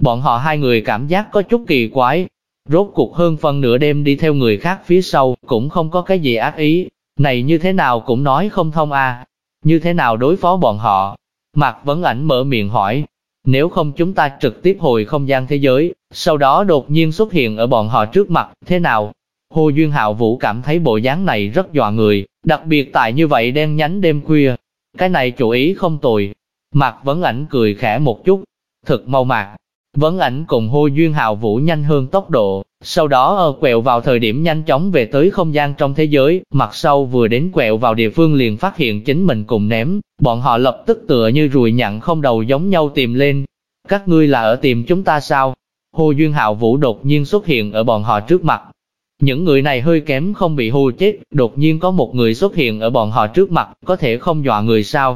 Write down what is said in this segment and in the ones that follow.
Bọn họ hai người cảm giác có chút kỳ quái. Rốt cuộc hơn phân nửa đêm đi theo người khác phía sau, cũng không có cái gì ác ý. Này như thế nào cũng nói không thông a. Như thế nào đối phó bọn họ? Mạc Vấn Ảnh mở miệng hỏi. Nếu không chúng ta trực tiếp hồi không gian thế giới, sau đó đột nhiên xuất hiện ở bọn họ trước mặt, thế nào? Hồ Duyên Hạo Vũ cảm thấy bộ dáng này rất dọa người, đặc biệt tại như vậy đen nhánh đêm khuya. Cái này chủ ý không tồi. Mạc Vấn Ảnh cười khẽ một chút. Thực mau Mạc Vấn Ảnh cùng Hồ Duyên Hạo Vũ nhanh hơn tốc độ, sau đó quẹo vào thời điểm nhanh chóng về tới không gian trong thế giới, mặt sau vừa đến quẹo vào địa phương liền phát hiện chính mình cùng ném, bọn họ lập tức tựa như ruồi nhặn không đầu giống nhau tìm lên. Các ngươi là ở tìm chúng ta sao? Hồ Duyên Hạo Vũ đột nhiên xuất hiện ở bọn họ trước mặt. Những người này hơi kém không bị hù chết, đột nhiên có một người xuất hiện ở bọn họ trước mặt, có thể không dọa người sao?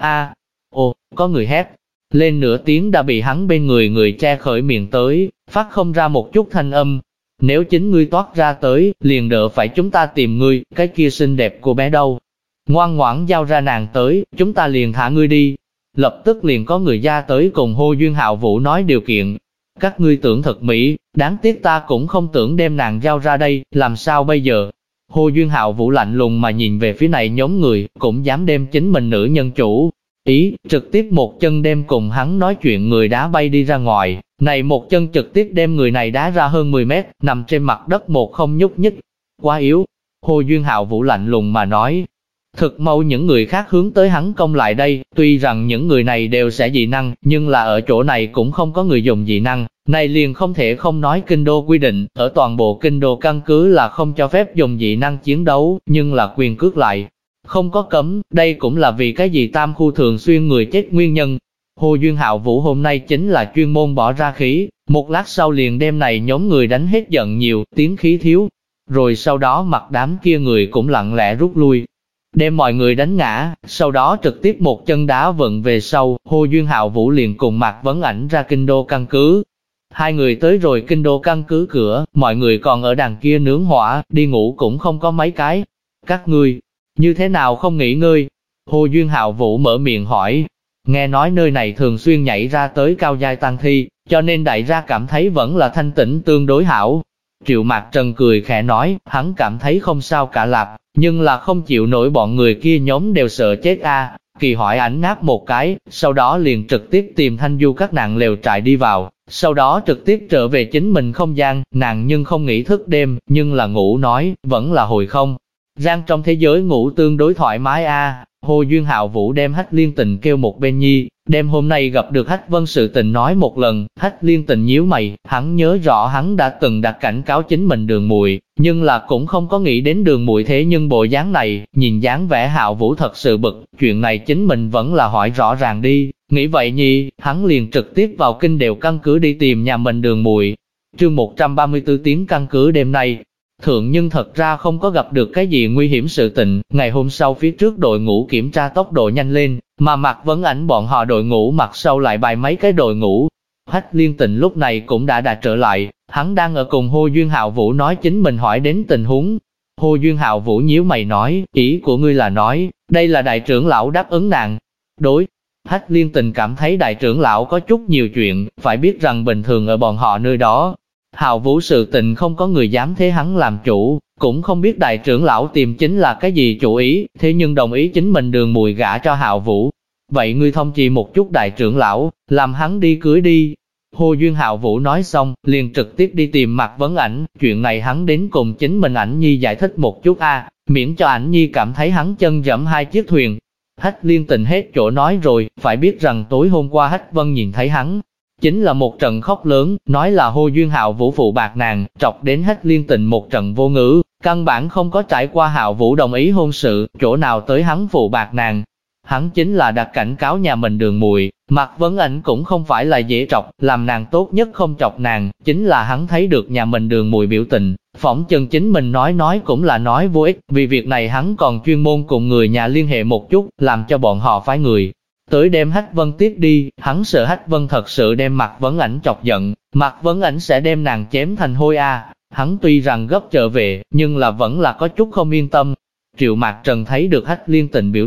Có người hét lên nửa tiếng đã bị hắn bên người che khởi miệng tới, phát không ra một chút thanh âm. Nếu chính ngươi toát ra tới, liền đỡ phải chúng ta tìm ngươi, cái kia xinh đẹp cô bé đâu? Ngoan ngoãn giao ra nàng tới, chúng ta liền thả ngươi đi. Lập tức liền có người ra tới cùng Hồ Duyên Hạo Vũ nói điều kiện. Các ngươi tưởng thật mỹ, đáng tiếc ta cũng không tưởng đem nàng giao ra đây, làm sao bây giờ? Hồ Duyên Hạo Vũ lạnh lùng mà nhìn về phía này nhóm người, cũng dám đem chính mình nữ nhân chủ ý, trực tiếp một chân đem cùng hắn nói chuyện người đá bay đi ra ngoài, này một chân trực tiếp đem người này đá ra hơn 10 mét, nằm trên mặt đất một không nhúc nhích. Quá yếu. Hồ Duyên Hạo Vũ lạnh lùng mà nói. Thực mau những người khác hướng tới hắn công lại đây, tuy rằng những người này đều sẽ dị năng, nhưng là ở chỗ này cũng không có người dùng dị năng, này liền không thể không nói kinh đô quy định, ở toàn bộ kinh đô căn cứ là không cho phép dùng dị năng chiến đấu, nhưng là quyền cước lại không có cấm, đây cũng là vì cái gì Tam Khu thường xuyên người chết nguyên nhân. Hồ Duyên Hạo Vũ hôm nay chính là chuyên môn bỏ ra khí, một lát sau liền đem này nhóm người đánh hết giận nhiều, tiếng khí thiếu, rồi sau đó mặt đám kia người cũng lặng lẽ rút lui, đem mọi người đánh ngã, sau đó trực tiếp một chân đá vận về sau, Hồ Duyên Hạo Vũ liền cùng Mạc Vấn Ảnh ra kinh đô căn cứ. Hai người tới rồi kinh đô căn cứ cửa, mọi người còn ở đằng kia nướng hỏa, đi ngủ cũng không có mấy cái. Các ngươi, như thế nào không nghỉ ngơi? Hồ Duyên Hạo Vũ mở miệng hỏi. Nghe nói nơi này thường xuyên nhảy ra tới cao giai tăng thi, cho nên đại gia cảm thấy vẫn là thanh tĩnh tương đối hảo. Triệu Mạc Trần cười khẽ nói, hắn cảm thấy không sao cả lạp, nhưng là không chịu nổi bọn người kia nhóm đều sợ chết a. Kỳ hỏi ảnh ngáp một cái, sau đó liền trực tiếp tìm Thanh Du các nàng lều trại đi vào, sau đó trực tiếp trở về chính mình không gian, nàng nhưng không nghĩ thức đêm, nhưng là ngủ nói, vẫn là hồi không gian trong thế giới ngủ tương đối thoải mái a. Hồ Duyên Hạo Vũ đem Hách Liên Tình kêu một bên nhi, đem hôm nay gặp được Hách Vân sự tình nói một lần. Hách Liên Tình nhíu mày, hắn nhớ rõ hắn đã từng đặt cảnh cáo chính mình Đường Muội, nhưng là cũng không có nghĩ đến Đường Muội thế nhưng bộ dáng này, nhìn dáng vẻ Hạo Vũ thật sự bực, chuyện này chính mình vẫn là hỏi rõ ràng đi. Nghĩ vậy nhi, hắn liền trực tiếp vào kinh đều căn cứ đi tìm nhà mình Đường Muội. Chương 134 tiếng căn cứ đêm nay. Thượng nhưng thật ra không có gặp được cái gì nguy hiểm sự tình, ngày hôm sau phía trước đội ngũ kiểm tra tốc độ nhanh lên, mà Mạc Vấn Ảnh bọn họ đội ngũ mặt sau lại bài mấy cái đội ngũ. Hách Liên Tình lúc này cũng đã trở lại, hắn đang ở cùng Hồ Duyên Hạo Vũ nói chính mình hỏi đến tình huống. Hồ Duyên Hạo Vũ nhíu mày nói, ý của ngươi là nói, đây là đại trưởng lão đáp ứng nàng. Đối, Hách Liên Tình cảm thấy đại trưởng lão có chút nhiều chuyện, phải biết rằng bình thường ở bọn họ nơi đó, Hạo Vũ sự tình không có người dám thế hắn làm chủ, cũng không biết đại trưởng lão tìm chính là cái gì chủ ý, thế nhưng đồng ý chính mình Đường Muội gả cho Hạo Vũ. Vậy ngươi thông chi một chút đại trưởng lão, làm hắn đi cưới đi. Hồ Duyên Hạo Vũ nói xong, liền trực tiếp đi tìm Mạc Vấn Ảnh, chuyện này hắn đến cùng chính mình Ảnh Nhi giải thích một chút miễn cho Ảnh Nhi cảm thấy hắn chân dẫm hai chiếc thuyền. Hách Liên Tình hết chỗ nói rồi, phải biết rằng tối hôm qua Hách Vân nhìn thấy hắn, chính là một trận khóc lớn, nói là Hồ Duyên Hạo Vũ phụ bạc nàng, trọc đến Hách Liên Tình một trận vô ngữ, căn bản không có trải qua Hạo Vũ đồng ý hôn sự, chỗ nào tới hắn phụ bạc nàng. Hắn chính là đặt cảnh cáo nhà mình Đường Muội, Mạc Vấn Ảnh cũng không phải là dễ trọc, làm nàng tốt nhất không trọc nàng, chính là hắn thấy được nhà mình Đường Muội biểu tình, phỏng chừng chính mình nói cũng là nói vô ích, vì việc này hắn còn chuyên môn cùng người nhà liên hệ một chút, làm cho bọn họ phái người tới đem Hách Vân tiếp đi. Hắn sợ Hách Vân thật sự đem Mạc Vấn Ảnh chọc giận, Mạc Vấn Ảnh sẽ đem nàng chém thành hôi Hắn tuy rằng gấp trở về, nhưng là vẫn là có chút không yên tâm. Triệu Mạc Trần thấy được Hách Liên Tình biểu tình,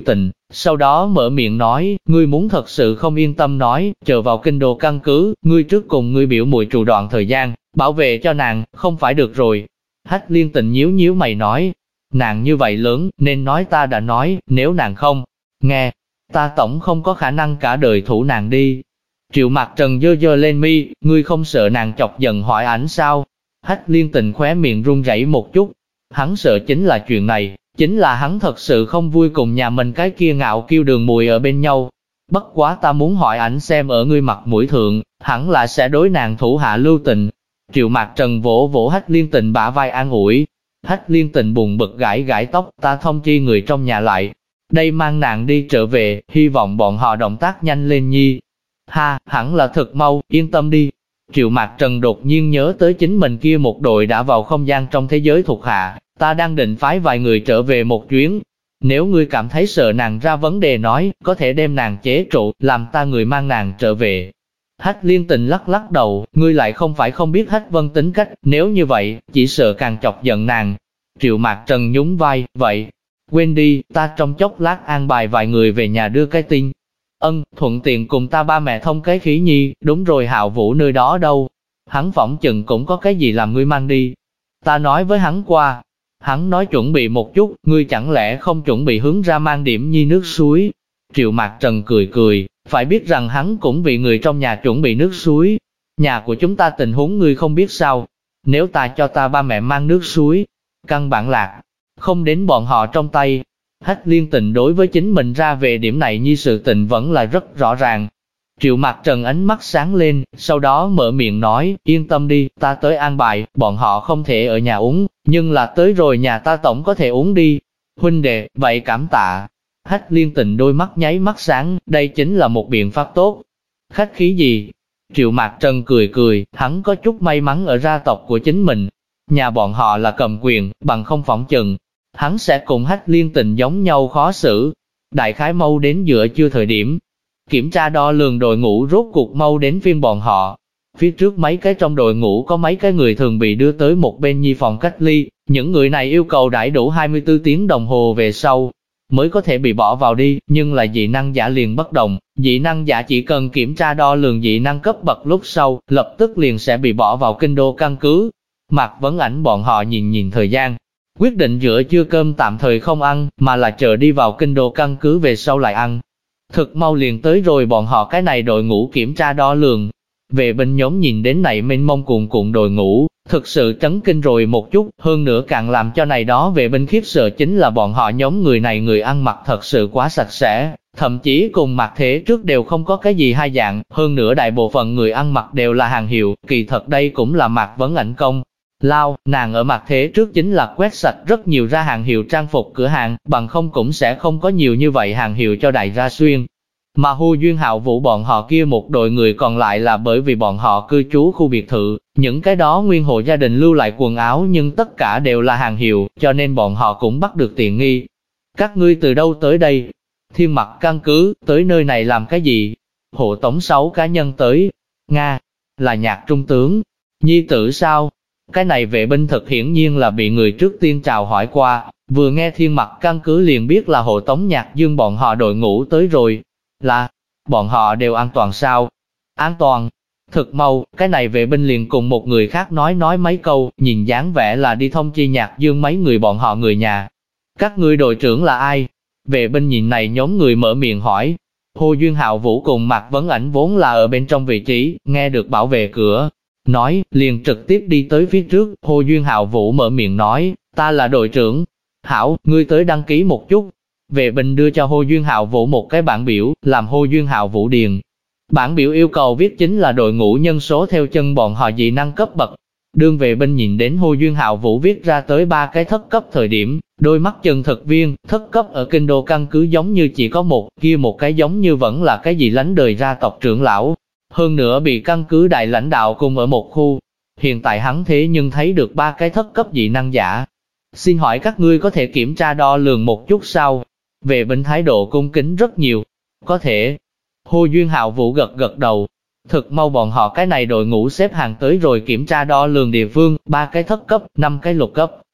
Sau đó mở miệng nói, ngươi muốn thật sự không yên tâm nói, chờ vào kinh đô căn cứ, ngươi trước cùng ngươi biểu muội trụ đoạn thời gian, bảo vệ cho nàng, không phải được rồi. Hách Liên Tình nhíu nhíu mày nói, nàng như vậy lớn, nên nói ta đã nói, nếu nàng không nghe, ta tổng không có khả năng cả đời thủ nàng đi. Triệu Mạc Trần giơ giơ lên mi, ngươi không sợ nàng chọc giận hỏi ảnh sao? Hách Liên Tình khóe miệng run rẩy một chút, hắn sợ chính là chuyện này, chính là hắn thật sự không vui cùng nhà mình cái kia ngạo kiêu đường mùi ở bên nhau. Bất quá ta muốn hỏi ảnh xem ở ngươi mặt mũi thượng, hẳn là sẽ đối nàng thủ hạ lưu tình. Triệu Mạc Trần vỗ vỗ Hách Liên Tình bả vai an ủi. Hách Liên Tình buồn bực gãi gãi tóc, ta thông chi người trong nhà lại. Đây mang nàng đi trở về, hy vọng bọn họ động tác nhanh lên nhi. Ha, hẳn là thật mau, yên tâm đi. Triệu Mạc Trần đột nhiên nhớ tới chính mình kia một đội đã vào không gian trong thế giới thuộc hạ, ta đang định phái vài người trở về một chuyến. Nếu ngươi cảm thấy sợ nàng ra vấn đề nói, có thể đem nàng chế trụ, làm ta người mang nàng trở về. Hách Liên Tình lắc lắc đầu, ngươi lại không phải không biết Hách Vân tính cách, nếu như vậy, chỉ sợ càng chọc giận nàng. Triệu Mạc Trần nhún vai, vậy, quên đi, ta trong chốc lát an bài vài người về nhà đưa cái tin. Thuận tiện cùng ta ba mẹ thông cái khí nhi, đúng rồi Hạo Vũ nơi đó đâu. Hắn phỏng chừng cũng có cái gì làm ngươi mang đi. Ta nói với hắn qua, hắn nói chuẩn bị một chút, ngươi chẳng lẽ không chuẩn bị hướng ra mang điểm nhi nước suối. Triệu Mạc Trần cười cười, phải biết rằng hắn cũng vì người trong nhà chuẩn bị nước suối. Nhà của chúng ta tình huống ngươi không biết sao, nếu ta cho ta ba mẹ mang nước suối, căn bản lạc, không đến bọn họ trong tay. Hách Liên Tình đối với chính mình ra về điểm này như sự tình vẫn là rất rõ ràng. Triệu Mạc Trần ánh mắt sáng lên, sau đó mở miệng nói, yên tâm đi, ta tới an bài, bọn họ không thể ở nhà uống, nhưng là tới rồi nhà ta tổng có thể uống đi. Huynh đệ, vậy cảm tạ. Hách Liên Tình đôi mắt nháy mắt sáng, đây chính là một biện pháp tốt. Khách khí gì? Triệu Mạc Trần cười cười, hắn có chút may mắn ở gia tộc của chính mình. Nhà bọn họ là cầm quyền, bằng không phỏng chừng. Hắn sẽ cùng Hách Liên Tình giống nhau khó xử. Đại khái mau đến giữa trưa thời điểm. Kiểm tra đo lường đội ngũ rốt cuộc mau đến phiên bọn họ. Phía trước mấy cái trong đội ngũ có mấy cái người thường bị đưa tới một bên nhi phòng cách ly. Những người này yêu cầu đãi đủ 24 tiếng đồng hồ về sau mới có thể bị bỏ vào đi, nhưng là dị năng giả liền bất đồng. Dị năng giả chỉ cần kiểm tra đo lường dị năng cấp bậc lúc sau, lập tức liền sẽ bị bỏ vào kinh đô căn cứ. Mạc Vấn Ảnh bọn họ nhìn thời gian, quyết định giữa trưa cơm tạm thời không ăn, mà là chờ đi vào kinh đô căn cứ về sau lại ăn. Thực mau liền tới rồi bọn họ cái này đội ngũ kiểm tra đo lường. Vệ binh nhóm nhìn đến này mênh mông cuồn đội ngũ, thực sự chấn kinh rồi một chút, hơn nữa càng làm cho này đó vệ binh khiếp sợ chính là bọn họ nhóm người này người ăn mặc thật sự quá sạch sẽ, thậm chí cùng mặt thế trước đều không có cái gì hai dạng, hơn nữa đại bộ phận người ăn mặc đều là hàng hiệu, kỳ thật đây cũng là Mạc Vấn Ảnh công lao, nàng ở mặt thế trước chính là quét sạch rất nhiều ra hàng hiệu trang phục cửa hàng, bằng không cũng sẽ không có nhiều như vậy hàng hiệu cho đại gia xuyên. Mà Hu Duyên Hạo Vũ bọn họ kia một đội người còn lại là bởi vì bọn họ cư trú khu biệt thự, những cái đó nguyên hộ gia đình lưu lại quần áo nhưng tất cả đều là hàng hiệu, cho nên bọn họ cũng bắt được tiện nghi. Các ngươi từ đâu tới đây? Thiên Mặc căn cứ, tới nơi này làm cái gì? Hộ tống 6 cá nhân tới. Nga, là Nhạc trung tướng. Nhi tử sao? Cái này vệ binh thực hiển nhiên là bị người trước tiên chào hỏi qua, vừa nghe Thiên Mặc căn cứ liền biết là hộ tống Nhạc Dương bọn họ đội ngũ tới rồi. Là, bọn họ đều an toàn sao? An toàn. Thực mau, cái này vệ binh liền cùng một người khác nói mấy câu, nhìn dáng vẻ là đi thông chi Nhạc Dương mấy người bọn họ người nhà. Các ngươi đội trưởng là ai? Vệ binh nhìn này nhóm người mở miệng hỏi. Hu Duyên Hạo Vũ cùng Mạc Vấn Ảnh vốn là ở bên trong vị trí, nghe được bảo vệ cửa nói, liền trực tiếp đi tới phía trước. Hu Duyên Hạo Vũ mở miệng nói, ta là đội trưởng. Hảo, ngươi tới đăng ký một chút. Vệ binh đưa cho Hu Duyên Hạo Vũ một cái bảng biểu, làm Hu Duyên Hạo Vũ điền. Bảng biểu yêu cầu viết chính là đội ngũ nhân số theo chân bọn họ dị năng cấp bậc. Đương vệ binh nhìn đến Hu Duyên Hạo Vũ viết ra tới 3 cái thất cấp thời điểm, đôi mắt chừng thật viên, thất cấp ở kinh đô căn cứ giống như chỉ có một, kia một cái giống như vẫn là cái gì lánh đời ra tộc trưởng lão. Hơn nữa bị căn cứ đại lãnh đạo cùng ở một khu. Hiện tại hắn thế nhưng thấy được 3 cái thất cấp dị năng giả. Xin hỏi các ngươi có thể kiểm tra đo lường một chút sao? Vệ binh thái độ cung kính rất nhiều. Có thể. Hu Duyên Hạo Vũ gật đầu. Thực mau bọn họ cái này đội ngũ xếp hàng tới rồi kiểm tra đo lường địa phương, 3 cái thất cấp, 5 cái lục cấp.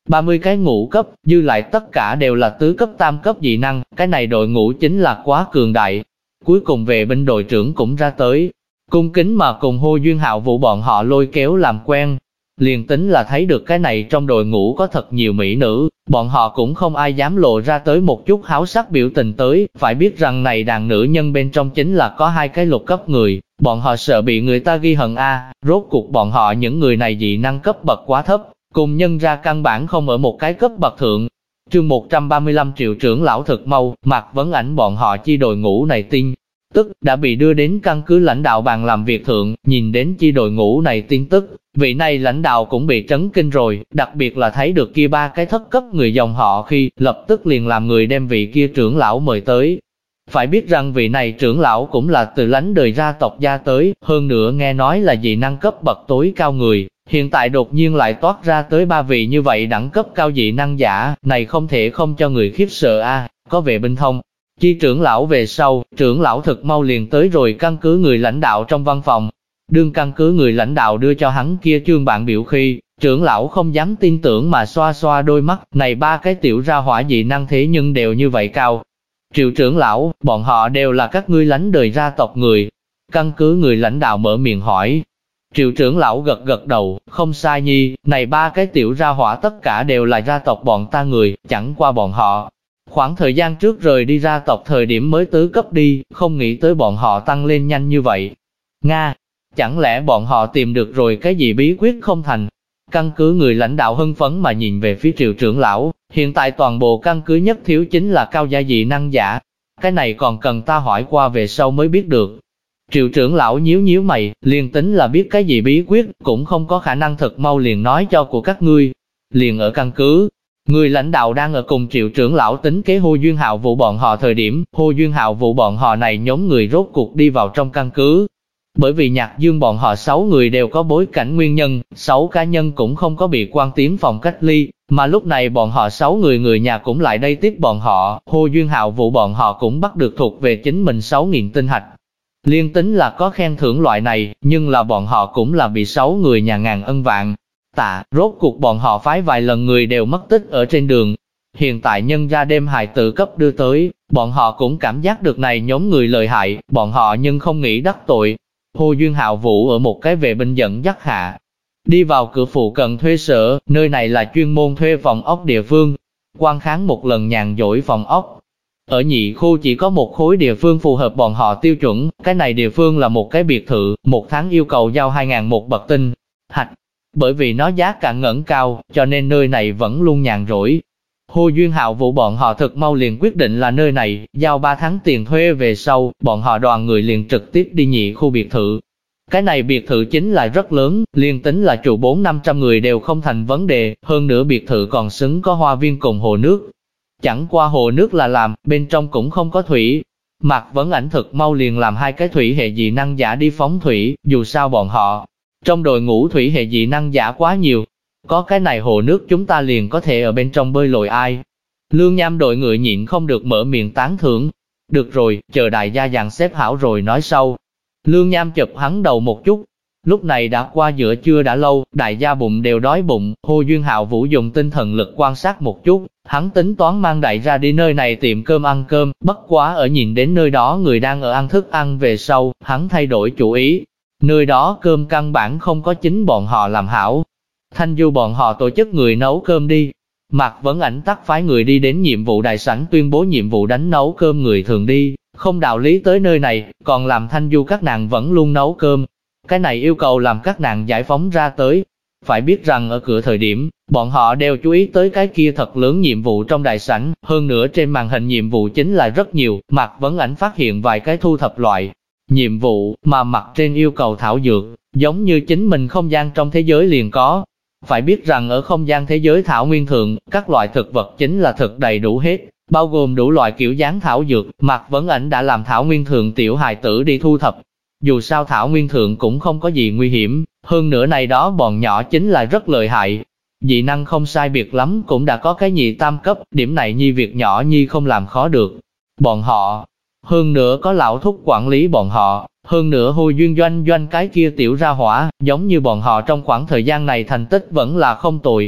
30 cái ngũ cấp, dư lại tất cả đều là tứ cấp tam cấp dị năng, cái này đội ngũ chính là quá cường đại. Cuối cùng vệ binh đội trưởng cũng ra tới, cung kính mà cùng Hồ Duyên Hạo Vũ bọn họ lôi kéo làm quen. Liền tính là thấy được cái này trong đội ngũ có thật nhiều mỹ nữ, bọn họ cũng không ai dám lộ ra tới một chút háo sắc biểu tình tới, phải biết rằng này đàn nữ nhân bên trong chính là có 2 cái lục cấp người, bọn họ sợ bị người ta ghi hận rốt cuộc bọn họ những người này dị năng cấp bậc quá thấp, cùng nhân ra căn bản không ở một cái cấp bậc thượng. Chương 135 Triệu trưởng lão thực mau, Mạc Vấn Ảnh bọn họ chi đội ngũ này tin tức đã bị đưa đến căn cứ lãnh đạo bàn làm việc thượng, nhìn đến chi đội ngũ này tin tức, vị này lãnh đạo cũng bị trấn kinh rồi, đặc biệt là thấy được kia 3 cái thất cấp người dòng họ khi, lập tức liền làm người đem vị kia trưởng lão mời tới. Phải biết rằng vị này trưởng lão cũng là từ lánh đời ra tộc gia tới, hơn nữa nghe nói là dị năng cấp bậc tối cao người, hiện tại đột nhiên lại toát ra tới 3 vị như vậy đẳng cấp cao dị năng giả, này không thể không cho người khiếp sợ có về binh thông. Chi trưởng lão về sau, trưởng lão thực mau liền tới rồi căn cứ người lãnh đạo trong văn phòng. Đương căn cứ người lãnh đạo đưa cho hắn kia chương bản biểu khi, trưởng lão không dám tin tưởng mà xoa xoa đôi mắt, này 3 cái tiểu ra hỏa dị năng thế nhưng đều như vậy cao. Triệu trưởng lão, bọn họ đều là các ngươi lãnh đời ra tộc người. Căn cứ người lãnh đạo mở miệng hỏi. Triệu trưởng lão gật gật đầu, không sai nhi, này 3 cái tiểu ra hỏa tất cả đều là gia tộc bọn ta người, chẳng qua bọn họ. Khoảng thời gian trước rời đi ra tộc thời điểm mới tứ cấp đi, không nghĩ tới bọn họ tăng lên nhanh như vậy. Nga, chẳng lẽ bọn họ tìm được rồi cái gì bí quyết không thành? Căn cứ người lãnh đạo hưng phấn mà nhìn về phía Triệu trưởng lão, hiện tại toàn bộ căn cứ nhất thiếu chính là cao gia dị năng giả. Cái này còn cần ta hỏi qua về sau mới biết được. Triệu trưởng lão nhíu nhíu mày, liền tính là biết cái gì bí quyết, cũng không có khả năng thật mau liền nói cho của các ngươi. Liền ở căn cứ, người lãnh đạo đang ở cùng Triệu trưởng lão tính kế Hồ Duyên Hạo Vũ bọn họ thời điểm, Hồ Duyên Hạo Vũ bọn họ này nhóm người rốt cuộc đi vào trong căn cứ. Bởi vì Nhạc Dương bọn họ 6 người đều có bối cảnh nguyên nhân, 6 cá nhân cũng không có bị quan tiến phòng cách ly, mà lúc này bọn họ 6 người nhà cũng lại đây tiếp bọn họ, Hồ Duyên Hạo Vũ bọn họ cũng bắt được thuộc về chính mình 6.000 tinh hạch. Liên tính là có khen thưởng loại này, nhưng là bọn họ cũng là bị 6 người nhà ngàn ân vạn tạ, rốt cuộc bọn họ phái vài lần người đều mất tích ở trên đường. Hiện tại nhân ra đêm hài tử cấp đưa tới, bọn họ cũng cảm giác được này nhóm người lợi hại, bọn họ nhưng không nghĩ đắc tội. Hồ Duyên Hạo Vũ ở một cái vệ binh dẫn dắt hạ, đi vào cửa phụ cận thuê sở, nơi này là chuyên môn thuê phòng ốc địa phương. Quan kháng một lần nhàn rỗi phòng ốc. Ở nhị khu chỉ có một khối địa phương phù hợp bọn họ tiêu chuẩn, cái này địa phương là một cái biệt thự, một tháng yêu cầu giao 2.000 một bậc tinh hạch. Bởi vì nó giá cả ngẩng cao, cho nên nơi này vẫn luôn nhàn rỗi. Hồ Duyên Hạo Vũ bọn họ thực mau liền quyết định là nơi này, giao 3 tháng tiền thuê về sau, bọn họ đoàn người liền trực tiếp đi nhị khu biệt thự. Cái này biệt thự chính là rất lớn, liên tính là trụ 400-500 người đều không thành vấn đề, hơn nữa biệt thự còn xứng có hoa viên cùng hồ nước. Chẳng qua hồ nước là làm, bên trong cũng không có thủy. Mạc Vấn Ảnh thực mau liền làm 2 cái thủy hệ dị năng giả đi phóng thủy, dù sao bọn họ trong đội ngũ thủy hệ dị năng giả quá nhiều. Có cái này hồ nước chúng ta liền có thể ở bên trong bơi lội ai. Lương Nham đội ngựa nhịn không được mở miệng tán thưởng. Được rồi, chờ đại gia dàn xếp hảo rồi nói sau. Lương Nham chụp hắn đầu một chút. Lúc này đã qua giữa trưa đã lâu, đại gia bụng đều đói bụng. Hồ Duyên Hạo Vũ dùng tinh thần lực quan sát một chút, hắn tính toán mang đại gia đi nơi này tiệm cơm ăn cơm. Bất quá ở nhìn đến nơi đó người đang ở ăn thức ăn về sau, hắn thay đổi chủ ý. Nơi đó cơm căn bản không có chính bọn họ làm hảo. Thanh Du bọn họ tổ chức người nấu cơm đi. Mạc Vấn Ảnh tắt phái người đi đến nhiệm vụ đại sảnh tuyên bố nhiệm vụ đánh nấu cơm người thường đi, không đạo lý tới nơi này, còn làm Thanh Du các nàng vẫn luôn nấu cơm. Cái này yêu cầu làm các nàng giải phóng ra tới. Phải biết rằng ở cửa thời điểm, bọn họ đều chú ý tới cái kia thật lớn nhiệm vụ trong đại sảnh, hơn nữa trên màn hình nhiệm vụ chính là rất nhiều. Mạc Vấn Ảnh phát hiện vài cái thu thập loại nhiệm vụ mà mặt trên yêu cầu thảo dược, giống như chính mình không gian trong thế giới liền có. Phải biết rằng ở không gian thế giới thảo nguyên thượng, các loại thực vật chính là thực đầy đủ hết, bao gồm đủ loại kiểu dáng thảo dược. Mạc Vấn Ảnh đã làm thảo nguyên thượng tiểu hài tử đi thu thập. Dù sao thảo nguyên thượng cũng không có gì nguy hiểm, hơn nữa này đó bọn nhỏ chính là rất lợi hại. Dị năng không sai biệt lắm cũng đã có cái nhị tam cấp, điểm này nhi việc nhỏ nhi không làm khó được bọn họ. Hơn nữa có lão thúc quản lý bọn họ, hơn nữa Hồ Duyên Doanh cái kia tiểu ra hỏa, giống như bọn họ trong khoảng thời gian này thành tích vẫn là không tồi.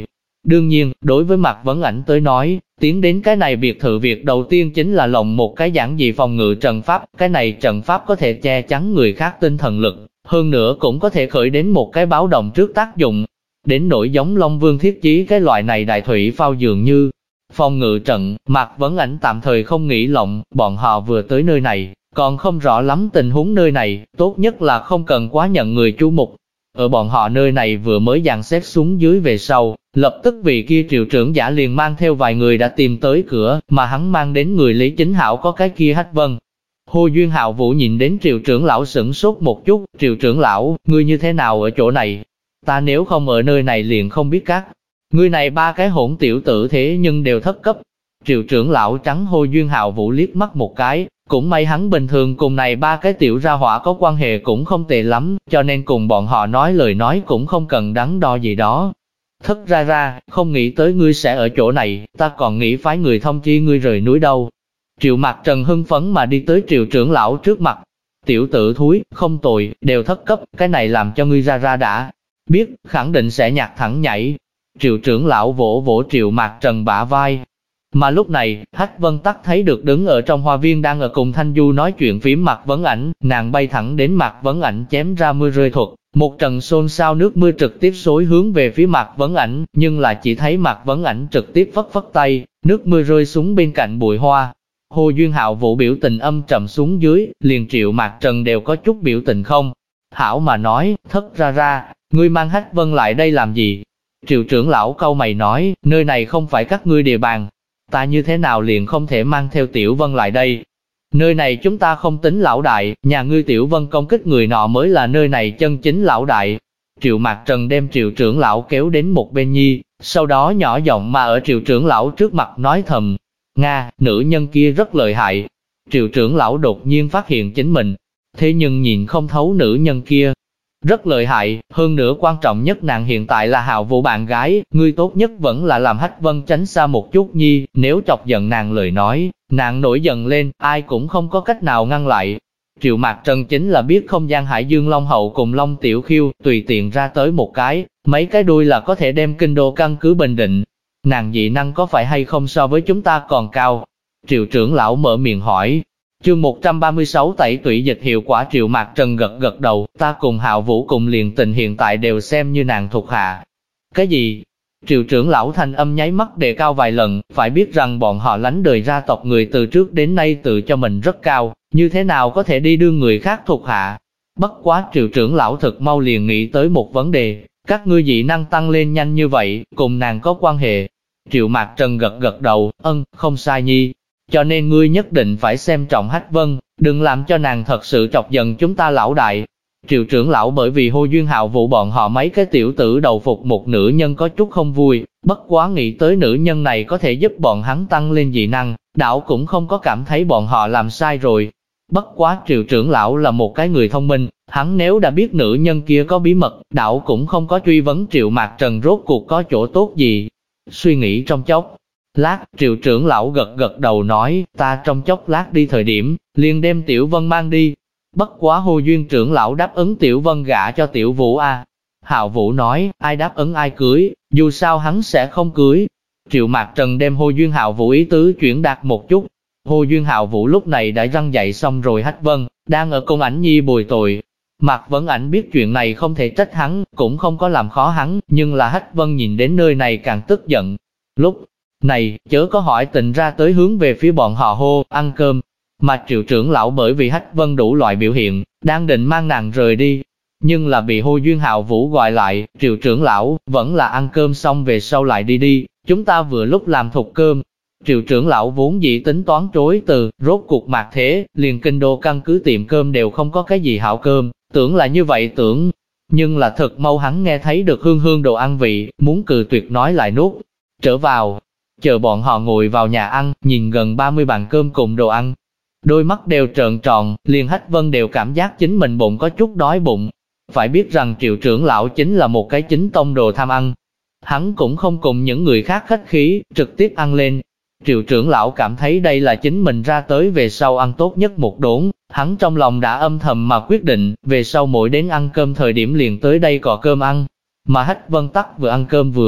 Đương nhiên, đối với Mạc Vấn Ảnh tới nói, tiến đến cái này biệt thự việc đầu tiên chính là lộng một cái giản dị phòng ngự trận pháp, cái này trận pháp có thể che chắn người khác tinh thần lực, hơn nữa cũng có thể khởi đến một cái báo động trước tác dụng. Đến nỗi giống Long Vương Thiết Chí cái loại này đại thủy phao dường như phòng ngự trận, Mạc Vấn Ảnh tạm thời không nghĩ lộng, bọn họ vừa tới nơi này, còn không rõ lắm tình huống nơi này, tốt nhất là không cần quá nhận người chú mục. Ở bọn họ nơi này vừa mới dàn xếp xuống dưới về sau, lập tức vị kia Triệu trưởng giả liền mang theo vài người đã tìm tới cửa, mà hắn mang đến người Lý Chính Hạo có cái kia Hách Vân. Hồ Duyên Hạo Vũ nhìn đến Triệu trưởng lão sửng sốt một chút, Triệu trưởng lão, ngươi như thế nào ở chỗ này? Ta nếu không ở nơi này liền không biết các ngươi này ba cái hỗn tiểu tử thế nhưng đều thất cấp. Triệu trưởng lão trắng Hồ Duyên Hạo Vũ liếc mắt một cái, cũng may hắn bình thường cùng này ba cái tiểu ra hỏa có quan hệ cũng không tệ lắm, cho nên cùng bọn họ nói lời nói cũng không cần đắn đo gì đó. Thất ra, không nghĩ tới ngươi sẽ ở chỗ này, ta còn nghĩ phái người thông chi ngươi rời núi đâu. Triệu Mạc Trần hưng phấn mà đi tới Triệu trưởng lão trước mặt. Tiểu tử thúi, không tồi, đều thất cấp, cái này làm cho ngươi ra đã. Biết, khẳng định sẽ nhạc thẳng nhảy. Triệu trưởng lão vỗ vỗ Triệu Mạc Trần bả vai. Mà lúc này, Hách Vân Tắc thấy được đứng ở trong hoa viên đang ở cùng Thanh Du nói chuyện phím Mạc Vấn Ảnh, nàng bay thẳng đến Mạc Vấn Ảnh chém ra mưa rơi thuật. Một trận xôn xao nước mưa trực tiếp xối hướng về phía Mạc Vấn Ảnh, nhưng là chỉ thấy Mạc Vấn Ảnh trực tiếp phất phất tay, nước mưa rơi xuống bên cạnh bụi hoa. Hồ Duyên Hạo Vũ biểu tình âm trầm xuống dưới, liền Triệu Mạc Trần đều có chút biểu tình không. Hảo mà nói, thất ra, ngươi mang Hách Vân lại đây làm gì? Triệu trưởng lão cau mày nói, nơi này không phải các ngươi địa bàn. Ta như thế nào liền không thể mang theo Tiểu Vân lại đây? Nơi này chúng ta không tính lão đại, nhà ngươi Tiểu Vân công kích người nọ mới là nơi này chân chính lão đại. Triệu Mạc Trần đem Triệu trưởng lão kéo đến một bên nhi, sau đó nhỏ giọng mà ở Triệu trưởng lão trước mặt nói thầm, Nga, nữ nhân kia rất lợi hại. Triệu trưởng lão đột nhiên phát hiện chính mình, thế nhưng nhìn không thấu nữ nhân kia. Rất lợi hại, hơn nữa quan trọng nhất nàng hiện tại là Hạo Vũ bạn gái, ngươi tốt nhất vẫn là làm Hách Vân tránh xa một chút nhi, nếu chọc giận nàng lời nói, nàng nổi giận lên, ai cũng không có cách nào ngăn lại. Triệu Mạc Trần chính là biết không gian Hải Dương Long Hậu cùng Long Tiểu Khiêu, tùy tiện ra tới một cái, mấy cái đuôi là có thể đem kinh đô căn cứ bình định. Nàng dị năng có phải hay không so với chúng ta còn cao? Triệu trưởng lão mở miệng hỏi. Chương 136 tẩy tủy dịch hiệu quả. Triệu Mạc Trần gật gật đầu, ta cùng Hạo Vũ cùng liền tình hiện tại đều xem như nàng thuộc hạ. Cái gì? Triệu trưởng lão thanh âm nháy mắt đề cao vài lần, phải biết rằng bọn họ lánh đời ra tộc người từ trước đến nay tự cho mình rất cao, như thế nào có thể đi đưa người khác thuộc hạ? Bất quá Triệu trưởng lão thật mau liền nghĩ tới một vấn đề, các ngươi dị năng tăng lên nhanh như vậy, cùng nàng có quan hệ. Triệu Mạc Trần gật gật đầu, không sai nhi. Cho nên ngươi nhất định phải xem trọng Hách Vân, đừng làm cho nàng thật sự chọc giận chúng ta lão đại. Triệu trưởng lão bởi vì Hồ Duyên Hạo Vũ bọn họ mấy cái tiểu tử đầu phục một nữ nhân có chút không vui, bất quá nghĩ tới nữ nhân này có thể giúp bọn hắn tăng lên dị năng, đảo cũng không có cảm thấy bọn họ làm sai rồi. Bất quá Triệu trưởng lão là một cái người thông minh, hắn nếu đã biết nữ nhân kia có bí mật, đảo cũng không có truy vấn Triệu Mạc Trần rốt cuộc có chỗ tốt gì. Suy nghĩ trong chốc lát, Triệu trưởng lão gật gật đầu nói, ta trong chốc lát đi thời điểm, liền đem Tiểu Vân mang đi. Bất quá Hồ Duyên trưởng lão đáp ứng Tiểu Vân gả cho Tiểu Vũ a. Hạo Vũ nói, ai đáp ứng ai cưới, dù sao hắn sẽ không cưới. Triệu Mạc Trần đem Hồ Duyên Hạo Vũ ý tứ chuyển đạt một chút. Hồ Duyên Hạo Vũ lúc này đã răng dậy xong rồi. Hách Vân đang ở cung ảnh nhi bồi tội. Mạc Vấn Ảnh biết chuyện này không thể trách hắn, cũng không có làm khó hắn, nhưng là Hách Vân nhìn đến nơi này càng tức giận. Lúc này, chớ có hỏi tình ra tới hướng về phía bọn họ hô, ăn cơm. Mà Triệu trưởng lão bởi vì Hách Vân đủ loại biểu hiện, đang định mang nàng rời đi. Nhưng là bị Hồ Duyên Hạo Vũ gọi lại, Triệu trưởng lão, vẫn là ăn cơm xong về sau lại đi, chúng ta vừa lúc làm thục cơm. Triệu trưởng lão vốn dĩ tính toán chối từ, rốt cuộc mạc thế, liền kinh đô căn cứ tiệm cơm đều không có cái gì hảo cơm, tưởng là như vậy tưởng. Nhưng là thật mau hắn nghe thấy được hương hương đồ ăn vị, muốn cự tuyệt nói lại nuốt trở vào. Chờ bọn họ ngồi vào nhà ăn, nhìn gần 30 bàn cơm cùng đồ ăn. Đôi mắt đều trợn tròn, liền Hách Vân đều cảm giác chính mình bụng có chút đói bụng. Phải biết rằng Triệu trưởng lão chính là một cái chính tông đồ tham ăn. Hắn cũng không cùng những người khác khách khí, trực tiếp ăn lên. Triệu trưởng lão cảm thấy đây là chính mình ra tới về sau ăn tốt nhất một đốn. Hắn trong lòng đã âm thầm mà quyết định, về sau mỗi đến ăn cơm thời điểm liền tới đây cọ cơm ăn. Mà Hách Vân Tắc vừa ăn cơm vừa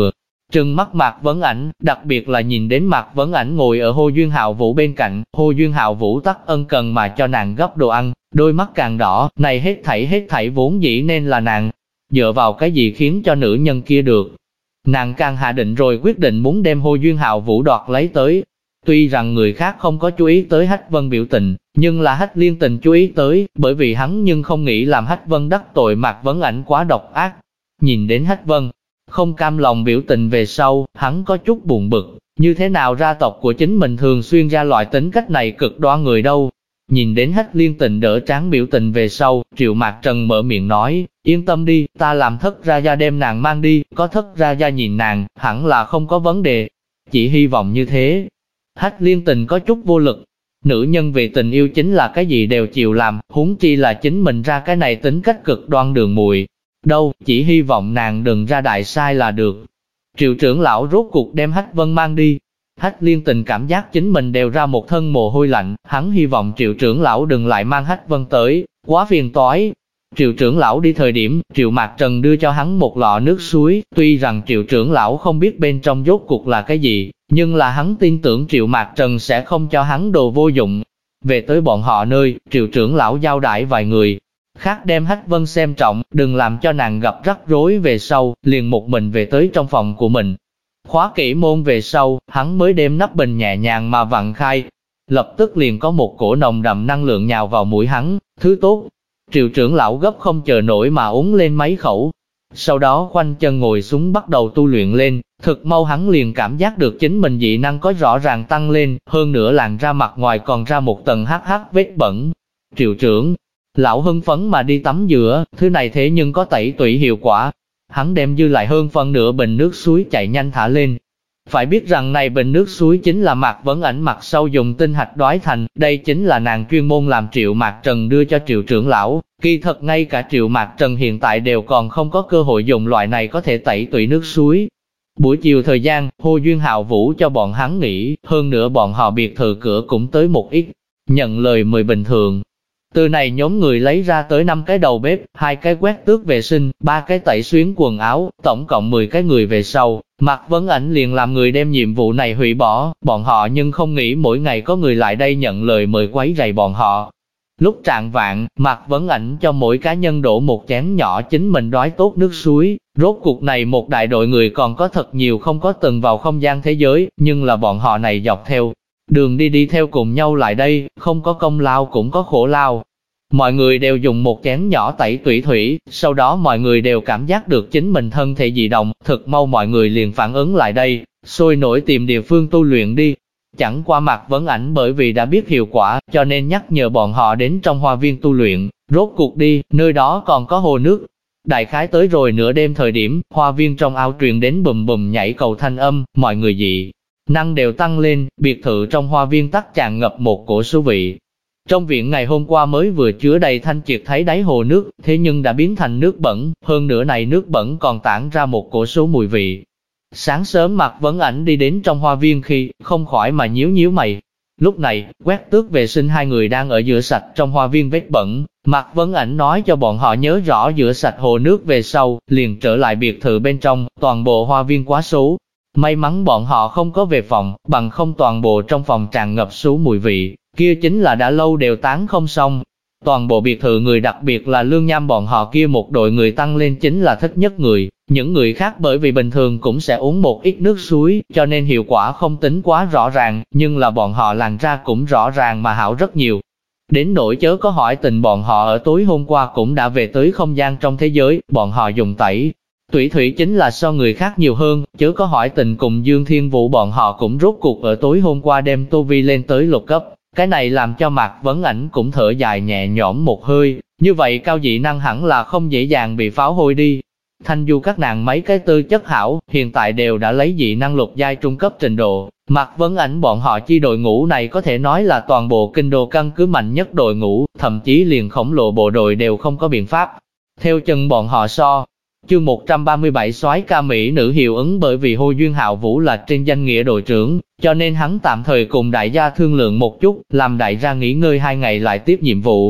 trừng mắt Mạc Vấn Ảnh, đặc biệt là nhìn đến Mạc Vấn Ảnh ngồi ở Hồ Duyên Hạo Vũ bên cạnh, Hồ Duyên Hạo Vũ tắc ân cần mà cho nàng gấp đồ ăn, đôi mắt càng đỏ, này hết thảy vốn dĩ nên là nàng. Dựa vào cái gì khiến cho nữ nhân kia được? Nàng càng hạ định rồi quyết định muốn đem Hồ Duyên Hạo Vũ đoạt lấy tới. Tuy rằng người khác không có chú ý tới Hách Vân biểu tình, nhưng là Hách Liên Tình chú ý tới, bởi vì hắn nhưng không nghĩ làm Hách Vân đắc tội Mạc Vấn Ảnh quá độc ác. Nhìn đến Hách Vân không cam lòng biểu tình về sau, hắn có chút buồn bực, như thế nào gia tộc của chính mình thường xuyên ra loại tính cách này cực đoan người đâu. Nhìn đến Hách Liên Tình đỡ tráng biểu tình về sau, Triệu Mạc Trần mở miệng nói, yên tâm đi, ta làm Thất Ra Gia đem nàng mang đi, có Thất Ra Gia nhìn nàng, hẳn là không có vấn đề. Chỉ hy vọng như thế. Hách Liên Tình có chút vô lực. Nữ nhân vì tình yêu chính là cái gì đều chịu làm, huống chi là chính mình ra cái này tính cách cực đoan đường muội. Đâu, chỉ hy vọng nàng đừng ra đại sai là được. Triệu trưởng lão rốt cuộc đem Hách Vân mang đi. Hách Liên Tình cảm giác chính mình đều ra một thân mồ hôi lạnh, hắn hy vọng Triệu trưởng lão đừng lại mang Hách Vân tới, quá phiền toái. Triệu trưởng lão đi thời điểm, Triệu Mạc Trần đưa cho hắn một lọ nước suối, tuy rằng Triệu trưởng lão không biết bên trong rốt cuộc là cái gì, nhưng là hắn tin tưởng Triệu Mạc Trần sẽ không cho hắn đồ vô dụng. Về tới bọn họ nơi, Triệu trưởng lão giao đãi vài người khác đem Hách Vân xem trọng, đừng làm cho nàng gặp rắc rối về sau, liền một mình về tới trong phòng của mình. Khóa kỹ môn về sau, hắn mới đem nắp bình nhẹ nhàng mà vặn khai. Lập tức liền có một cổ nồng đậm năng lượng nhào vào mũi hắn, thứ tốt. Triệu trưởng lão gấp không chờ nổi mà uống lên mấy khẩu. Sau đó khoanh chân ngồi xuống bắt đầu tu luyện lên, thực mau hắn liền cảm giác được chính mình dị năng có rõ ràng tăng lên, hơn nữa làn ra mặt ngoài còn ra một tầng hắc vết bẩn. Triệu trưởng lão hưng phấn mà đi tắm giữa, thứ này thế nhưng có tẩy tủy hiệu quả. Hắn đem dư lại hơn phân nửa bình nước suối chạy nhanh thả lên. Phải biết rằng này bình nước suối chính là Mạc Vấn Ảnh mặt sau dùng tinh hạch đoái thành, đây chính là nàng chuyên môn làm Triệu Mạc Trần đưa cho Triệu trưởng lão. Kỳ thật ngay cả Triệu Mạc Trần hiện tại đều còn không có cơ hội dùng loại này có thể tẩy tủy nước suối. Buổi chiều thời gian, Hồ Duyên Hạo Vũ cho bọn hắn nghỉ, hơn nữa bọn họ biệt thự cửa cũng tới một ít, nhận lời mời bình thường. Từ này nhóm người lấy ra tới 5 cái đầu bếp, 2 cái quét tước vệ sinh, 3 cái tẩy xuyến quần áo, tổng cộng 10 cái người về sau. Mạc Vấn Ảnh liền làm người đem nhiệm vụ này hủy bỏ, bọn họ nhưng không nghĩ mỗi ngày có người lại đây nhận lời mời quấy rầy bọn họ. Lúc trạng vạng, Mạc Vấn Ảnh cho mỗi cá nhân đổ một chén nhỏ chính mình đoái tốt nước suối. Rốt cuộc này một đại đội người còn có thật nhiều không có từng vào không gian thế giới, nhưng là bọn họ này dọc theo đường đi theo cùng nhau lại đây, không có công lao cũng có khổ lao. Mọi người đều dùng một chén nhỏ tẩy tủy thủy, sau đó mọi người đều cảm giác được chính mình thân thể dị động, thực mau mọi người liền phản ứng lại đây, sôi nổi tìm địa phương tu luyện đi. Chẳng qua Mạc Vấn Ảnh bởi vì đã biết hiệu quả, cho nên nhắc nhở bọn họ đến trong hoa viên tu luyện, rốt cuộc đi, nơi đó còn có hồ nước. Đại khái tới rồi nửa đêm thời điểm, hoa viên trong ao truyền đến bùm bùm nhảy cầu thanh âm, mọi người dị năng đều tăng lên, biệt thự trong hoa viên tắc tràn ngập một cổ số vị. Trong viện ngày hôm qua mới vừa chứa đầy thanh triệt thấy đáy hồ nước, thế nhưng đã biến thành nước bẩn, hơn nữa này nước bẩn còn tản ra một cổ số mùi vị. Sáng sớm Mạc Vấn Ảnh đi đến trong hoa viên khi, không khỏi mà nhíu mày. Lúc này, quét tước vệ sinh 2 người đang ở rửa sạch trong hoa viên vết bẩn. Mạc Vấn Ảnh nói cho bọn họ nhớ rõ rửa sạch hồ nước về sau, liền trở lại biệt thự bên trong, toàn bộ hoa viên quá xấu. May mắn bọn họ không có về phòng, bằng không toàn bộ trong phòng tràn ngập số mùi vị, kia chính là đã lâu đều tán không xong. Toàn bộ biệt thự người đặc biệt là Lương Nham bọn họ kia một đội người tăng lên chính là thích nhất người, những người khác bởi vì bình thường cũng sẽ uống một ít nước suối, cho nên hiệu quả không tính quá rõ ràng, nhưng là bọn họ làn ra cũng rõ ràng mà hảo rất nhiều. Đến nỗi chớ có hỏi tình bọn họ ở tối hôm qua cũng đã về tới không gian trong thế giới, bọn họ dùng tẩy tủy thủy chính là so người khác nhiều hơn, chớ có hỏi tình cùng Dương Thiên Vũ bọn họ cũng rốt cuộc ở tối hôm qua đem tu vi lên tới lục cấp. Cái này làm cho Mạc Vấn Ảnh cũng thở dài nhẹ nhõm một hơi, như vậy cao dị năng hẳn là không dễ dàng bị pháo hôi đi. Thanh Du các nàng mấy cái tư chất hảo, hiện tại đều đã lấy dị năng lục giai trung cấp trình độ. Mạc Vấn Ảnh bọn họ chi đội ngũ này có thể nói là toàn bộ kinh đô căn cứ mạnh nhất đội ngũ, thậm chí liền khổng lồ bộ đội đều không có biện pháp theo chân bọn họ so. Chương 137 soái ca mỹ nữ hiệu ứng. Bởi vì Hồ Duyên Hạo Vũ là trên danh nghĩa đội trưởng, cho nên hắn tạm thời cùng đại gia thương lượng một chút, làm đại gia nghỉ ngơi 2 ngày lại tiếp nhiệm vụ.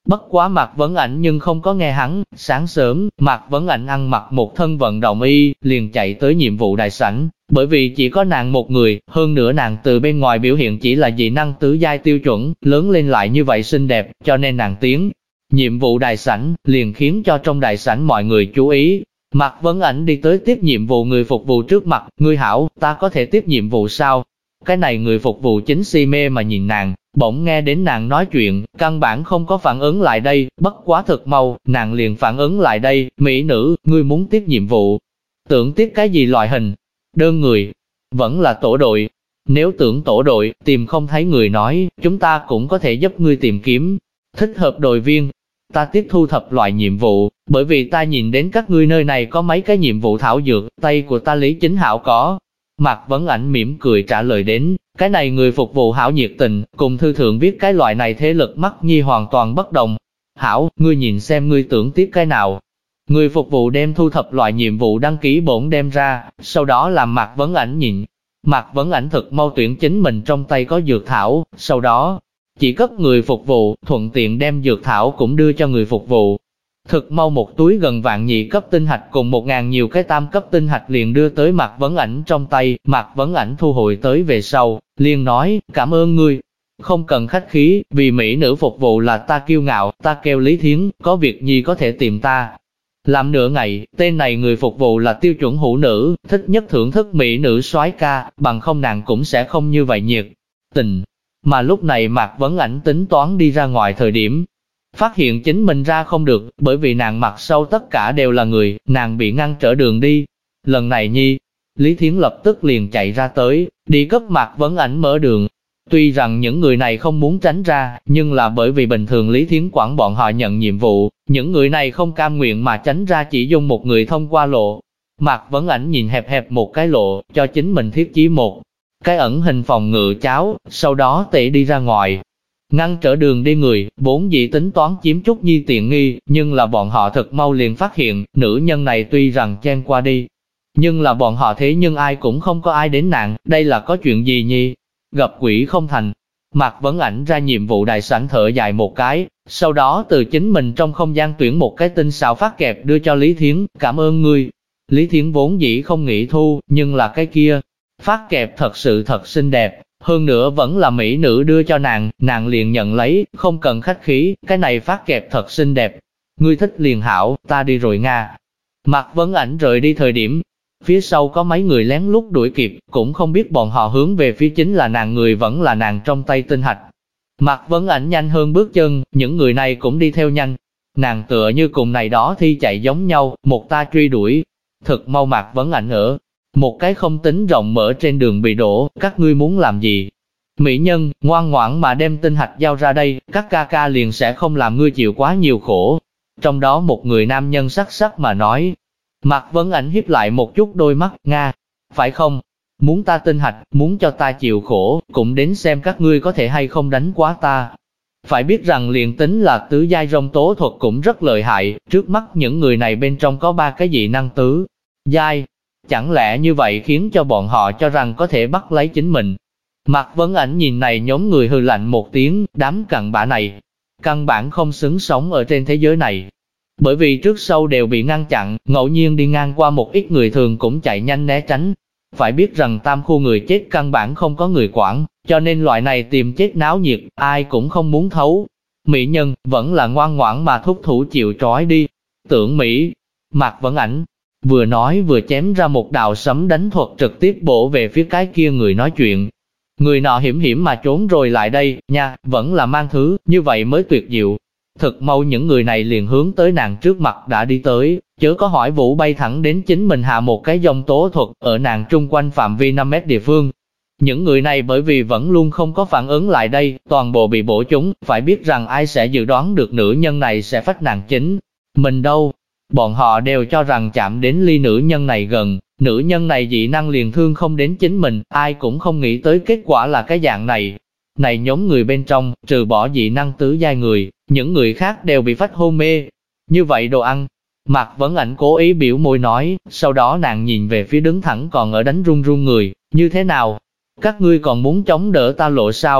Bất quá Mạc Vấn Ảnh nhưng không có nghe hắn, sáng sớm, Mạc Vấn Ảnh ăn mặc một thân vận động y, liền chạy tới nhiệm vụ đại sảnh, bởi vì chỉ có nàng một người, hơn nữa nàng từ bên ngoài biểu hiện chỉ là dị năng tứ giai tiêu chuẩn, lớn lên lại như vậy xinh đẹp, cho nên nàng tiến. Nhiệm vụ đại sảnh, liền khiến cho trong đại sảnh mọi người chú ý. Mạc Vấn Ảnh đi tới tiếp nhiệm vụ người phục vụ trước mặt, ngươi hảo, ta có thể tiếp nhiệm vụ sao? Cái này người phục vụ chính si mê mà nhìn nàng, bỗng nghe đến nàng nói chuyện, căn bản không có phản ứng lại đây, bất quá thực mau, nàng liền phản ứng lại đây, mỹ nữ, ngươi muốn tiếp nhiệm vụ. Tưởng tiếp cái gì loại hình? Đơn người, vẫn là tổ đội. Nếu tưởng tổ đội, tìm không thấy người nói, chúng ta cũng có thể giúp ngươi tìm kiếm. Thích hợp đội viên, ta tiếp thu thập loại nhiệm vụ, bởi vì ta nhìn đến các ngươi nơi này có mấy cái nhiệm vụ thảo dược, tay của ta Lý Chính Hảo có. Mạc Vấn Ảnh mỉm cười trả lời đến, cái này người phục vụ hảo nhiệt tình, cùng thư thượng viết cái loại này thế lực mắt nhi hoàn toàn bất đồng. Hảo, ngươi nhìn xem ngươi tưởng tiếp cái nào. Người phục vụ đem thu thập loại nhiệm vụ đăng ký bổn đem ra, sau đó làm Mạc Vấn Ảnh nhìn. Mạc Vấn Ảnh thực mau tuyển chính mình trong tay có dược thảo, sau đó chỉ cấp người phục vụ, thuận tiện đem dược thảo cũng đưa cho người phục vụ. Thực mau một túi gần vạn nhị cấp tinh hạch cùng 1000 nhiều cái tam cấp tinh hạch liền đưa tới Mạc Vấn Ảnh trong tay, Mạc Vấn Ảnh thu hồi tới về sau, liền nói, cảm ơn ngươi. Không cần khách khí, vì mỹ nữ phục vụ là ta kiêu ngạo, ta kêu Lý Thiến, có việc gì có thể tìm ta. Làm nửa ngày, tên này người phục vụ là tiêu chuẩn hữu nữ, thích nhất thưởng thức mỹ nữ soái ca, bằng không nàng cũng sẽ không như vậy nhiệt tình. Mà lúc này Mạc Vấn Ảnh tính toán đi ra ngoài thời điểm, phát hiện chính mình ra không được, bởi vì nàng mặt sau tất cả đều là người, nàng bị ngăn trở đường đi. Lần này nhi, Lý Thiến lập tức liền chạy ra tới, đi cấp Mạc Vấn Ảnh mở đường. Tuy rằng những người này không muốn tránh ra, nhưng là bởi vì bình thường Lý Thiến quản bọn họ nhận nhiệm vụ, những người này không cam nguyện mà tránh ra chỉ dùng một người thông qua lộ. Mạc Vấn Ảnh nhìn hẹp hẹp một cái lộ, cho chính mình thiết chí một cái ẩn hình phòng ngự cháo, sau đó tỉ đi ra ngoài. Ngăn trở đường đi người, vốn dĩ tính toán chiếm chút nhi tiện nghi, nhưng là bọn họ thật mau liền phát hiện, nữ nhân này tuy rằng chen qua đi, nhưng là bọn họ thế nhưng ai cũng không có ai đến nạn, đây là có chuyện gì nhi? Gặp quỷ không thành. Mạc Vấn Ảnh ra nhiệm vụ đại sảnh thở dài một cái, sau đó từ chính mình trong không gian tuyển một cái tinh xảo phát kẹp đưa cho Lý Thiến, cảm ơn ngươi. Lý Thiến vốn dĩ không nghĩ thu, nhưng là cái kia, phát kẹp thật sự thật xinh đẹp, hơn nữa vẫn là mỹ nữ đưa cho nàng liền nhận lấy, không cần khách khí, cái này phát kẹp thật xinh đẹp. Ngươi thích liền hảo, ta đi rồi Nga. Mạc Vấn Ảnh rời đi thời điểm, phía sau có mấy người lén lút đuổi kịp, cũng không biết bọn họ hướng về phía chính là nàng người vẫn là nàng trong tay tinh hạch. Mạc Vấn Ảnh nhanh hơn bước chân, những người này cũng đi theo nhanh. Nàng tựa như cùng này đó thi chạy giống nhau, một ta truy đuổi. Thực mau Mạc Vấn Ảnh ở một cái không tính rộng mở trên đường bị đổ, các ngươi muốn làm gì? Mỹ nhân, ngoan ngoãn mà đem tinh hạch giao ra đây, các ca ca liền sẽ không làm ngươi chịu quá nhiều khổ. Trong đó một người nam nhân sắc sắc mà nói. Mạc Vấn Ảnh hiếp lại một chút đôi mắt, Nga, phải không? Muốn ta tinh hạch, muốn cho ta chịu khổ, cũng đến xem các ngươi có thể hay không đánh quá ta. Phải biết rằng liền tính là tứ giai rông tố thuật cũng rất lợi hại, trước mắt những người này bên trong có 3 cái dị năng tứ giai. Chẳng lẽ như vậy khiến cho bọn họ cho rằng có thể bắt lấy chính mình? Mạc Vấn Ảnh nhìn này nhóm người hừ lạnh một tiếng, đám cặn bã này, căn bản không xứng sống ở trên thế giới này. Bởi vì trước sau đều bị ngăn chặn, ngẫu nhiên đi ngang qua một ít người thường cũng chạy nhanh né tránh. Phải biết rằng tam khu người chết căn bản không có người quản, cho nên loại này tìm chết náo nhiệt, ai cũng không muốn thấu. Mỹ nhân, vẫn là ngoan ngoãn mà thúc thủ chịu trói đi. Tưởng Mỹ, Mạc Vấn Ảnh, vừa nói vừa chém ra một đạo sấm đánh thuật trực tiếp bổ về phía cái kia người nói chuyện. Người nọ hiểm hiểm mà trốn rồi lại đây, nha, vẫn là mang thứ, như vậy mới tuyệt diệu. Thực mau những người này liền hướng tới nàng trước mặt đã đi tới, chớ có hỏi vũ bay thẳng đến chính mình hạ một cái dòng tố thuật ở nàng trung quanh phạm vi 5 mét địa phương. Những người này bởi vì vẫn luôn không có phản ứng lại đây, toàn bộ bị bổ chúng, phải biết rằng ai sẽ dự đoán được nữ nhân này sẽ phách nàng chính. Mình đâu? Bọn họ đều cho rằng chạm đến ly nữ nhân này gần, nữ nhân này dị năng liền thương không đến chính mình, ai cũng không nghĩ tới kết quả là cái dạng này. Này nhóm người bên trong, trừ bỏ dị năng tứ giai người, những người khác đều bị phách hôn mê. Như vậy đồ ăn. Mạc Vấn Ảnh cố ý biểu môi nói, sau đó nàng nhìn về phía đứng thẳng còn ở đánh run run người, như thế nào? Các ngươi còn muốn chống đỡ ta lộ sao?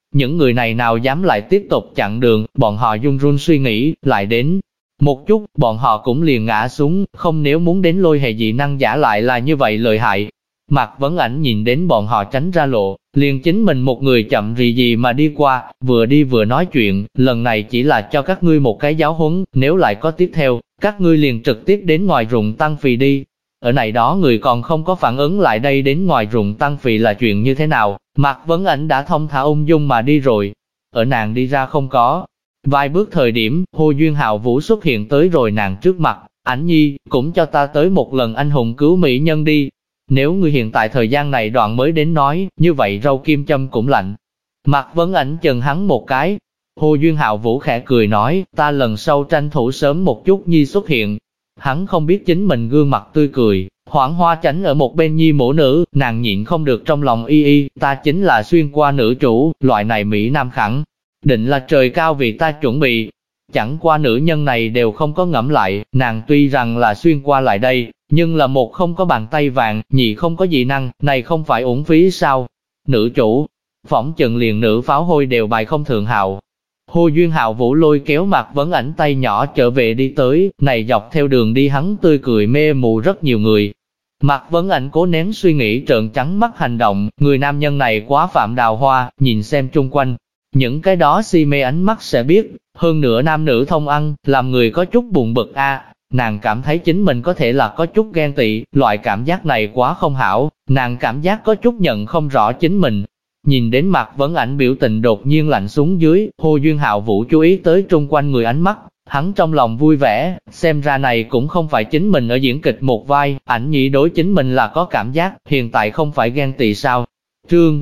những người này nào dám lại tiếp tục chặn đường, bọn họ run run suy nghĩ, lại đến. Một chút, bọn họ cũng liền ngã xuống, không nếu muốn đến lôi hệ dị năng giả lại là như vậy lợi hại. Mạc Vấn Ảnh nhìn đến bọn họ tránh ra lộ, liền chính mình một người chậm rì gì mà đi qua, vừa đi vừa nói chuyện, lần này chỉ là cho các ngươi một cái giáo huấn, nếu lại có tiếp theo, các ngươi liền trực tiếp đến ngoài ruộng tăng phì đi. Ở này đó người còn không có phản ứng lại đây đến ngoài ruộng tăng phì là chuyện như thế nào, Mạc Vấn Ảnh đã thông thả ung dung mà đi rồi. Ở nàng đi ra không có vài bước thời điểm, Hồ Duyên Hạo Vũ xuất hiện tới rồi nàng trước mặt, Ảnh nhi, cũng cho ta tới một lần anh hùng cứu mỹ nhân đi. Nếu ngươi hiện tại thời gian này đoạn mới đến nói, như vậy râu kim châm cũng lạnh. Mạc Vấn Ảnh chừng hắn một cái. Hồ Duyên Hạo Vũ khẽ cười nói, ta lần sau tranh thủ sớm một chút nhi xuất hiện. Hắn không biết chính mình gương mặt tươi cười, Hoảng Hoa tránh ở một bên nhi mổ nữ, nàng nhịn không được trong lòng ta chính là xuyên qua nữ chủ, loại này Mỹ Nam khẳng định là trời cao vì ta chuẩn bị. Chẳng qua nữ nhân này đều không có ngẫm lại, nàng tuy rằng là xuyên qua lại đây, nhưng là một không có bàn tay vàng, nhị không có dị năng, này không phải uổng phí sao? Nữ chủ, phỏng chừng liền nữ pháo hôi đều bài không thượng hào. Hồ Duyên Hạo Vũ lôi kéo Mạc Vấn Ảnh tay nhỏ trở về đi tới, này dọc theo đường đi hắn tươi cười mê mù rất nhiều người. Mạc Vấn Ảnh cố nén suy nghĩ trợn trắng mắt hành động, người nam nhân này quá phạm đào hoa, nhìn xem chung quanh. Những cái đó si mê ánh mắt sẽ biết, hơn nữa nam nữ thông ăn, làm người có chút buồn bực nàng cảm thấy chính mình có thể là có chút ghen tị, loại cảm giác này quá không hảo, nàng cảm giác có chút nhận không rõ chính mình. Nhìn đến Mạc Vấn Ảnh biểu tình đột nhiên lạnh xuống dưới, Hồ Duyên Hạo Vũ chú ý tới trung quanh người ánh mắt, hắn trong lòng vui vẻ, xem ra này cũng không phải chính mình ở diễn kịch một vai, Ảnh nhi đối chính mình là có cảm giác, hiện tại không phải ghen tị sao. Chương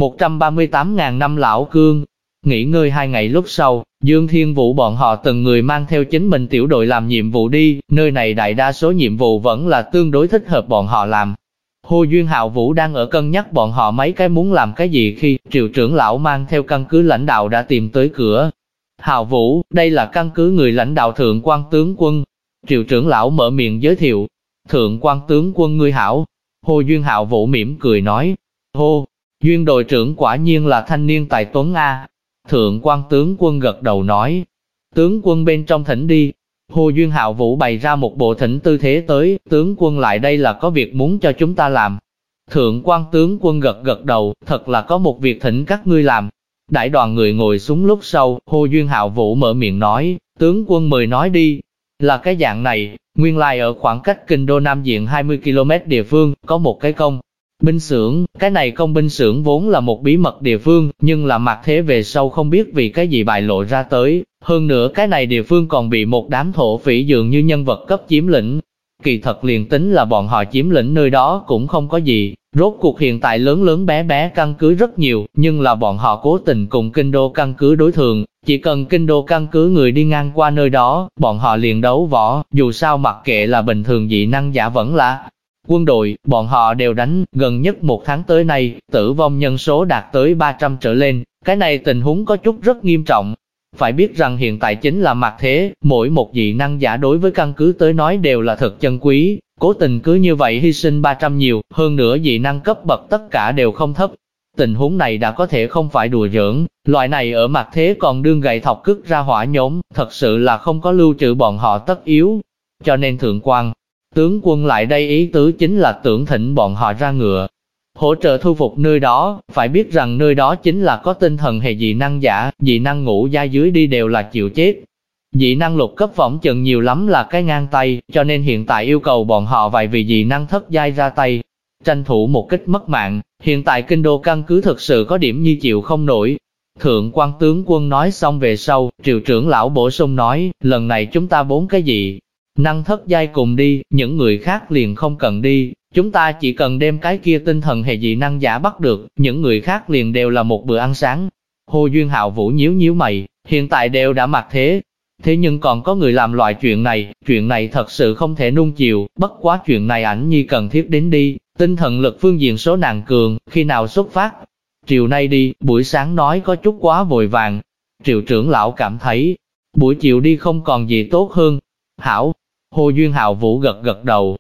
138.000 năm lão cương. Nghỉ ngơi 2 ngày lúc sau, Dương Thiên Vũ bọn họ từng người mang theo chính mình tiểu đội làm nhiệm vụ đi, nơi này đại đa số nhiệm vụ vẫn là tương đối thích hợp bọn họ làm. Hồ Duyên Hạo Vũ đang ở cân nhắc bọn họ mấy cái muốn làm cái gì khi Triệu trưởng lão mang theo căn cứ lãnh đạo đã tìm tới cửa. Hạo Vũ, đây là căn cứ người lãnh đạo Thượng quan tướng quân. Triệu trưởng lão mở miệng giới thiệu. Thượng quan tướng quân ngươi hảo. Hồ Duyên Hạo Vũ mỉm cười nói. Hồ Duyên đội trưởng quả nhiên là thanh niên tài tuấn a. Thượng quan tướng quân gật đầu nói, tướng quân bên trong thỉnh đi. Hồ Duyên Hạo Vũ bày ra một bộ thỉnh tư thế tới, tướng quân lại đây là có việc muốn cho chúng ta làm. Thượng quan tướng quân gật đầu, thật là có một việc thỉnh các ngươi làm. Đại đoàn người ngồi xuống lúc sau, Hồ Duyên Hạo Vũ mở miệng nói, tướng quân mời nói đi. Là cái dạng này, nguyên lai ở khoảng cách kinh đô Nam Diện 20 km địa phương, có một cái công binh xưởng, cái này công binh xưởng vốn là một bí mật địa phương, nhưng là mặt thế về sau không biết vì cái gì bại lộ ra tới, hơn nữa cái này địa phương còn bị một đám thổ phỉ dường như nhân vật cấp chiếm lĩnh. Kỳ thật liền tính là bọn họ chiếm lĩnh nơi đó cũng không có gì, rốt cuộc hiện tại lớn bé bé căn cứ rất nhiều, nhưng là bọn họ cố tình cùng kinh đô căn cứ đối thường, chỉ cần kinh đô căn cứ người đi ngang qua nơi đó, bọn họ liền đấu võ, dù sao mặc kệ là bình thường dị năng giả vẫn là quân đội, bọn họ đều đánh, gần nhất 1 tháng tới nay, tử vong nhân số đạt tới 300 trở lên, cái này tình huống có chút rất nghiêm trọng. Phải biết rằng hiện tại chính là mặt thế, mỗi một dị năng giả đối với căn cứ tới nói đều là thật chân quý, cố tình cứ như vậy hy sinh 300 nhiều, hơn nữa dị năng cấp bậc tất cả đều không thấp. Tình huống này đã có thể không phải đùa giỡn, loại này ở mặt thế còn đương gậy thọc cứt ra hỏa nhóm, thật sự là không có lưu trữ bọn họ tất yếu. Cho nên thượng quan tướng quân lại đây ý tứ chính là tưởng thỉnh bọn họ ra ngựa, hỗ trợ thu phục nơi đó, phải biết rằng nơi đó chính là có tinh thần hệ dị năng giả, dị năng ngũ giai dưới đi đều là chịu chết. Dị năng lục cấp phỏng chừng nhiều lắm là cái ngang tay, cho nên hiện tại yêu cầu bọn họ vài vị dị năng thất giai ra tay, tranh thủ một kích mất mạng, hiện tại kinh đô căn cứ thực sự có điểm như chịu không nổi. Thượng quan tướng quân nói xong về sau, Triệu trưởng lão bổ sung nói, lần này chúng ta 4 cái dị năng thất giai cùng đi, những người khác liền không cần đi, chúng ta chỉ cần đem cái kia tinh thần hệ dị năng giả bắt được, những người khác liền đều là một bữa ăn sáng. Hồ Duyên Hạo Vũ nhíu mày, hiện tại đều đã mặc thế nhưng còn có người làm loại chuyện này thật sự không thể nuông chiều, bất quá chuyện này ảnh nhi cần thiết đến đi, tinh thần lực phương diện số nàng cường, khi nào xuất phát? Chiều nay đi, buổi sáng nói có chút quá vội vàng. Triệu trưởng lão cảm thấy, buổi chiều đi không còn gì tốt hơn. Hảo. Hồ Duyên Hạo Vũ gật đầu.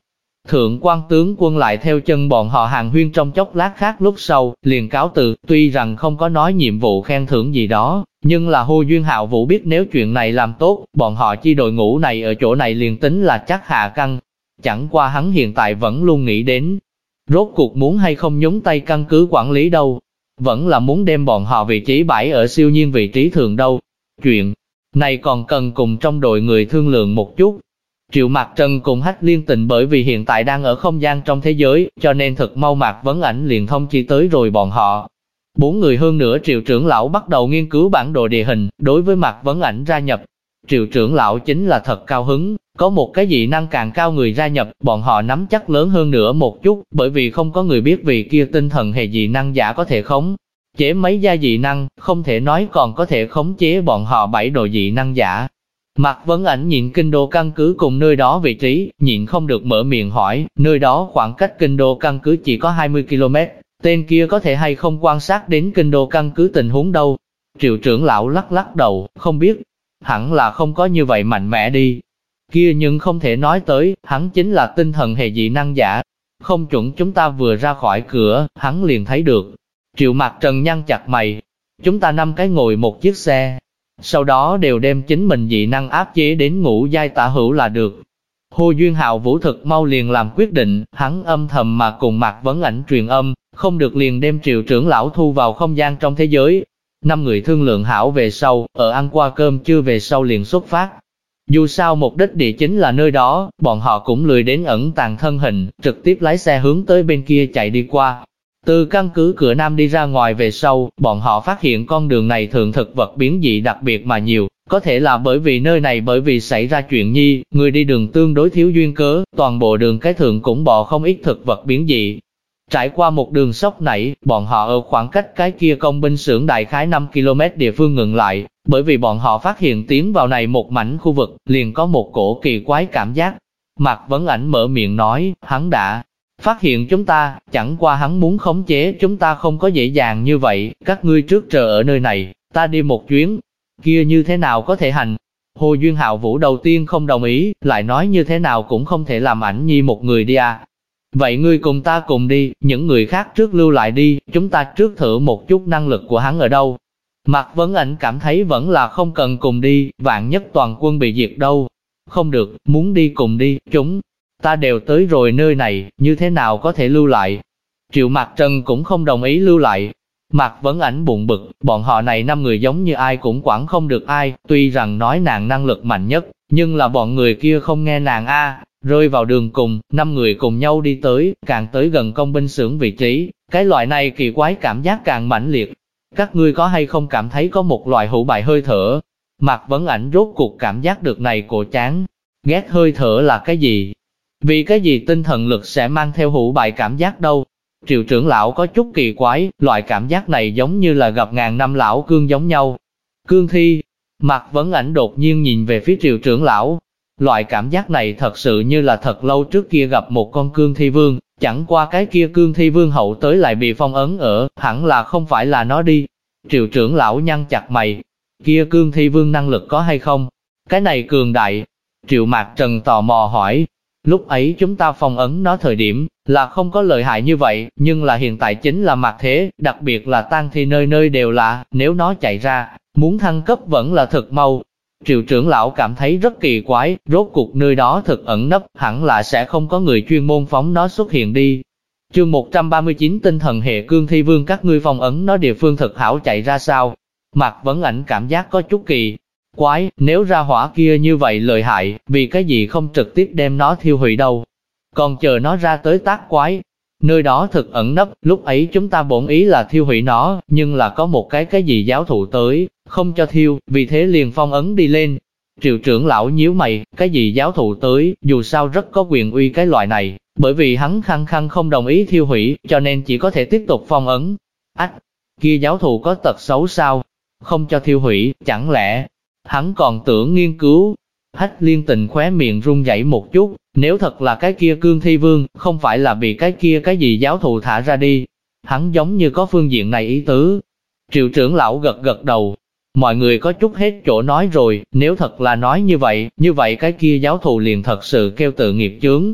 Thượng quan tướng quân lại theo chân bọn họ hàng huyên trong chốc lát khác lúc sau, liền cáo từ, tuy rằng không có nói nhiệm vụ khen thưởng gì đó, nhưng là Hồ Duyên Hạo Vũ biết nếu chuyện này làm tốt, bọn họ chi đội ngũ này ở chỗ này liền tính là chắc hạ căn. Chẳng qua hắn hiện tại vẫn luôn nghĩ đến, rốt cuộc muốn hay không nhúng tay căn cứ quản lý đâu, vẫn là muốn đem bọn họ vị trí bãi ở siêu nhiên vị trí thường đâu. Chuyện này còn cần cùng trong đội người thương lượng một chút. Triệu Mạc Trần cùng Hách Liên Tình bởi vì hiện tại đang ở không gian trong thế giới, cho nên thật mau Mạc Vấn Ảnh liền thông chi tới rồi bọn họ. 4 người hơn nữa Triệu trưởng lão bắt đầu nghiên cứu bản đồ địa hình, đối với Mạc Vấn Ảnh gia nhập. Triệu trưởng lão chính là thật cao hứng, có một cái dị năng càng cao người gia nhập, bọn họ nắm chắc lớn hơn nữa một chút, bởi vì không có người biết vì kia tinh thần hệ dị năng giả có thể khống chế mấy gia dị năng, không thể nói còn có thể khống chế bọn họ 7 đội dị năng giả. Mạc Vấn Ảnh nhìn kinh đô căn cứ cùng nơi đó vị trí, nhịn không được mở miệng hỏi, nơi đó khoảng cách kinh đô căn cứ chỉ có 20 km, tên kia có thể hay không quan sát đến kinh đô căn cứ tình huống đâu. Triệu trưởng lão lắc lắc đầu, không biết, hẳn là không có như vậy mạnh mẽ đi. Kia nhưng không thể nói tới, hắn chính là tinh thần hệ dị năng giả. Không chuẩn chúng ta vừa ra khỏi cửa, hắn liền thấy được. Triệu Mạc Trần nhăn chặt mày, chúng ta 5 cái ngồi một chiếc xe, sau đó đều đem chính mình dị năng áp chế đến ngũ giai tả hữu là được. Hồ Duyên Hạo Vũ thực mau liền làm quyết định, hắn âm thầm mà cùng Mạc Vấn Ảnh truyền âm, không được liền đem Triệu trưởng lão thu vào không gian trong thế giới. 5 người thương lượng hảo về sau, ở ăn qua cơm trưa về sau liền xuất phát. Dù sao mục đích địa chính là nơi đó, bọn họ cũng lười đến ẩn tàng thân hình, trực tiếp lái xe hướng tới bên kia chạy đi qua. Từ căn cứ cửa Nam đi ra ngoài về sau, bọn họ phát hiện con đường này thường thực vật biến dị đặc biệt mà nhiều, có thể là bởi vì nơi này bởi vì xảy ra chuyện nhi, người đi đường tương đối thiếu duyên cớ, toàn bộ đường cái thượng cũng bò không ít thực vật biến dị. Trải qua một đường sóc nảy, bọn họ ở khoảng cách cái kia công binh xưởng đại khái 5 km địa phương ngừng lại, bởi vì bọn họ phát hiện tiến vào này một mảnh khu vực, liền có một cổ kỳ quái cảm giác. Mạc Vấn Ảnh mở miệng nói, hắn đã phát hiện chúng ta, chẳng qua hắn muốn khống chế chúng ta không có dễ dàng như vậy, các ngươi trước chờ ở nơi này, ta đi một chuyến, kia như thế nào có thể hành. Hồ Duyên Hạo Vũ đầu tiên không đồng ý, lại nói như thế nào cũng không thể làm Ảnh Nhi một người đi à. Vậy ngươi cùng ta cùng đi, những người khác trước lưu lại đi, chúng ta trước thử một chút năng lực của hắn ở đâu. Mạc Vấn Ảnh cảm thấy vẫn là không cần cùng đi, vạn nhất toàn quân bị diệt đâu. Không được, muốn đi cùng đi, chúng ta đều tới rồi nơi này, như thế nào có thể lưu lại. Triệu Mạc Trần cũng không đồng ý lưu lại. Mạc Vấn Ảnh buồn bực, bọn họ này 5 người giống như ai cũng quản không được ai, tuy rằng nói nàng năng lực mạnh nhất, nhưng là bọn người kia không nghe nàng a. Rơi vào đường cùng, 5 người cùng nhau đi tới, càng tới gần công binh xưởng vị trí, cái loại này kỳ quái cảm giác càng mãnh liệt. Các ngươi có hay không cảm thấy có một loại hữu bại hơi thở? Mạc Vấn Ảnh rốt cuộc cảm giác được này cổ chán. Ghét hơi thở là cái gì? Vì cái gì tinh thần lực sẽ mang theo hữu bại cảm giác đâu? Triệu trưởng lão có chút kỳ quái, loại cảm giác này giống như là gặp ngàn năm lão cương giống nhau. Cương thi. Mạc Vấn Ảnh đột nhiên nhìn về phía Triệu trưởng lão. Loại cảm giác này thật sự như là thật lâu trước kia gặp một con cương thi vương, chẳng qua cái kia cương thi vương hậu tới lại bị phong ấn ở, hẳn là không phải là nó đi. Triệu trưởng lão nhăn chặt mày, kia cương thi vương năng lực có hay không? Cái này cường đại. Triệu Mạc Trần tò mò hỏi, lúc ấy chúng ta phong ấn nó thời điểm, là không có lợi hại như vậy, nhưng là hiện tại chính là mặt thế, đặc biệt là tang thi nơi nơi đều là, nếu nó chạy ra, muốn thăng cấp vẫn là thực mau. Triệu trưởng lão cảm thấy rất kỳ quái, rốt cuộc nơi đó thực ẩn nấp, hẳn là sẽ không có người chuyên môn phóng nó xuất hiện đi. Chương 139 tinh thần hệ cương thi vương các ngươi phong ấn nó địa phương thực hảo chạy ra sao? Mạc Vấn Ảnh cảm giác có chút kỳ quái, nếu ra hỏa kia như vậy lợi hại, vì cái gì không trực tiếp đem nó thiêu hủy đâu? Còn chờ nó ra tới tác quái. Nơi đó thực ẩn nấp, lúc ấy chúng ta bổn ý là thiêu hủy nó, nhưng là có một cái gì giáo thụ tới, không cho thiêu, vì thế liền phong ấn đi lên. Triệu trưởng lão nhíu mày, cái gì giáo thụ tới, dù sao rất có quyền uy cái loại này, bởi vì hắn khăng khăng không đồng ý thiêu hủy, cho nên chỉ có thể tiếp tục phong ấn. Ách, kia giáo thụ có tật xấu sao? Không cho thiêu hủy, chẳng lẽ hắn còn tưởng nghiên cứu? Hách Liên Tình khóe miệng run rẩy một chút, nếu thật là cái kia cương thi vương, không phải là bị cái kia cái gì giáo thụ thả ra đi. Hắn giống như có phương diện này ý tứ. Triệu trưởng lão gật gật đầu. Mọi người có chút hết chỗ nói rồi, nếu thật là nói như vậy cái kia giáo thụ liền thật sự kêu tự nghiệp chướng.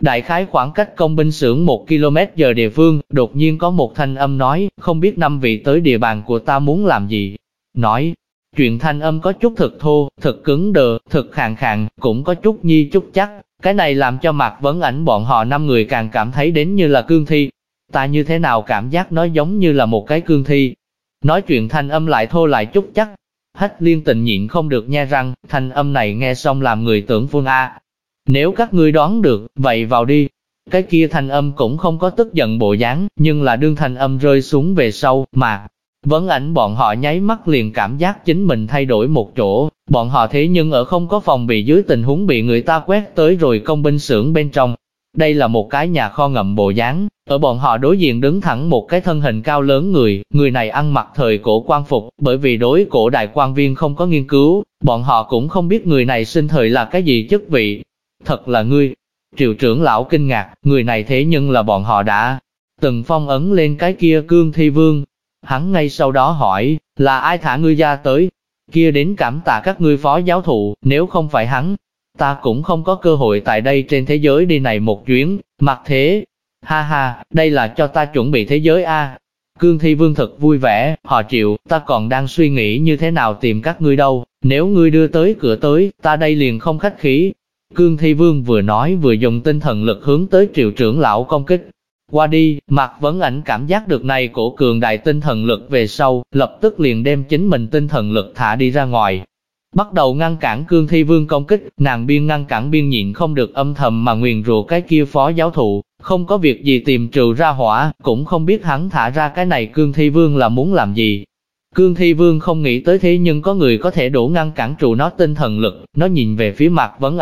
Đại khái khoảng cách công binh xưởng 1 km giờ địa phương, đột nhiên có một thanh âm nói, không biết 5 vị tới địa bàn của ta muốn làm gì. Nói, chuyện thanh âm có chút thực thô, thực cứng đờ, thực khàn khàn, cũng có chút nhi chút chắc. Cái này làm cho Mạc Vấn Ảnh bọn họ 5 người càng cảm thấy đến như là cương thi. Ta như thế nào cảm giác nó giống như là một cái cương thi. Nói chuyện thanh âm lại thô lại chút chắc. Hách Liên Tình nhịn không được nhe răng, thanh âm này nghe xong làm người tưởng phun a. Nếu các ngươi đoán được, vậy vào đi. Cái kia thanh âm cũng không có tức giận bộ dáng, nhưng là đương thanh âm rơi xuống về sau, Mạc Vấn Ảnh bọn họ nháy mắt liền cảm giác chính mình thay đổi một chỗ, bọn họ thế nhưng ở không có phòng bị dưới tình huống bị người ta quét tới rồi công binh xưởng bên trong. Đây là một cái nhà kho ngầm bộ dáng, ở bọn họ đối diện đứng thẳng một cái thân hình cao lớn người này ăn mặc thời cổ quan phục, bởi vì đối cổ đại quan viên không có nghiên cứu, bọn họ cũng không biết người này sinh thời là cái gì chức vị. Thật là ngươi. Triệu trưởng lão kinh ngạc, người này thế nhưng là bọn họ đã từng phong ấn lên cái kia cương thi vương. Hắn ngay sau đó hỏi, là ai thả ngươi ra tới? Kia đến cảm tạ các ngươi phó giáo thụ, nếu không phải hắn, ta cũng không có cơ hội tại đây trên thế giới đi này một chuyến, mặc thế. Ha ha, đây là cho ta chuẩn bị thế giới a. Cương thi vương thật vui vẻ, họ Triệu, ta còn đang suy nghĩ như thế nào tìm các ngươi đâu, nếu ngươi đưa tới cửa tới, ta đây liền không khách khí. Cương thi vương vừa nói vừa dùng tinh thần lực hướng tới Triệu trưởng lão công kích. Qua đi, Mạc Vấn Ảnh cảm giác được này cổ cường đại tinh thần lực về sau, lập tức liền đem chính mình tinh thần lực thả đi ra ngoài. Bắt đầu ngăn cản cương thi vương công kích, nàng biên ngăn cản biên nhịn không được âm thầm mà nguyền rủa cái kia phó giáo thụ, không có việc gì tìm trừ ra hỏa, cũng không biết hắn thả ra cái này cương thi vương là muốn làm gì. Cương thi vương không nghĩ tới thế nhưng có người có thể đủ ngăn cản trụ nó tinh thần lực, nó nhìn về phía Mạc Vấn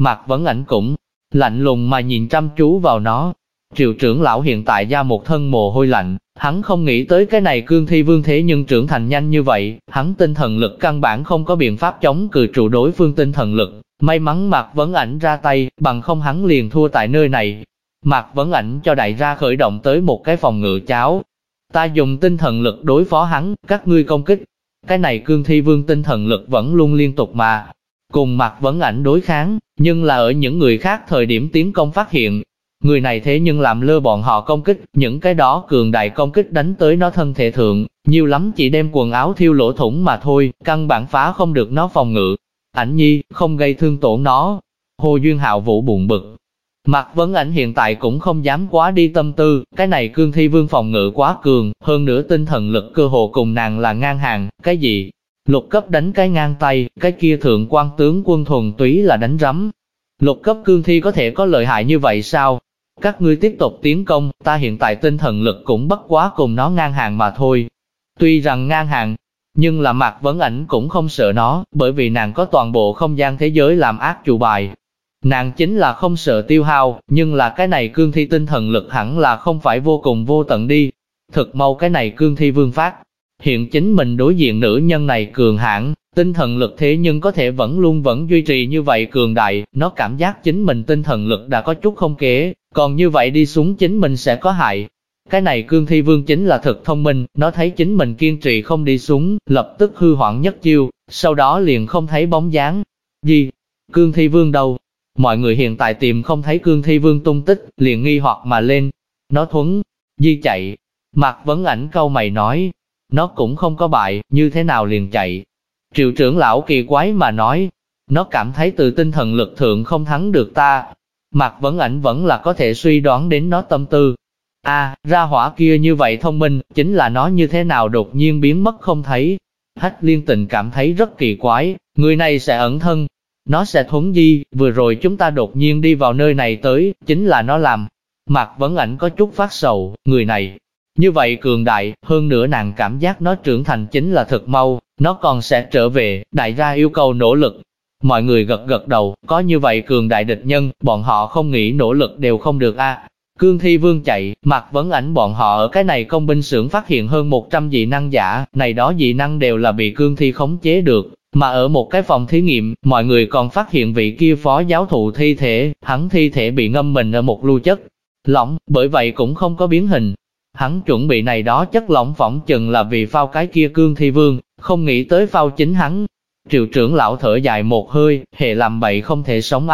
Ảnh cũng lạnh lùng mà nhìn chăm chú vào nó. Triệu trưởng lão hiện tại ra một thân mồ hôi lạnh, hắn không nghĩ tới cái này cương thi vương thế nhưng trưởng thành nhanh như vậy, hắn tinh thần lực căn bản không có biện pháp chống cự trụ đối phương tinh thần lực, may mắn Mạc Vấn Ảnh ra tay, bằng không hắn liền thua tại nơi này. Mạc Vấn Ảnh cho đại gia khởi động tới một cái phòng ngự cháo. Ta dùng tinh thần lực đối phó hắn, các ngươi công kích. Cái này cương thi vương tinh thần lực vẫn luôn liên tục mà cùng Mạc Vấn Ảnh đối kháng, nhưng là ở những người khác thời điểm tiến công phát hiện, người này thế nhưng làm lơ bọn họ công kích, những cái đó cường đại công kích đánh tới nó thân thể thượng, nhiều lắm chỉ đem quần áo thiêu lỗ thủng mà thôi, căn bản phá không được nó phòng ngự. Ảnh nhi, không gây thương tổn nó. Hồ Duyên Hạo Vũ buồn bực. Mạc Vấn Ảnh hiện tại cũng không dám quá đi tâm tư, cái này cương thi vương phòng ngự quá cường, hơn nữa tinh thần lực cơ hồ cùng nàng là ngang hàng, cái gì? Lục cấp đánh cái ngang tay, cái kia thượng quan tướng quân thuần túy là đánh rắm. Lục cấp cương thi có thể có lợi hại như vậy sao? Các ngươi tiếp tục tiến công, ta hiện tại tinh thần lực cũng bất quá cùng nó ngang hàng mà thôi. Tuy rằng ngang hàng, nhưng là Mạc Vấn Ảnh cũng không sợ nó, bởi vì nàng có toàn bộ không gian thế giới làm ác chủ bài. Nàng chính là không sợ tiêu hao, nhưng là cái này cương thi tinh thần lực hẳn là không phải vô cùng vô tận đi. Thực mau cái này cương thi vương phát hiện chính mình đối diện nữ nhân này cường hãn, tinh thần lực thế nhưng có thể vẫn duy trì như vậy cường đại, nó cảm giác chính mình tinh thần lực đã có chút không kế, còn như vậy đi xuống chính mình sẽ có hại. Cái này cương thi vương chính là thực thông minh, nó thấy chính mình kiên trì không đi xuống, lập tức hư hoảng nhất chiêu, sau đó liền không thấy bóng dáng. Gì? Cương thi vương đâu? Mọi người hiện tại tìm không thấy cương thi vương tung tích, liền nghi hoặc mà lên. Nó thuấn di chạy. Mạc Vấn Ảnh cau mày nói, nó cũng không có bại, như thế nào liền chạy. Triệu trưởng lão kỳ quái mà nói, nó cảm thấy từ tinh thần lực thượng không thắng được ta. Mạc Vấn Ảnh vẫn là có thể suy đoán đến nó tâm tư. Ra hỏa kia như vậy thông minh, chính là nó như thế nào đột nhiên biến mất không thấy. Hách Liên Tình cảm thấy rất kỳ quái, người này sẽ ẩn thân, nó sẽ thuấn di, vừa rồi chúng ta đột nhiên đi vào nơi này tới, chính là nó làm. Mạc Vấn Ảnh có chút phát sầu, người này như vậy cường đại, hơn nữa nàng cảm giác nó trưởng thành chính là thật mau, nó còn sẽ trở về, đại gia yêu cầu nỗ lực. Mọi người gật gật đầu, có như vậy cường đại địch nhân, bọn họ không nghĩ nỗ lực đều không được Cương thi vương chạy, Mạc Vấn Ảnh bọn họ ở cái này công binh xưởng phát hiện hơn 100 dị năng giả, này đó dị năng đều là bị cương thi khống chế được. Mà ở một cái phòng thí nghiệm, mọi người còn phát hiện vị kia phó giáo thụ thi thể, hắn thi thể bị ngâm mình ở một lưu chất lỏng, bởi vậy cũng không có biến hình. Hắn chuẩn bị này đó chất lỏng phỏng chừng là vì phao cái kia cương thi vương, không nghĩ tới phao chính hắn. Triệu trưởng lão thở dài một hơi, hệ làm bậy không thể sống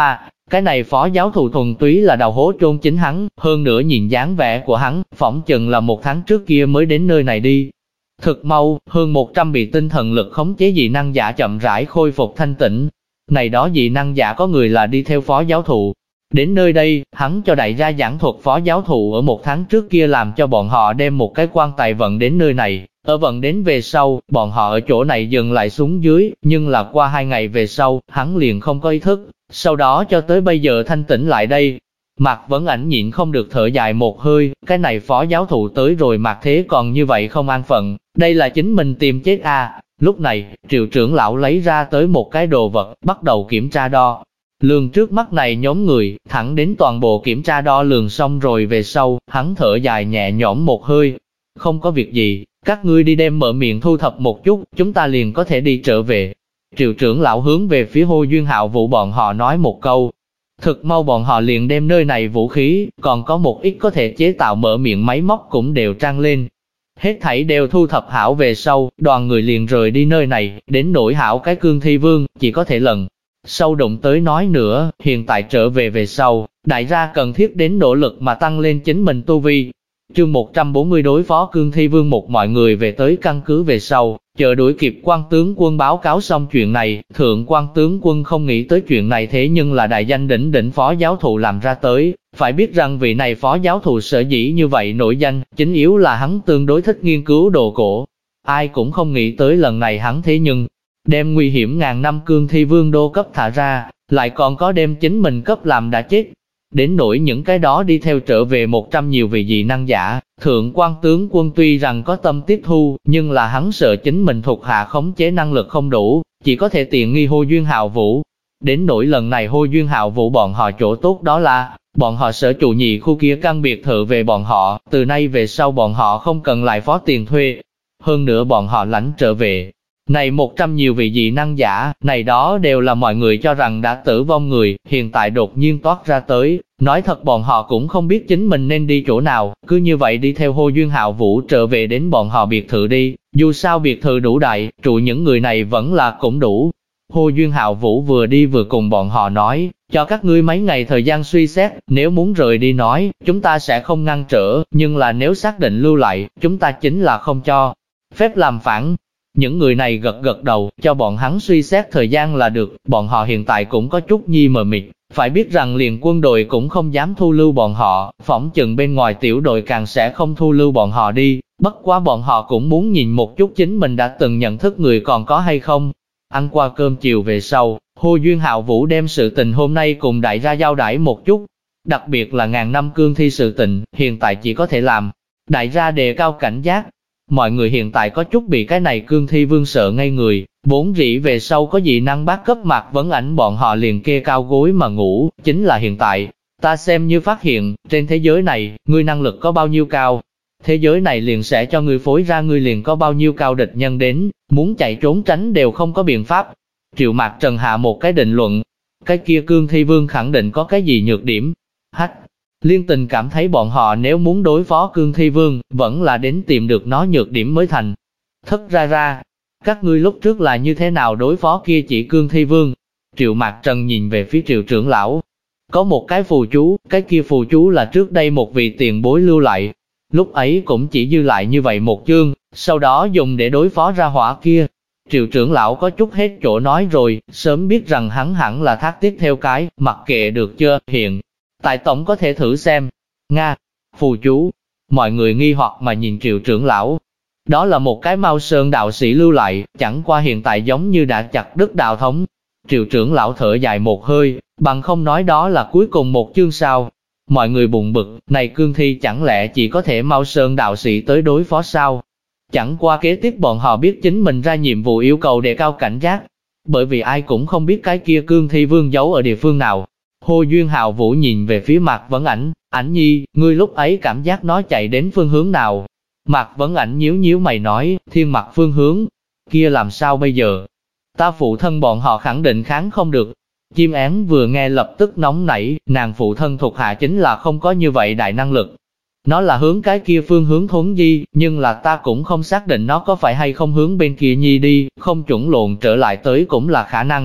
Cái này phó giáo thụ thuần túy là đào hố chôn chính hắn, hơn nữa nhìn dáng vẻ của hắn, phỏng chừng là 1 tháng trước kia mới đến nơi này đi. Thực mau, hơn 100 bị tinh thần lực khống chế dị năng giả chậm rãi khôi phục thanh tĩnh. Này đó dị năng giả có người là đi theo phó giáo thụ. Đến nơi đây, hắn cho đại gia giảng thuật phó giáo thụ ở 1 tháng trước kia làm cho bọn họ đem một cái quan tài vận đến nơi này. Ở vận đến về sau, bọn họ ở chỗ này dừng lại xuống dưới, nhưng là qua 2 ngày về sau, hắn liền không có ý thức, sau đó cho tới bây giờ thanh tỉnh lại đây. Mạc Vấn Ảnh nhịn không được thở dài một hơi, cái này phó giáo thụ tới rồi Mạc Thế còn như vậy không an phận, đây là chính mình tìm chết à. Lúc này, Triệu trưởng lão lấy ra tới một cái đồ vật, bắt đầu kiểm tra đo lường trước mắt này nhóm người, thẳng đến toàn bộ kiểm tra đo lường xong rồi về sau, hắn thở dài nhẹ nhõm một hơi. Không có việc gì, các ngươi đi đem mở miệng thu thập một chút, chúng ta liền có thể đi trở về. Triệu trưởng lão hướng về phía Hồ Duyên Hạo Vũ bọn họ nói một câu. Thực mau bọn họ liền đem nơi này vũ khí, còn có một ít có thể chế tạo mở miệng máy móc cũng đều trang lên. Hết thảy đều thu thập hảo về sau, đoàn người liền rời đi nơi này, đến nỗi hảo cái Cương Thi Vương, chỉ có thể lần sau đụng tới nói nữa, hiện tại trở về sau, đại gia cần thiết đến nỗ lực mà tăng lên chính mình tu vi. Chương 140 đối phó Cương Thi Vương. Một mọi người về tới căn cứ về sau, chờ đuổi kịp quan tướng quân báo cáo xong chuyện này, thượng quan tướng quân không nghĩ tới chuyện này thế nhưng là đại danh đỉnh đỉnh phó giáo thụ làm ra tới. Phải biết rằng vị này phó giáo thụ sở dĩ như vậy nổi danh, chính yếu là hắn tương đối thích nghiên cứu đồ cổ. Ai cũng không nghĩ tới lần này hắn thế nhưng đem nguy hiểm ngàn năm Cương Thi Vương đô cấp thả ra, lại còn có đem chính mình cấp làm đã chết. Đến nỗi những cái đó đi theo trở về 100 nhiều vị dị năng giả, thượng quan tướng quân tuy rằng có tâm tiếp thu, nhưng là hắn sợ chính mình thuộc hạ khống chế năng lực không đủ, chỉ có thể tiện nghi Hồ Duyên Hạo Vũ. Đến nỗi lần này Hồ Duyên Hạo Vũ bọn họ chỗ tốt đó là, bọn họ sở chủ nhị khu kia căn biệt thự về bọn họ, từ nay về sau bọn họ không cần lại phó tiền thuê. Hơn nữa bọn họ lãnh trở về. Này 100 nhiều vị dị năng giả, này đó đều là mọi người cho rằng đã tử vong người, hiện tại đột nhiên toát ra tới. Nói thật bọn họ cũng không biết chính mình nên đi chỗ nào, cứ như vậy đi theo Hồ Duyên Hạo Vũ trở về đến bọn họ biệt thự đi. Dù sao biệt thự đủ đại, trụ những người này vẫn là cũng đủ. Hồ Duyên Hạo Vũ vừa đi vừa cùng bọn họ nói, cho các ngươi mấy ngày thời gian suy xét, nếu muốn rời đi nói, chúng ta sẽ không ngăn trở, nhưng là nếu xác định lưu lại, chúng ta chính là không cho phép làm phản. Những người này gật gật đầu, cho bọn hắn suy xét thời gian là được, bọn họ hiện tại cũng có chút nhi mờ mịt, phải biết rằng liền quân đội cũng không dám thu lưu bọn họ, phỏng chừng bên ngoài tiểu đội càng sẽ không thu lưu bọn họ đi, bất quá bọn họ cũng muốn nhìn một chút chính mình đã từng nhận thức người còn có hay không. Ăn qua cơm chiều về sau, Hồ Duyên Hạo Vũ đem sự tình hôm nay cùng đại gia giao đãi một chút, đặc biệt là ngàn năm cương thi sự tình, hiện tại chỉ có thể làm đại gia đề cao cảnh giác. Mọi người hiện tại có chút bị cái này Cương Thi Vương sợ ngây người, vốn dĩ về sau có dị năng bát cấp Mạc Vấn Ảnh bọn họ liền kê cao gối mà ngủ, chính là hiện tại, ta xem như phát hiện, trên thế giới này, ngươi năng lực có bao nhiêu cao, thế giới này liền sẽ cho ngươi phối ra ngươi liền có bao nhiêu cao địch nhân đến, muốn chạy trốn tránh đều không có biện pháp. Triệu Mạc Trần hạ một cái định luận, cái kia Cương Thi Vương khẳng định có cái gì nhược điểm. Hách Liên Tình cảm thấy bọn họ nếu muốn đối phó Cương Thi Vương, vẫn là đến tìm được nó nhược điểm mới thành. Thất ra, các ngươi lúc trước là như thế nào đối phó kia chỉ Cương Thi Vương? Triệu Mạc Trần nhìn về phía Triệu trưởng lão. Có một cái phù chú, cái kia phù chú là trước đây một vị tiền bối lưu lại. Lúc ấy cũng chỉ dư lại như vậy một chương, sau đó dùng để đối phó ra hỏa kia. Triệu trưởng lão có chút hết chỗ nói rồi, sớm biết rằng hắn hẳn là thác tiếp theo cái, mặc kệ được chưa, hiện tại tổng có thể thử xem. Nga, phù chú, mọi người nghi hoặc mà nhìn Triệu trưởng lão. Đó là một cái Mao Sơn đạo sĩ lưu lại, chẳng qua hiện tại giống như đã chặt đứt đạo thống. Triệu trưởng lão thở dài một hơi, bằng không nói đó là cuối cùng một chương sao. Mọi người buồn bực, này Cương Thi chẳng lẽ chỉ có thể Mao Sơn đạo sĩ tới đối phó sao? Chẳng qua kế tiếp bọn họ biết chính mình ra nhiệm vụ yêu cầu đề cao cảnh giác, bởi vì ai cũng không biết cái kia Cương Thi Vương giấu ở địa phương nào. Hồ Duyên Hạo Vũ nhìn về phía Mạc Vấn Ảnh, Ảnh nhi, ngươi lúc ấy cảm giác nó chạy đến phương hướng nào? Mạc Vấn Ảnh nhíu nhíu mày nói, thiên mặt phương hướng, kia làm sao bây giờ? Ta phụ thân bọn họ khẳng định kháng không được. Chim én vừa nghe lập tức nóng nảy, nàng phụ thân thuộc hạ chính là không có như vậy đại năng lực. Nó là hướng cái kia phương hướng thuấn di, nhưng là ta cũng không xác định nó có phải hay không hướng bên kia nhi đi, không chuẩn lộn trở lại tới cũng là khả năng.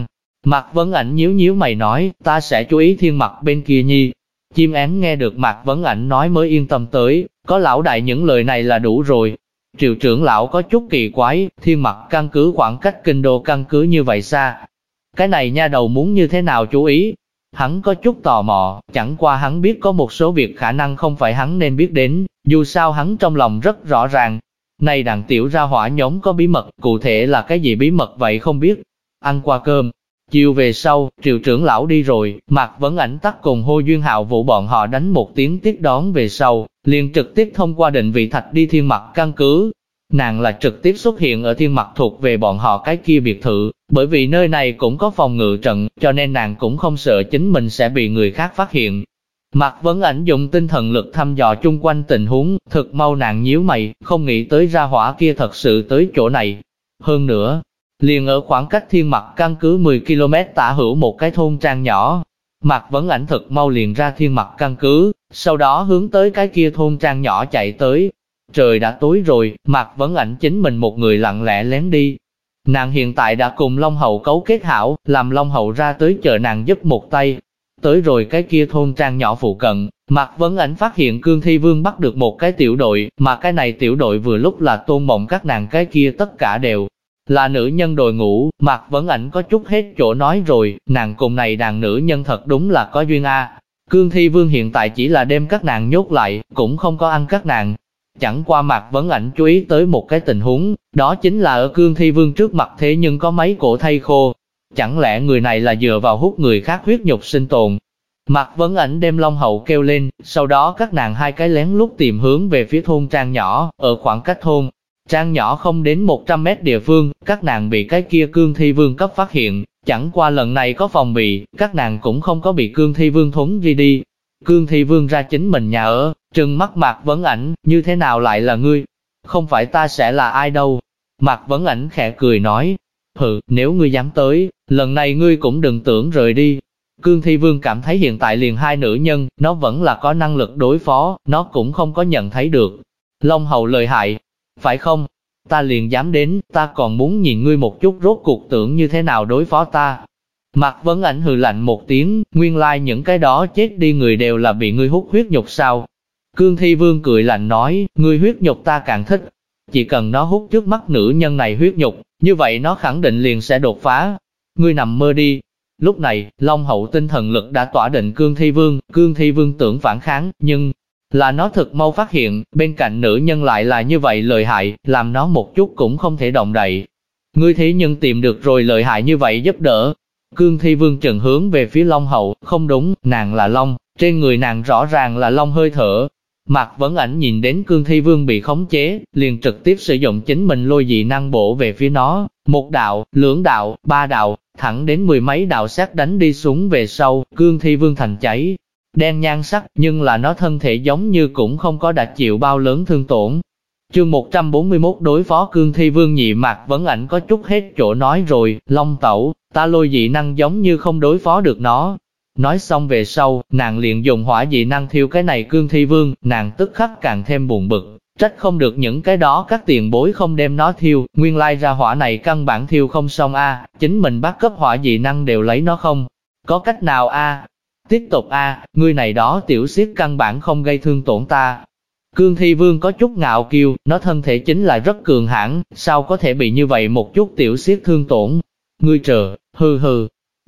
Mạc Vấn Ảnh nhíu nhíu mày nói, ta sẽ chú ý thiên mặt bên kia nhi. Chim én nghe được Mạc Vấn Ảnh nói mới yên tâm tới, có lão đại những lời này là đủ rồi. Triệu trưởng lão có chút kỳ quái, thiên mặt căn cứ khoảng cách kinh đô căn cứ như vậy xa. Cái này nha đầu muốn như thế nào chú ý? Hắn có chút tò mò, chẳng qua hắn biết có một số việc khả năng không phải hắn nên biết đến, dù sao hắn trong lòng rất rõ ràng. Này đàn tiểu ra hỏa nhóm có bí mật, cụ thể là cái gì bí mật vậy không biết. Ăn qua cơm, chiều về sau, Triệu trưởng lão đi rồi, Mạc Vấn Ảnh tắt cùng Hô Duyên Hạo Vũ bọn họ đánh một tiếng tiếp đón về sau, liền trực tiếp thông qua định vị thạch đi thiên mặt căn cứ. Nàng là trực tiếp xuất hiện ở thiên mặt thuộc về bọn họ cái kia biệt thự, bởi vì nơi này cũng có phòng ngự trận, cho nên nàng cũng không sợ chính mình sẽ bị người khác phát hiện. Mạc Vấn Ảnh dùng tinh thần lực thăm dò chung quanh tình huống, thực mau nàng nhíu mày, không nghĩ tới ra hỏa kia thật sự tới chỗ này. Hơn nữa, liền ở khoảng cách thiên mặt căn cứ 10 km tả hữu một cái thôn trang nhỏ. Mạc Vấn Ảnh thực mau liền ra thiên mặt căn cứ, sau đó hướng tới cái kia thôn trang nhỏ chạy tới. Trời đã tối rồi, Mạc Vấn Ảnh chính mình một người lặng lẽ lén đi. Nàng hiện tại đã cùng Long Hậu cấu kết hảo, làm Long Hậu ra tới chờ nàng giúp một tay. Tới rồi cái kia thôn trang nhỏ phụ cận, Mạc Vấn Ảnh phát hiện Cương Thi Vương bắt được một cái tiểu đội, mà cái này tiểu đội vừa lúc là Tôn Mộng các nàng, cái kia tất cả đều là nữ nhân đội ngũ. Mạc Vấn Ảnh có chút hết chỗ nói rồi, nàng cùng này đàn nữ nhân thật đúng là có duyên a. Cương Thi Vương hiện tại chỉ là đem các nàng nhốt lại, cũng không có ăn các nàng. Chẳng qua Mạc Vấn Ảnh chú ý tới một cái tình huống, đó chính là ở Cương Thi Vương trước mặt thế nhưng có mấy cổ thây khô. Chẳng lẽ người này là dựa vào hút người khác huyết nhục sinh tồn? Mạc Vấn Ảnh đem Long Hậu kêu lên, sau đó các nàng hai cái lén lút tìm hướng về phía thôn trang nhỏ, ở khoảng cách thôn trang nhỏ không đến 100 mét địa phương, các nàng bị cái kia Cương Thi Vương cấp phát hiện, chẳng qua lần này có phòng bị, các nàng cũng không có bị Cương Thi Vương thuấn di đi. Cương Thi Vương ra chính mình nhà ở, trừng mắt Mạc Vấn Ảnh, như thế nào lại là ngươi? Không phải ta sẽ là ai đâu. Mạc Vấn Ảnh khẽ cười nói, hừ, nếu ngươi dám tới, lần này ngươi cũng đừng tưởng rời đi. Cương Thi Vương cảm thấy hiện tại liền hai nữ nhân, nó vẫn là có năng lực đối phó, nó cũng không có nhận thấy được. Long Hậu lợi hại, phải không? Ta liền dám đến, ta còn muốn nhìn ngươi một chút rốt cuộc tưởng như thế nào đối phó ta. Mạc Vấn Ảnh hừ lạnh một tiếng, nguyên lai những cái đó chết đi người đều là bị ngươi hút huyết nhục sao? Cương Thi Vương cười lạnh nói, ngươi huyết nhục ta càng thích. Chỉ cần nó hút trước mắt nữ nhân này huyết nhục, như vậy nó khẳng định liền sẽ đột phá. Ngươi nằm mơ đi. Lúc này, Long Hậu tinh thần lực đã tỏa định Cương Thi Vương tưởng phản kháng, nhưng là nó thực mau phát hiện, bên cạnh nữ nhân lại là như vậy lợi hại, làm nó một chút cũng không thể động đậy. Ngươi thế nhưng tìm được rồi lợi hại như vậy giúp đỡ. Cương Thi Vương trừng hướng về phía Long Hậu, không đúng, nàng là Long, trên người nàng rõ ràng là Long hơi thở. Mạc Vấn Ảnh nhìn đến Cương Thi Vương bị khống chế, liền trực tiếp sử dụng chính mình lôi dị năng bổ về phía nó, một đạo, lưỡng đạo, ba đạo, thẳng đến mười mấy đạo sát đánh đi xuống về sau, Cương Thi Vương thành cháy đen nhan sắc, nhưng là nó thân thể giống như cũng không có đã chịu bao lớn thương tổn. Chương 141 đối phó Cương Thi Vương nhị. Mạc Vấn Ảnh có chút hết chỗ nói rồi, Long tẩu, ta lôi dị năng giống như không đối phó được nó. Nói xong về sau, nàng liền dùng hỏa dị năng thiêu cái này Cương Thi Vương, nàng tức khắc càng thêm buồn bực, trách không được những cái đó các tiền bối không đem nó thiêu, nguyên lai ra hỏa này căn bản thiêu không xong a, chính mình bắt cấp hỏa dị năng đều lấy nó không có cách nào a. Tiếp tục a, ngươi này đó tiểu xiết căn bản không gây thương tổn ta. Cương Thi Vương có chút ngạo kiêu, nó thân thể chính là rất cường hãn, sao có thể bị như vậy một chút tiểu xiết thương tổn. Ngươi chờ, hừ hừ.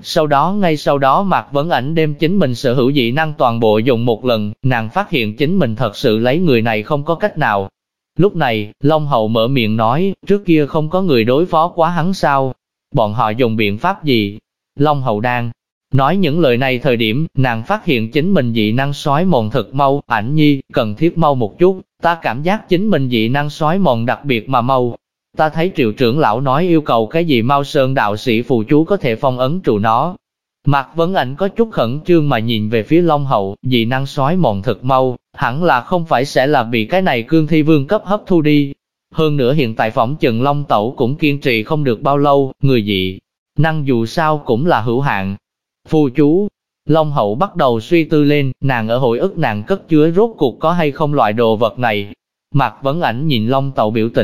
Ngay sau đó Mạc Vấn Ảnh đem chính mình sở hữu dị năng toàn bộ dùng một lần, nàng phát hiện chính mình thật sự lấy người này không có cách nào. Lúc này, Long Hậu mở miệng nói, trước kia không có người đối phó quá hắn sao? Bọn họ dùng biện pháp gì? Long Hậu đang nói những lời này thời điểm, nàng phát hiện chính mình dị năng sói mòn thật mau, Ảnh nhi, cần thiết mau một chút, ta cảm giác chính mình dị năng sói mòn đặc biệt mà mau. Ta thấy Triệu trưởng lão nói yêu cầu cái gì Mao Sơn đạo sĩ phù chú có thể phong ấn trụ nó. Mạc Vấn Ảnh có chút khẩn trương mà nhìn về phía Long Hậu, dị năng sói mòn thật mau, hẳn là không phải sẽ là bị cái này Cương Thi Vương cấp hấp thu đi. Hơn nữa hiện tại phỏng chừng Long Tẩu cũng kiên trì không được bao lâu, người dị năng dù sao cũng là hữu hạn. Phù chú, Long Hậu bắt đầu suy tư lên, nàng ở hồi ức nàng cất chứa rốt cuộc có hay không loại đồ vật này. Mạc Vấn Ảnh nhìn Long Tẩu biểu tình,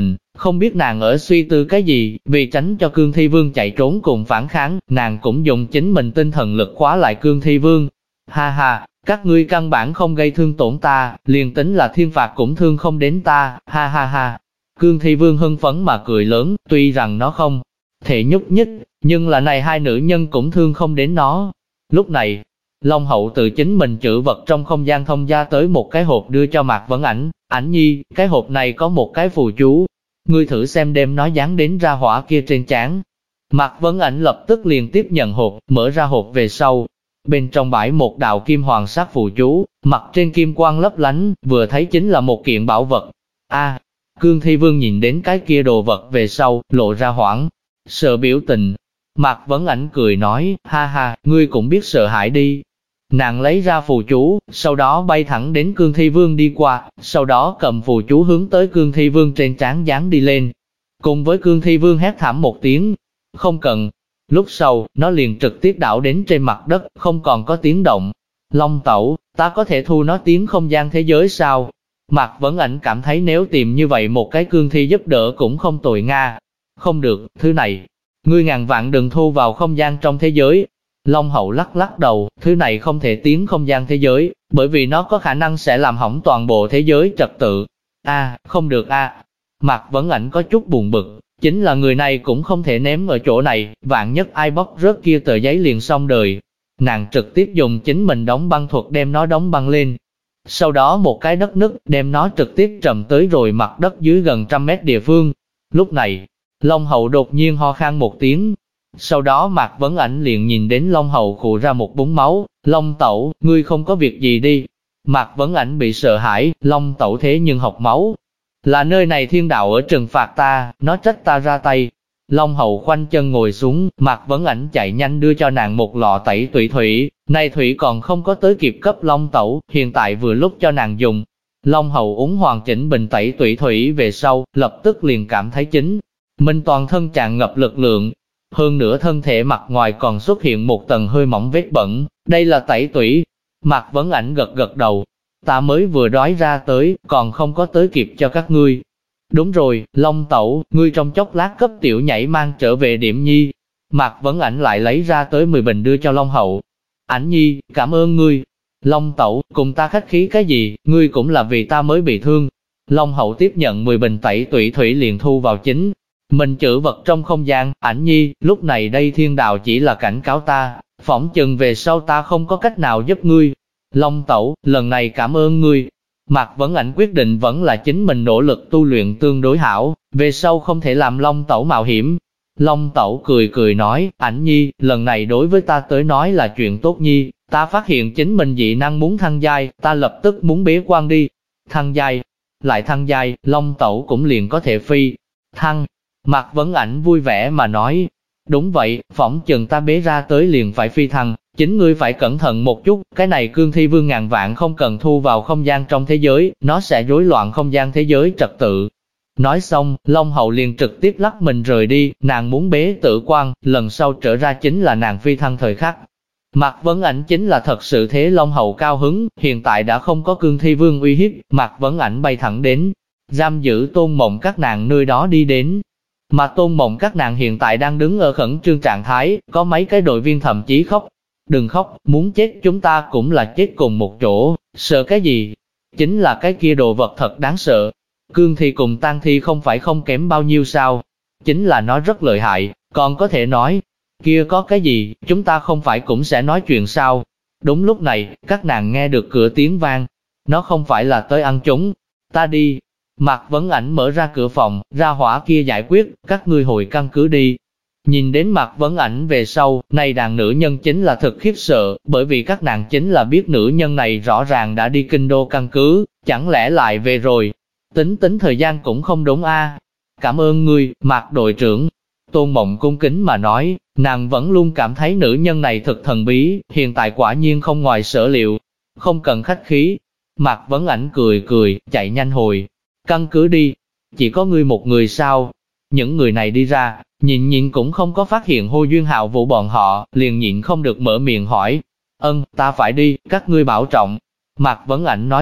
không biết nàng ở suy tư cái gì, vì tránh cho Cương Thi Vương chạy trốn cùng phản kháng, nàng cũng dùng chính mình tinh thần lực khóa lại Cương Thi Vương. Ha ha, các ngươi căn bản không gây thương tổn ta, liền tính là thiên phạt cũng thương không đến ta, ha ha ha. Cương Thi Vương hưng phấn mà cười lớn, tuy rằng nó không thể nhúc nhích, nhưng là này hai nữ nhân cũng thương không đến nó. Lúc này, Long Hậu từ chính mình trữ vật trong không gian thông gia tới một cái hộp đưa cho Mạc Vấn Ảnh, Ảnh nhi, cái hộp này có một cái phù chú, ngươi thử xem đem nó dán đến ra hỏa kia trên trán. Mạc Vấn Ảnh lập tức liền tiếp nhận hộp, mở ra hộp về sau. Bên trong bãi một đạo kim hoàng sắc phù chú, mặt trên kim quang lấp lánh, vừa thấy chính là một kiện bảo vật. A, Cương Thi Vương nhìn đến cái kia đồ vật về sau, lộ ra hoảng sợ biểu tình. Mạc Vấn Ảnh cười nói, ha ha, ngươi cũng biết sợ hãi đi. Nàng lấy ra phù chú, sau đó bay thẳng đến Cương Thi Vương đi qua, sau đó cầm phù chú hướng tới Cương Thi Vương trên trán dán đi lên. Cùng với Cương Thi Vương hét thảm một tiếng, không cần. Lúc sau, nó liền trực tiếp đảo đến trên mặt đất, không còn có tiếng động. Long Tẩu, ta có thể thu nó tiến không gian thế giới sao? Mạc Vấn Ảnh cảm thấy nếu tìm như vậy một cái cương thi giúp đỡ cũng không tồi nga. Không được, thứ này, ngươi ngàn vạn đừng thu vào không gian trong thế giới. Long Hậu lắc lắc đầu, thứ này không thể tiến không gian thế giới, bởi vì nó có khả năng sẽ làm hỏng toàn bộ thế giới trật tự. Không được Mạc Vấn Ảnh có chút buồn bực, chính là người này cũng không thể ném ở chỗ này, vạn nhất ai bóc rớt kia tờ giấy liền xong đời. Nàng trực tiếp dùng chính mình đóng băng thuật đem nó đóng băng lên. Sau đó một cái đất nứt đem nó trực tiếp trầm tới rồi mặt đất dưới gần 100 mét địa phương. Lúc này, Long Hậu đột nhiên ho khan một tiếng. Sau đó Mạc Vấn Ảnh liền nhìn đến Long Hậu khụ ra một búng máu. Long Tẩu, ngươi không có việc gì đi. Mạc Vấn Ảnh bị sợ hãi, Long Tẩu thế nhưng học máu. Là nơi này thiên đạo ở trừng phạt ta, nó trách ta ra tay. Long Hậu khoanh chân ngồi xuống, Mạc Vấn Ảnh chạy nhanh đưa cho nàng một lọ tẩy tủy thủy. Này thủy còn không có tới kịp cấp Long Tẩu, hiện tại vừa lúc cho nàng dùng. Long Hậu uống hoàn chỉnh bình tẩy tủy thủy về sau, lập tức liền cảm thấy chính mình toàn thân tràn ngập lực lượng. Hơn nữa thân thể mặt ngoài còn xuất hiện một tầng hơi mỏng vết bẩn, đây là tẩy tủy. Mạc Vấn Ảnh gật gật đầu. Ta mới vừa đói ra tới, còn không có tới kịp cho các ngươi. Đúng rồi, Long Tẩu, ngươi trong chốc lát cấp tiểu nhảy mang trở về điểm nhi. Mạc Vấn Ảnh lại lấy ra tới 10 bình đưa cho Long Hậu. Ảnh nhi, cảm ơn ngươi. Long Tẩu, cùng ta khách khí cái gì, ngươi cũng là vì ta mới bị thương. Long Hậu tiếp nhận 10 bình tẩy tủy thủy liền thu vào chính. Mình trữ vật trong không gian, Ảnh nhi, lúc này đây thiên đạo chỉ là cảnh cáo ta, phỏng chừng về sau ta không có cách nào giúp ngươi. Long Tẩu, lần này cảm ơn ngươi. Mạc Vấn Ảnh quyết định vẫn là chính mình nỗ lực tu luyện tương đối hảo, về sau không thể làm Long Tẩu mạo hiểm. Long Tẩu cười cười nói, Ảnh nhi, lần này đối với ta tới nói là chuyện tốt nhi, ta phát hiện chính mình dị năng muốn thăng giai, ta lập tức muốn bế quan đi. Thăng giai, lại thăng giai, Long Tẩu cũng liền có thể phi. Thăng, Mạc Vấn Ảnh vui vẻ mà nói, đúng vậy, phỏng chừng ta bế ra tới liền phải phi thăng. Chính ngươi phải cẩn thận một chút, cái này Cương Thi Vương ngàn vạn không cần thu vào không gian trong thế giới, nó sẽ rối loạn không gian thế giới trật tự. Nói xong, Long Hậu liền trực tiếp lắc mình rời đi, nàng muốn bế tử quan, lần sau trở ra chính là nàng phi thăng thời khắc. Mạc Vấn Ảnh chính là thật sự thế Long Hậu cao hứng, hiện tại đã không có Cương Thi Vương uy hiếp, Mạc Vấn Ảnh bay thẳng đến, giam giữ Tôn Mộng các nàng nơi đó đi đến. Mà Tôn Mộng các nàng hiện tại đang đứng ở khẩn trương trạng thái, có mấy cái đội viên thậm chí khóc. Đừng khóc, muốn chết chúng ta cũng là chết cùng một chỗ, sợ cái gì? Chính là cái kia đồ vật thật đáng sợ. Cương thi cùng tang thi không phải không kém bao nhiêu sao? Chính là nó rất lợi hại, còn có thể nói, kia có cái gì, chúng ta không phải cũng sẽ nói chuyện sao? Đúng lúc này, các nàng nghe được cửa tiếng vang, nó không phải là tới ăn chúng, ta đi. Mạc Vấn Ảnh mở ra cửa phòng, ra hỏa kia giải quyết, các ngươi hồi căn cứ đi. Nhìn đến Mạc Vấn Ảnh về sau, này đàn nữ nhân chính là thực khiếp sợ, bởi vì các nàng chính là biết nữ nhân này rõ ràng đã đi kinh đô căn cứ, chẳng lẽ lại về rồi. Tính thời gian cũng không đúng a. Cảm ơn ngươi, Mạc đội trưởng. Tôn Mộng cung kính mà nói, nàng vẫn luôn cảm thấy nữ nhân này thật thần bí, hiện tại quả nhiên không ngoài sở liệu. Không cần khách khí. Mạc Vấn Ảnh cười cười, chạy nhanh hồi. Căn cứ đi. Chỉ có ngươi một người sao? Những người này đi ra, nhịn cũng không có phát hiện Hồ Duyên Hạo vụ bọn họ, liền nhịn không được mở miệng hỏi. Ta phải đi, các ngươi bảo trọng. Mạc Vấn Ảnh nói xong,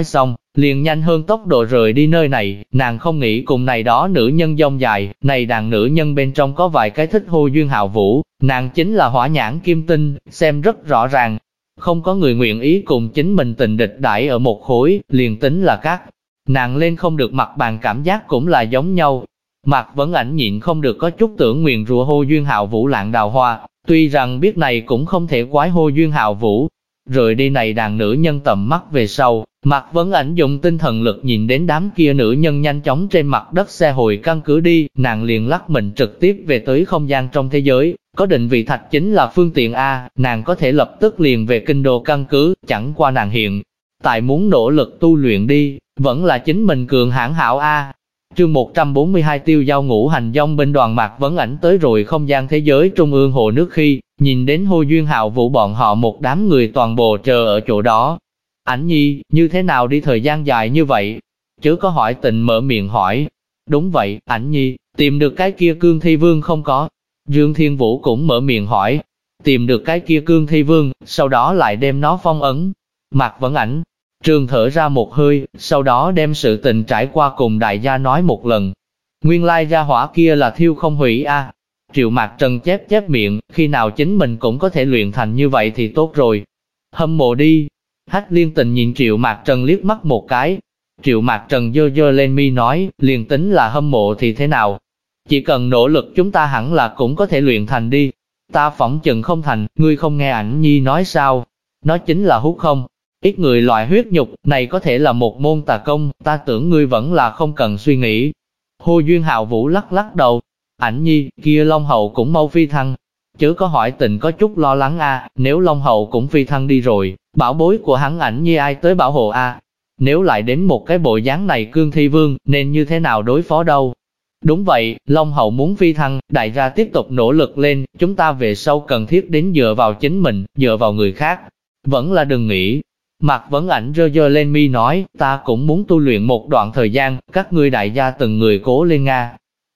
liền nhanh hơn tốc độ rời đi nơi này, nàng không nghĩ cùng này đó nữ nhân dông dài, này đàn nữ nhân bên trong có vài cái thích Hồ Duyên Hạo Vũ, nàng chính là hỏa nhãn kim tinh, xem rất rõ ràng. Không có người nguyện ý cùng chính mình tình địch đãi ở một khối, liền tính là các nàng lên không được mặt bàn cảm giác cũng là giống nhau. Mạc Vấn Ảnh nhịn không được có chút tưởng nguyền rủa Hồ Duyên Hạo Vũ lạng đào hoa, tuy rằng biết này cũng không thể quái Hồ Duyên Hạo Vũ. Rời đi này đàn nữ nhân tầm mắt về sau, Mạc Vấn Ảnh dùng tinh thần lực nhìn đến đám kia nữ nhân nhanh chóng trên mặt đất xe hồi căn cứ đi, nàng liền lắc mình trực tiếp về tới không gian trong thế giới, có định vị thạch chính là phương tiện A, nàng có thể lập tức liền về kinh đô căn cứ, chẳng qua nàng hiện tại muốn nỗ lực tu luyện đi, vẫn là chính mình cường hãn hảo A. Chương 142 Tiêu Giao Ngũ Hành Dòng binh đoàn. Mạc Vấn Ảnh tới rồi không gian thế giới trung ương hồ nước khi, nhìn đến Hồ Duyên Hạo Vũ bọn họ một đám người toàn bộ chờ ở chỗ đó. Ảnh nhi, như thế nào đi thời gian dài như vậy? Chớ có hỏi Tình mở miệng hỏi. Đúng vậy, Ảnh nhi, tìm được cái kia Cương Thi Vương không có? Dương Thiên Vũ cũng mở miệng hỏi. Tìm được cái kia Cương Thi Vương, sau đó lại đem nó phong ấn. Mạc Vấn Ảnh trường thở ra một hơi, sau đó đem sự tình trải qua cùng đại gia nói một lần. Nguyên lai ra hỏa kia là thiêu không hủy a. Triệu Mạc Trần chép miệng, khi nào chính mình cũng có thể luyện thành như vậy thì tốt rồi. Hâm mộ đi. Hách Liên Tình nhìn Triệu Mạc Trần liếc mắt một cái. Triệu Mạc Trần giơ lên mi nói, liền tính là hâm mộ thì thế nào? Chỉ cần nỗ lực chúng ta hẳn là cũng có thể luyện thành đi. Ta phỏng chừng không thành, ngươi không nghe Ảnh nhi nói sao? Nó chính là hút không. Ít người loại huyết nhục, này có thể là một môn tà công, ta tưởng ngươi vẫn là không cần suy nghĩ. Hồ Duyên Hạo Vũ lắc đầu. Ảnh nhi, kia Long Hậu cũng mau phi thăng. Chớ có hỏi Tình có chút lo lắng a, nếu Long Hậu cũng phi thăng đi rồi, bảo bối của hắn Ảnh nhi ai tới bảo hộ a? Nếu lại đến một cái bộ dáng này Cương Thi Vương, nên như thế nào đối phó đâu? Đúng vậy, Long Hậu muốn phi thăng, đại gia tiếp tục nỗ lực lên, chúng ta về sau cần thiết đến dựa vào chính mình, dựa vào người khác. Vẫn là đừng nghĩ. Mạc Vấn Ảnh giơ lên mi nói, ta cũng muốn tu luyện một đoạn thời gian, các ngươi đại gia từng người cố lên Nga.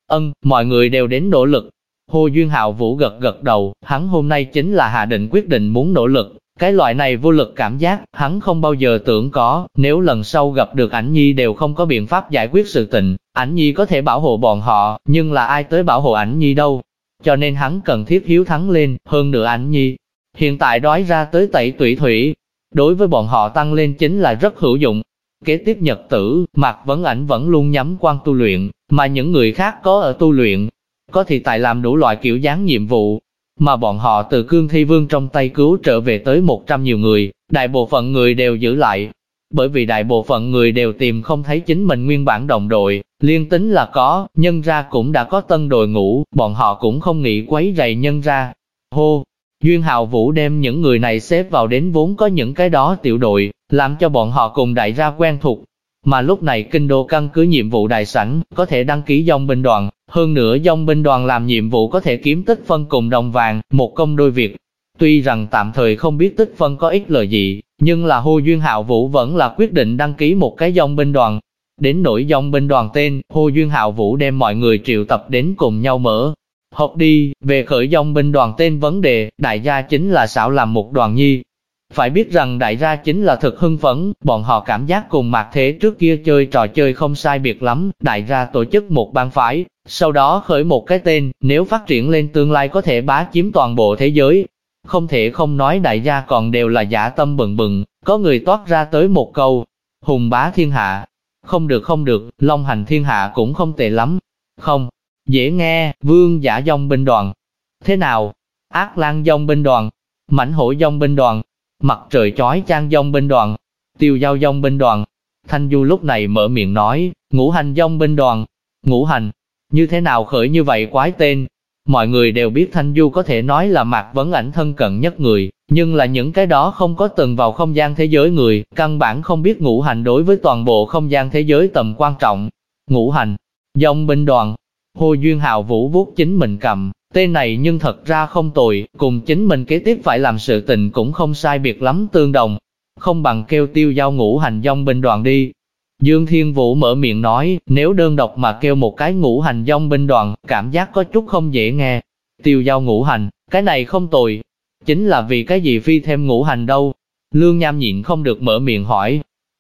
Mọi người đều đến nỗ lực. Hồ Duyên Hạo Vũ gật đầu, hắn hôm nay chính là hạ định quyết định muốn nỗ lực. Cái loại này vô lực cảm giác, hắn không bao giờ tưởng có, nếu lần sau gặp được Ảnh nhi đều không có biện pháp giải quyết sự tình, Ảnh nhi có thể bảo hộ bọn họ, nhưng là ai tới bảo hộ Ảnh nhi đâu. Cho nên hắn cần thiết hiếu thắng lên, hơn nữa Ảnh nhi hiện tại đói ra tới tẩy tủy thủy. Đối với bọn họ tăng lên chính là rất hữu dụng. Kế tiếp nhật tử, Mạc Vấn Ảnh vẫn luôn nhắm quan tu luyện, mà những người khác có ở tu luyện, có thì tại làm đủ loại kiểu dáng nhiệm vụ. Mà bọn họ từ Cương Thi Vương trong tay cứu trở về tới 100 nhiều người, đại bộ phận người đều giữ lại. Bởi vì đại bộ phận người đều tìm không thấy chính mình nguyên bản đồng đội, liên tính là có, nhân ra cũng đã có tân đội ngũ, bọn họ cũng không nghĩ quấy rầy nhân ra. Hô! Duyên Hạo Vũ đem những người này xếp vào đến vốn có những cái đó tiểu đội, làm cho bọn họ cùng đại gia quen thuộc. Mà lúc này kinh đô căn cứ nhiệm vụ đại sảnh, có thể đăng ký dòng binh đoàn, hơn nữa dòng binh đoàn làm nhiệm vụ có thể kiếm tích phân cùng đồng vàng, một công đôi việc. Tuy rằng tạm thời không biết tích phân có ích lợi gì, nhưng là Hồ Duyên Hạo Vũ vẫn là quyết định đăng ký một cái dòng binh đoàn. Đến nỗi dòng binh đoàn tên, Hồ Duyên Hạo Vũ đem mọi người triệu tập đến cùng nhau mở họp đi, về khởi dòng binh đoàn tên vấn đề, đại gia chính là xảo làm một đoàn nhi. Phải biết rằng đại gia chính là thực hưng phấn, bọn họ cảm giác cùng Mạc Thế trước kia chơi trò chơi không sai biệt lắm, đại gia tổ chức một bang phái, sau đó khởi một cái tên, nếu phát triển lên tương lai có thể bá chiếm toàn bộ thế giới. Không thể không nói đại gia còn đều là dã tâm bừng bừng, có người toát ra tới một câu, hùng bá thiên hạ. Không được, long hành thiên hạ cũng không tệ lắm. Không, dễ nghe, vương giả dòng binh đoàn. Thế nào? Ác lang dòng binh đoàn, mãnh hổ dòng binh đoàn, mặt trời chói chang dòng binh đoàn, tiêu giao dòng binh đoàn. Thanh Du lúc này mở miệng nói, ngũ hành dòng binh đoàn. Ngũ hành, như thế nào khởi như vậy quái tên? Mọi người đều biết Thanh Du có thể nói là Mạc Vấn Ảnh thân cận nhất người, nhưng là những cái đó không có từng vào không gian thế giới người, căn bản không biết ngũ hành đối với toàn bộ không gian thế giới tầm quan trọng. Ngũ hành, dòng binh đoàn. Hồ Duyên Hạo Vũ vuốt chính mình cầm, tên này nhưng thật ra không tồi, cùng chính mình kế tiếp phải làm sự tình cũng không sai biệt lắm tương đồng. Không bằng kêu tiêu giao ngũ hành dòng binh đoàn đi. Dương Thiên Vũ mở miệng nói, nếu đơn độc mà kêu một cái ngũ hành dòng binh đoàn, cảm giác có chút không dễ nghe. Tiêu giao ngũ hành, cái này không tồi. Chính là vì cái gì phi thêm ngũ hành đâu? Lương Nham nhịn không được mở miệng hỏi.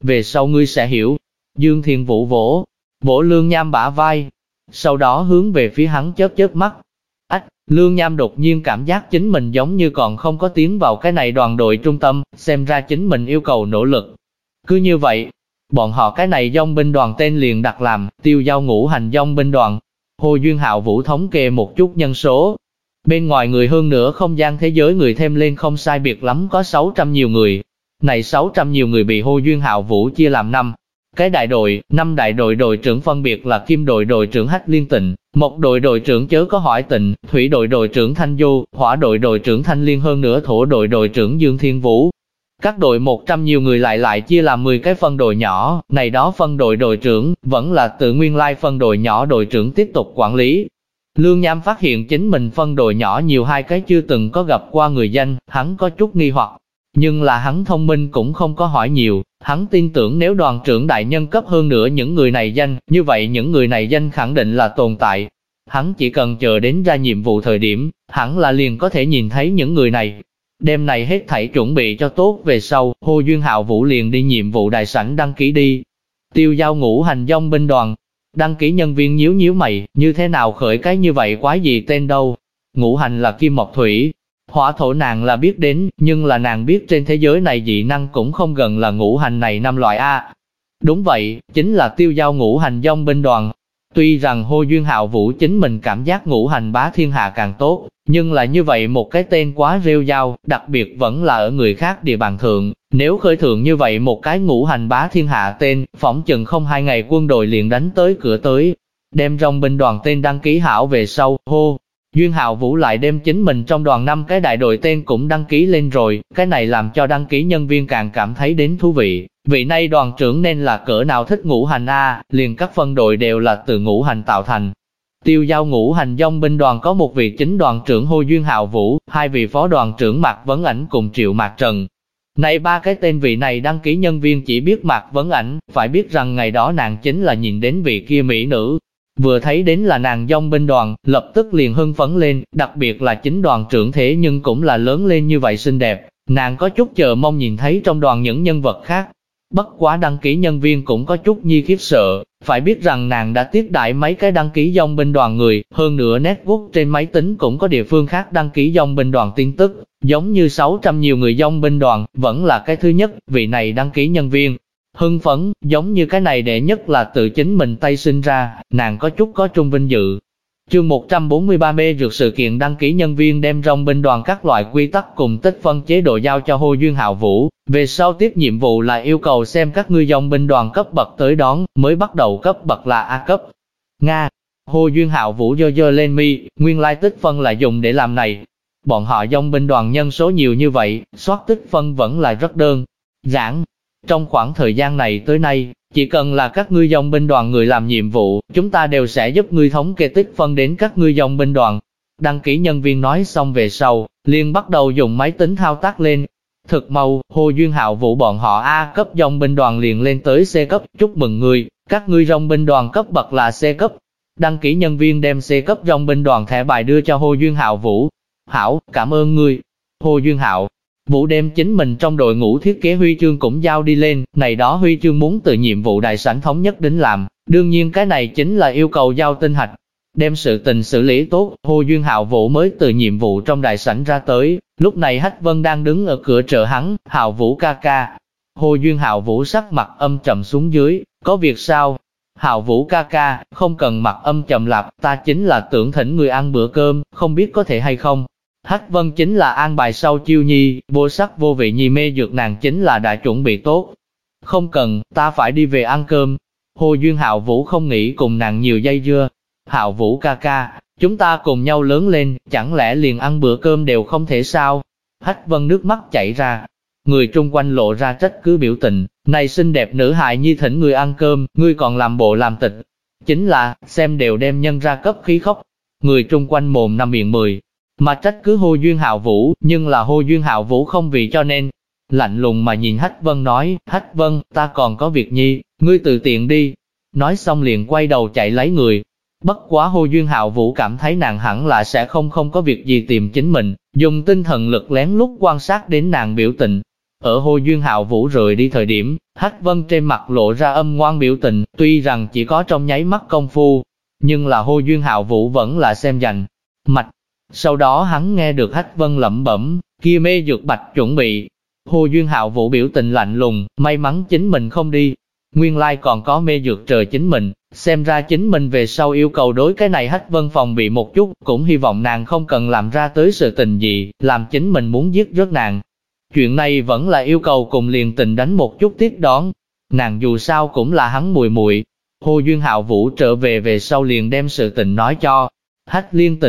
về sau ngươi sẽ hiểu. Dương Thiên Vũ vỗ Lương Nham bả vai, sau đó hướng về phía hắn chớp chớp mắt. Lương Nham đột nhiên cảm giác chính mình giống như còn không có tiến vào cái này đoàn đội trung tâm, xem ra chính mình yêu cầu nỗ lực. Cứ như vậy, bọn họ cái này dòng binh đoàn tên liền đặt làm Tiêu Giao Ngũ Hành dòng binh đoàn. Hồ Duyên Hạo Vũ thống kê một chút nhân số. Bên ngoài người hơn nữa không gian thế giới người thêm lên không sai biệt lắm có 600 nhiều người. Này 600 nhiều người bị Hồ Duyên Hạo Vũ chia làm 5 cái đại đội, 5 đại đội đội trưởng phân biệt là Kim đội đội trưởng Hách Liên Tịnh, Mộc đội đội trưởng Chớ Có Hỏi Tịnh, Thủy đội đội trưởng Thanh Du, Hỏa đội đội trưởng Thanh Liên, hơn nữa Thổ đội đội trưởng Dương Thiên Vũ. Các đội 100 nhiều người lại chia làm 10 cái phân đội nhỏ, này đó phân đội đội trưởng vẫn là tự nguyên lai phân đội nhỏ đội trưởng tiếp tục quản lý. Lương Nham phát hiện chính mình phân đội nhỏ nhiều 2 cái chưa từng có gặp qua người danh, hắn có chút nghi hoặc. Nhưng là hắn thông minh cũng không có hỏi nhiều, hắn tin tưởng nếu đoàn trưởng đại nhân cấp hơn nữa những người này danh, như vậy những người này danh khẳng định là tồn tại. Hắn chỉ cần chờ đến ra nhiệm vụ thời điểm, hẳn là liền có thể nhìn thấy những người này. Đêm này hết thảy chuẩn bị cho tốt về sau, Hồ Duyên Hạo Vũ liền đi nhiệm vụ đại sảnh đăng ký đi. Tiêu Giao Ngũ Hành dòng binh đoàn, đăng ký nhân viên nhíu mày, như thế nào khởi cái như vậy quái gì tên đâu. Ngũ hành là kim mộc thủy. Hỏa thổ nàng là biết đến, nhưng là nàng biết trên thế giới này dị năng cũng không gần là ngũ hành này 5 loại A. Đúng vậy, chính là Tiêu Giao Ngũ Hành dòng binh đoàn. Tuy rằng Hồ Duyên Hạo Vũ chính mình cảm giác ngũ hành bá thiên hạ càng tốt, nhưng là như vậy một cái tên quá rêu rao, đặc biệt vẫn là ở người khác địa bàn thượng. Nếu khởi thượng như vậy một cái ngũ hành bá thiên hạ tên, phỏng chừng không 2 ngày quân đội liền đánh tới cửa tới. Đem dòng binh đoàn tên đăng ký hảo về sau, Hồ Duyên Hạo Vũ lại đem chính mình trong đoàn 5 cái đại đội tên cũng đăng ký lên rồi, cái này làm cho đăng ký nhân viên càng cảm thấy đến thú vị. Vị này đoàn trưởng nên là cỡ nào thích ngũ hành a, liền các phân đội đều là từ ngũ hành tạo thành. Tiêu Giao Ngũ Hành dòng binh đoàn có một vị chính đoàn trưởng Hồ Duyên Hạo Vũ, 2 vị phó đoàn trưởng Mạc Vấn Ảnh cùng Triệu Mạc Trần. Này 3 cái tên vị này đăng ký nhân viên chỉ biết Mạc Vấn Ảnh, phải biết rằng ngày đó nàng chính là nhìn đến vị kia mỹ nữ. Vừa thấy đến là nàng dòng binh đoàn, lập tức liền hưng phấn lên, đặc biệt là chính đoàn trưởng thế nhưng cũng là lớn lên như vậy xinh đẹp. Nàng có chút chờ mong nhìn thấy trong đoàn những nhân vật khác. Bất quá đăng ký nhân viên cũng có chút nhi khiếp sợ, phải biết rằng nàng đã tiếp đãi mấy cái đăng ký dòng binh đoàn người, hơn nữa network trên máy tính cũng có địa phương khác đăng ký dòng binh đoàn tin tức, giống như 600 nhiều người dòng binh đoàn, vẫn là cái thứ nhất, vị này đăng ký nhân viên. Hưng phấn, giống như cái này đệ nhất là tự chính mình tay sinh ra, nàng có chút có trung vinh dự. Chương 143 mê dược sự kiện đăng ký nhân viên đem dòng binh đoàn các loại quy tắc cùng tích phân chế độ giao cho Hồ Duyên Hạo Vũ. Về sau tiếp nhiệm vụ là yêu cầu xem các ngươi dòng binh đoàn cấp bậc tới đón, mới bắt đầu cấp bậc là A cấp. Nga. Hồ Duyên Hạo Vũ giơ lên mi, nguyên lai tích phân là dùng để làm này. Bọn họ dòng binh đoàn nhân số nhiều như vậy, soát tích phân vẫn là rất đơn giản. Trong khoảng thời gian này tới nay, chỉ cần là các ngươi dòng binh đoàn người làm nhiệm vụ, chúng ta đều sẽ giúp ngươi thống kê tích phân đến các ngươi dòng binh đoàn. Đăng ký nhân viên nói xong về sau, liền bắt đầu dùng máy tính thao tác lên. Thực mau, Hồ Duyên Hạo Vũ bọn họ A cấp dòng binh đoàn liền lên tới C cấp, chúc mừng ngươi, các ngươi dòng binh đoàn cấp bậc là C cấp. Đăng ký nhân viên đem C cấp dòng binh đoàn thẻ bài đưa cho Hồ Duyên Hạo Vũ. Hảo, cảm ơn ngươi. Hồ Duyên Hạo Vũ đem chính mình trong đội ngũ thiết kế huy chương cũng giao đi lên, này đó huy chương muốn từ nhiệm vụ đại sảnh thống nhất đến làm, đương nhiên cái này chính là yêu cầu giao tinh hạch. Đem sự tình xử lý tốt, Hồ Duyên Hạo Vũ mới từ nhiệm vụ trong đại sảnh ra tới, lúc này Hách Vân đang đứng ở cửa chờ hắn, Hạo Vũ ca ca. Hồ Duyên Hạo Vũ sắc mặt âm trầm xuống dưới, có việc sao? Hạo Vũ ca ca, không cần mặt âm trầm lạp, ta chính là tưởng thỉnh người ăn bữa cơm, không biết có thể hay không? Hách Vân chính là an bài sau chiêu nhi, vô sắc vô vị nhi mê dược nàng chính là đã chuẩn bị tốt. Không cần, ta phải đi về ăn cơm. Hồ Duyên Hạo Vũ không nghĩ cùng nàng nhiều dây dưa. Hạo Vũ ca ca, chúng ta cùng nhau lớn lên, chẳng lẽ liền ăn bữa cơm đều không thể sao? Hách Vân nước mắt chảy ra. Người trung quanh lộ ra trách cứ biểu tình, này xinh đẹp nữ hài nhi thỉnh người ăn cơm, ngươi còn làm bộ làm tịch. Chính là, xem đều đem nhân ra cấp khí khóc. Người trung quanh mồm năm miệng mười, mà trách cứ Hồ Duyên Hạo Vũ, nhưng là Hồ Duyên Hạo Vũ không vì cho nên. Lạnh lùng mà nhìn Hách Vân nói, Hách Vân, ta còn có việc nhi, ngươi tự tiện đi. Nói xong liền quay đầu chạy lấy người. Bất quá Hồ Duyên Hạo Vũ cảm thấy nàng hẳn là sẽ không có việc gì tìm chính mình, dùng tinh thần lực lén lút quan sát đến nàng biểu tình. Ở Hồ Duyên Hạo Vũ rời đi thời điểm, Hách Vân trên mặt lộ ra âm ngoan biểu tình, tuy rằng chỉ có trong nháy mắt công phu, nhưng là Hồ Duyên Hạo Vũ vẫn là xem rành mạch. Sau đó hắn nghe được Hách Vân lẩm bẩm, kia mê dược bạch chuẩn bị. Hồ Duyên Hạo Vũ biểu tình lạnh lùng, may mắn chính mình không đi. Nguyên lai còn có mê dược chờ chính mình, xem ra chính mình về sau yêu cầu đối cái này Hách Vân phòng bị một chút, cũng hy vọng nàng không cần làm ra tới sự tình gì, làm chính mình muốn giết rớt nàng. Chuyện này vẫn là yêu cầu cùng liền tình đánh một chút tiếp đón. Nàng dù sao cũng là hắn muội muội. Hồ Duyên Hạo Vũ trở về sau liền đem sự tình nói cho Hách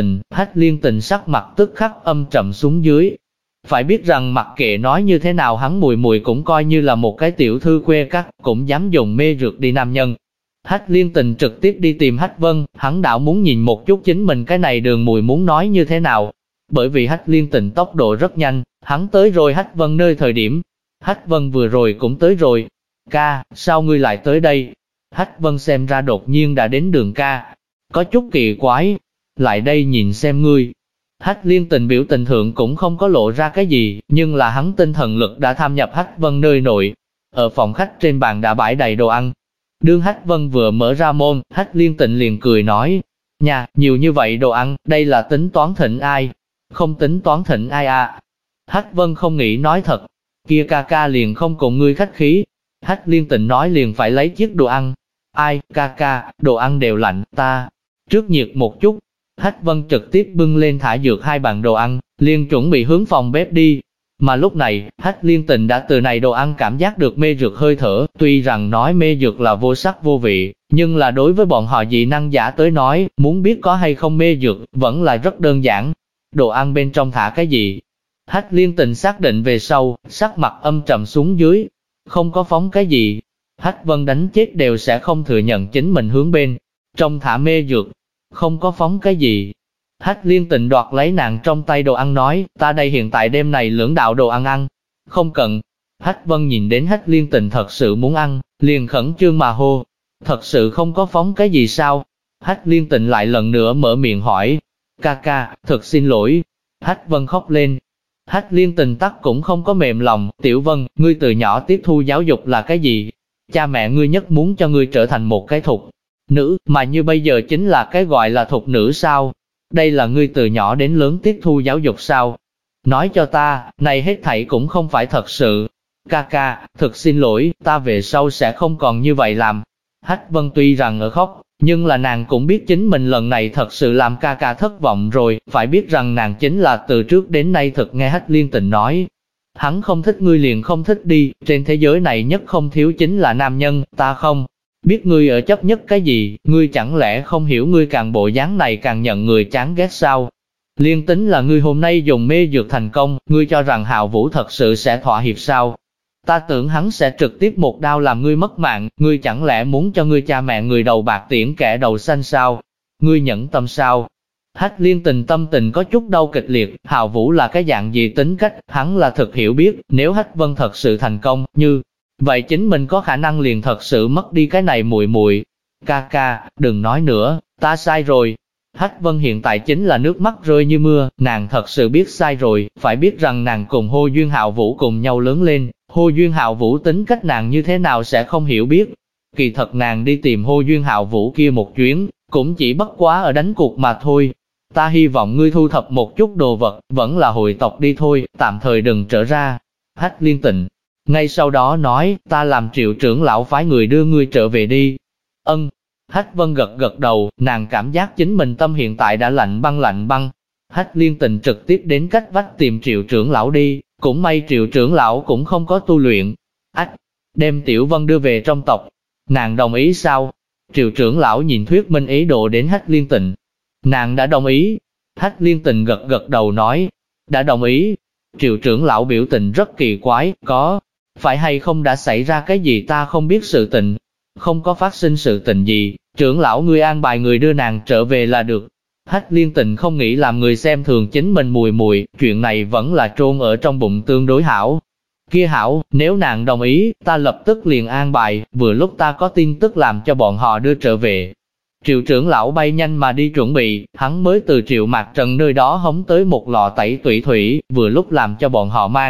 Liên Tình sắc mặt tức khắc âm trầm xuống dưới. Phải biết rằng mặc kệ nói như thế nào hắn muội muội cũng coi như là một cái tiểu thư quê cắt, cũng dám dùng mê dược đi nam nhân. Hách Liên Tình trực tiếp đi tìm Hách Vân, hắn đảo muốn nhìn một chút chính mình cái này đường mùi muốn nói như thế nào. Bởi vì Hách Liên Tình tốc độ rất nhanh, hắn tới rồi Hách Vân nơi thời điểm. Hách Vân vừa rồi cũng tới rồi. Ca, sao ngươi lại tới đây? Hách Vân xem ra đột nhiên đã đến đường ca. Có chút kỳ quái. Lại đây nhìn xem ngươi. Hách Liên Tình biểu tình thượng cũng không có lộ ra cái gì, nhưng là hắn tinh thần lực đã tham nhập Hách Vân nơi nội. Ở phòng khách trên bàn đã bãi đầy đồ ăn. Đương Hách Vân vừa mở ra môn, Hách Liên Tình liền cười nói, nhà, nhiều như vậy đồ ăn, đây là tính toán thịnh ai? Không tính toán thịnh ai à? Hách Vân không nghĩ nói thật, kia ca ca liền không cùng ngươi khách khí. Hách Liên Tình nói liền phải lấy chiếc đồ ăn. Ai, ca ca, đồ ăn đều lạnh, ta trước nhiệt một chút. Hách Vân trực tiếp bưng lên thả dược hai bàn đồ ăn, liền chuẩn bị hướng phòng bếp đi. Mà lúc này, Hách Liên Tình đã từ này đồ ăn cảm giác được mê dược hơi thở, tuy rằng nói mê dược là vô sắc vô vị, nhưng là đối với bọn họ dị năng giả tới nói, muốn biết có hay không mê dược, vẫn là rất đơn giản. Đồ ăn bên trong thả cái gì? Hách Liên Tình xác định về sau, sắc mặt âm trầm xuống dưới, không có phóng cái gì. Hách Vân đánh chết đều sẽ không thừa nhận chính mình hướng bên trong thả mê dược, không có phóng cái gì. Hách Liên Tình đoạt lấy nàng trong tay đồ ăn nói, ta đây hiện tại đêm này lưỡng đạo đồ ăn ăn. Không cần. Hách Vân nhìn đến Hách Liên Tình thật sự muốn ăn, liền khẩn trương mà hô. Thật sự không có phóng cái gì sao? Hách Liên Tình lại lần nữa mở miệng hỏi. Ca ca, thật xin lỗi. Hách Vân khóc lên. Hách Liên Tình tắc cũng không có mềm lòng. Tiểu Vân, ngươi từ nhỏ tiếp thu giáo dục là cái gì? Cha mẹ ngươi nhất muốn cho ngươi trở thành một cái thục nữ, mà như bây giờ chính là cái gọi là thục nữ sao? Đây là ngươi từ nhỏ đến lớn tiếp thu giáo dục sao? Nói cho ta, này hết thảy cũng không phải thật sự. Ca ca, thực xin lỗi, ta về sau sẽ không còn như vậy làm. Hách Vân tuy rằng ở khóc, nhưng là nàng cũng biết chính mình lần này thật sự làm ca ca thất vọng rồi, phải biết rằng nàng chính là từ trước đến nay thực nghe Hách Liên Tình nói. Hắn không thích ngươi liền không thích đi, trên thế giới này nhất không thiếu chính là nam nhân, ta không biết ngươi ở chấp nhất cái gì, ngươi chẳng lẽ không hiểu ngươi càng bộ dáng này càng nhận người chán ghét sao? Liên tính là ngươi hôm nay dùng mê dược thành công, ngươi cho rằng Hạo Vũ thật sự sẽ thỏa hiệp sao? Ta tưởng hắn sẽ trực tiếp một đao làm ngươi mất mạng, ngươi chẳng lẽ muốn cho ngươi cha mẹ người đầu bạc tiễn kẻ đầu xanh sao? Ngươi nhẫn tâm sao? Hách Liên Tình tâm tình có chút đau kịch liệt, Hạo Vũ là cái dạng gì tính cách, hắn là thực hiểu biết, nếu Hách Vân thật sự thành công, như vậy chính mình có khả năng liền thật sự mất đi cái này muội muội. Ca ca, đừng nói nữa, ta sai rồi. Hách Vân hiện tại chính là nước mắt rơi như mưa, nàng thật sự biết sai rồi, phải biết rằng nàng cùng Hồ Duyên Hạo Vũ cùng nhau lớn lên, Hồ Duyên Hạo Vũ tính cách nàng như thế nào sẽ không hiểu biết. Kỳ thật nàng đi tìm Hồ Duyên Hạo Vũ kia một chuyến, cũng chỉ bất quá ở đánh cuộc mà thôi. Ta hy vọng ngươi thu thập một chút đồ vật, vẫn là hồi tộc đi thôi, tạm thời đừng trở ra. Hách Liên Tình ngay sau đó nói, ta làm Triệu trưởng lão phái người đưa ngươi trở về đi. Ân. Hách Vân gật gật đầu, nàng cảm giác chính mình tâm hiện tại đã lạnh băng. Hách Liên Tình trực tiếp đến cách vách tìm Triệu trưởng lão đi, cũng may Triệu trưởng lão cũng không có tu luyện. Ách, đem Tiểu Vân đưa về trong tộc. Nàng đồng ý sao? Triệu trưởng lão nhìn thuyết minh ý đồ đến Hách Liên Tình. Nàng đã đồng ý. Hách Liên Tình gật gật đầu nói, đã đồng ý. Triệu trưởng lão biểu tình rất kỳ quái, có phải hay không đã xảy ra cái gì ta không biết sự tình? Không có phát sinh sự tình gì, trưởng lão ngươi an bài người đưa nàng trở về là được. Hách Liên Tình không nghĩ làm người xem thường chính mình mùi, chuyện này vẫn là trôn ở trong bụng tương đối hảo. Kia hảo, nếu nàng đồng ý, ta lập tức liền an bài, vừa lúc ta có tin tức làm cho bọn họ đưa trở về. Triệu trưởng lão bay nhanh mà đi chuẩn bị, hắn mới từ Triệu Mạc Trần nơi đó hống tới một lọ tẩy tủy thủy, vừa lúc làm cho bọn họ mang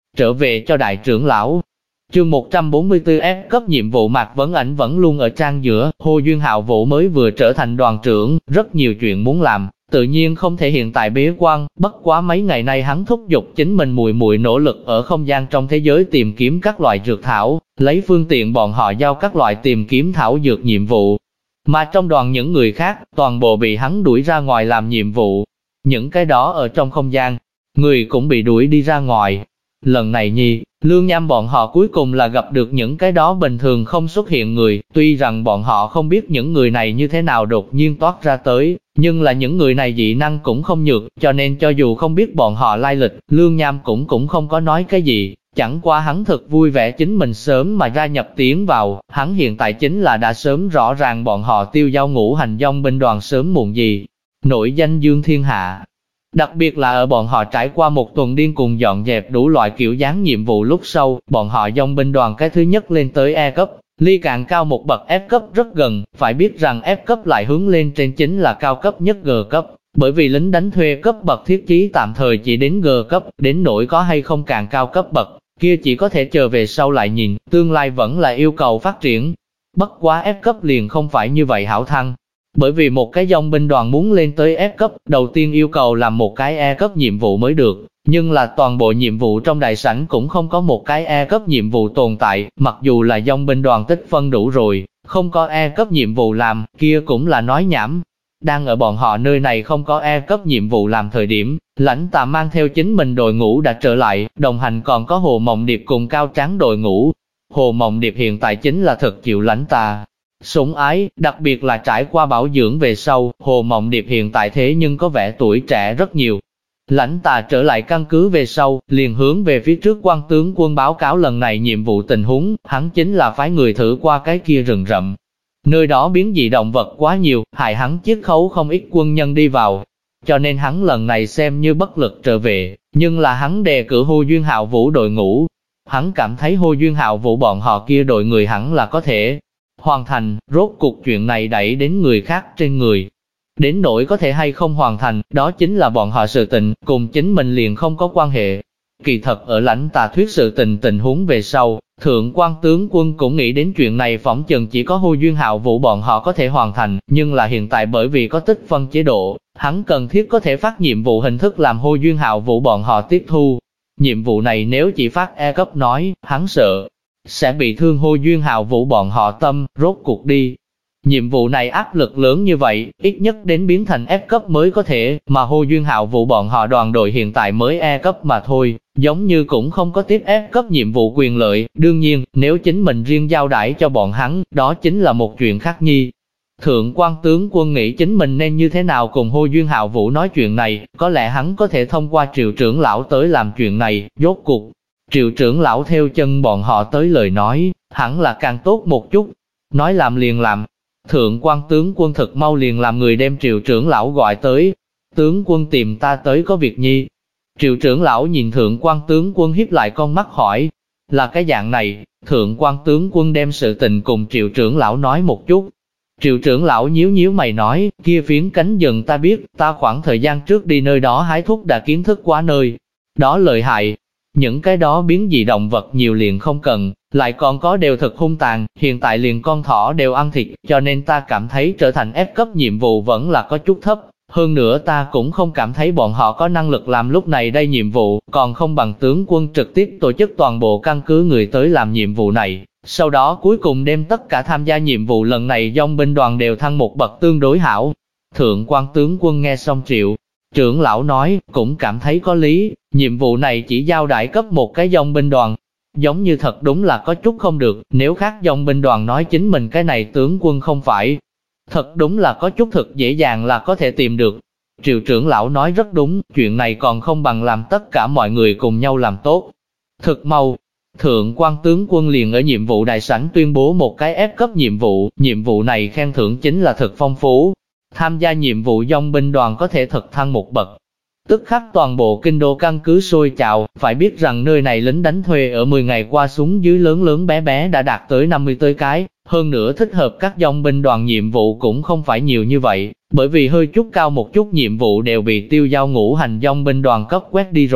trở về cho đại trưởng lão. Chương 144 F cấp nhiệm vụ Mạc Vấn Ảnh vẫn luôn ở trang giữa, Hồ Duyên Hạo Vũ mới vừa trở thành đoàn trưởng, rất nhiều chuyện muốn làm, tự nhiên không thể hiện tại bế quan, bất quá mấy ngày nay hắn thúc giục chính mình muội muội nỗ lực ở không gian trong thế giới tìm kiếm các loại dược thảo, lấy phương tiện bọn họ giao các loại tìm kiếm thảo dược nhiệm vụ. Mà trong đoàn những người khác, toàn bộ bị hắn đuổi ra ngoài làm nhiệm vụ. Những cái đó ở trong không gian, người cũng bị đuổi đi ra ngoài. Lần này Lương Nham bọn họ cuối cùng là gặp được những cái đó bình thường không xuất hiện người, tuy rằng bọn họ không biết những người này như thế nào đột nhiên toát ra tới, nhưng là những người này dị năng cũng không nhược, cho nên cho dù không biết bọn họ lai lịch, Lương Nham cũng không có nói cái gì, chẳng qua hắn thật vui vẻ chính mình sớm mà gia nhập tiến vào, hắn hiện tại chính là đã sớm rõ ràng bọn họ tiêu giao ngũ hành dòng binh đoàn sớm muộn gì, nổi danh dương thiên hạ. Đặc biệt là ở bọn họ trải qua một tuần điên cùng dọn dẹp đủ loại kiểu dáng nhiệm vụ lúc sau, bọn họ dòng binh đoàn cái thứ nhất lên tới E cấp, ly càng cao một bậc F cấp rất gần, phải biết rằng F cấp lại hướng lên trên chính là cao cấp nhất G cấp, bởi vì lính đánh thuê cấp bậc thiết chí tạm thời chỉ đến G cấp, đến nỗi có hay không càng cao cấp bậc, kia chỉ có thể chờ về sau lại nhìn, tương lai vẫn là yêu cầu phát triển. Bất quá F cấp liền không phải như vậy hảo thăng. Bởi vì một cái dòng binh đoàn muốn lên tới F cấp, đầu tiên yêu cầu làm một cái E cấp nhiệm vụ mới được, nhưng là toàn bộ nhiệm vụ trong đại sảnh cũng không có một cái E cấp nhiệm vụ tồn tại, mặc dù là dòng binh đoàn tích phân đủ rồi, không có E cấp nhiệm vụ làm, kia cũng là nói nhảm. Đang ở bọn họ nơi này không có E cấp nhiệm vụ làm thời điểm, Lãnh Tà mang theo chính mình đội ngũ đã trở lại, đồng hành còn có Hồ Mộng Điệp cùng Cao Tráng đội ngũ. Hồ Mộng Điệp hiện tại chính là thực chịu Lãnh Tà sủng ái, đặc biệt là trải qua bảo dưỡng về sau, Hồ Mộng Điệp hiện tại thế nhưng có vẻ tuổi trẻ rất nhiều. Lãnh Tà trở lại căn cứ về sau, liền hướng về phía trước Quan tướng quân báo cáo lần này nhiệm vụ tình huống, hắn chính là phái người thử qua cái kia rừng rậm. Nơi đó biến dị động vật quá nhiều, hại hắn chiết khấu không ít quân nhân đi vào. Cho nên hắn lần này xem như bất lực trở về, nhưng là hắn đề cử Hồ Duyên Hạo Vũ đội ngũ. Hắn cảm thấy Hồ Duyên Hạo Vũ bọn họ kia đội người hẳn là có thể hoàn thành, rốt cuộc chuyện này đẩy đến người khác trên người. Đến nỗi có thể hay không hoàn thành, đó chính là bọn họ sự tình, cùng chính mình liền không có quan hệ. Kỳ thật ở Lãnh Tà thuyết sự tình huống về sau, Thượng quan tướng quân cũng nghĩ đến chuyện này phỏng chừng chỉ có Hồ Duyên Hạo Vũ bọn họ có thể hoàn thành, nhưng là hiện tại bởi vì có tích phân chế độ, hắn cần thiết có thể phát nhiệm vụ hình thức làm Hồ Duyên Hạo Vũ bọn họ tiếp thu. Nhiệm vụ này nếu chỉ phát E cấp nói, hắn sợ sẽ bị thương Hồ Duyên Hạo Vũ bọn họ tâm, rốt cuộc đi. Nhiệm vụ này áp lực lớn như vậy, ít nhất đến biến thành F cấp mới có thể, mà Hồ Duyên Hạo Vũ bọn họ đoàn đội hiện tại mới E cấp mà thôi, giống như cũng không có tiếp F cấp nhiệm vụ quyền lợi, đương nhiên, nếu chính mình riêng giao đãi cho bọn hắn, đó chính là một chuyện khác nhi. Thượng quan tướng quân nghĩ chính mình nên như thế nào cùng Hồ Duyên Hạo Vũ nói chuyện này, có lẽ hắn có thể thông qua Triệu trưởng lão tới làm chuyện này, rốt cuộc. Triệu trưởng lão theo chân bọn họ tới lời nói, hẳn là càng tốt một chút, nói làm liền làm. Thượng quan tướng quân thực mau liền làm người đem Triệu trưởng lão gọi tới. Tướng quân tìm ta tới có việc nhi. Triệu trưởng lão nhìn thượng quan tướng quân hiếp lại con mắt hỏi. Là cái dạng này, thượng quan tướng quân đem sự tình cùng Triệu trưởng lão nói một chút. Triệu trưởng lão nhíu nhíu mày nói, kia phiến cánh rừng ta biết, ta khoảng thời gian trước đi nơi đó hái thuốc đã kiến thức quá nơi. Đó lợi hại. Những cái đó biến dị động vật nhiều liền không cần, lại còn có đều thật hung tàn, hiện tại liền con thỏ đều ăn thịt, cho nên ta cảm thấy trở thành F cấp nhiệm vụ vẫn là có chút thấp. Hơn nữa ta cũng không cảm thấy bọn họ có năng lực làm lúc này đây nhiệm vụ, còn không bằng tướng quân trực tiếp tổ chức toàn bộ căn cứ người tới làm nhiệm vụ này. Sau đó cuối cùng đem tất cả tham gia nhiệm vụ lần này dòng binh đoàn đều thăng một bậc tương đối hảo. Thượng quan tướng quân nghe xong Triệu trưởng lão nói, cũng cảm thấy có lý, nhiệm vụ này chỉ giao đãi cấp một cái dòng binh đoàn. Giống như thật đúng là có chút không được, nếu khác dòng binh đoàn nói chính mình cái này tướng quân không phải. Thật đúng là có chút thực dễ dàng là có thể tìm được. Triệu trưởng lão nói rất đúng, chuyện này còn không bằng làm tất cả mọi người cùng nhau làm tốt. Thực mau, thượng quan tướng quân liền ở nhiệm vụ đại sảnh tuyên bố một cái F cấp nhiệm vụ này khen thưởng chính là thực phong phú. Tham gia nhiệm vụ dòng binh đoàn có thể thực thăng một bậc. Tức khắc toàn bộ kinh đô căn cứ sôi trào, phải biết rằng nơi này lính đánh thuê ở 10 ngày qua xuống dưới lớn lớn bé bé đã đạt tới 50 tới cái, hơn nữa thích hợp các dòng binh đoàn nhiệm vụ cũng không phải nhiều như vậy, bởi vì hơi chút cao một chút nhiệm vụ đều bị tiêu giao ngũ hành dòng binh đoàn cấp quét đi rồi,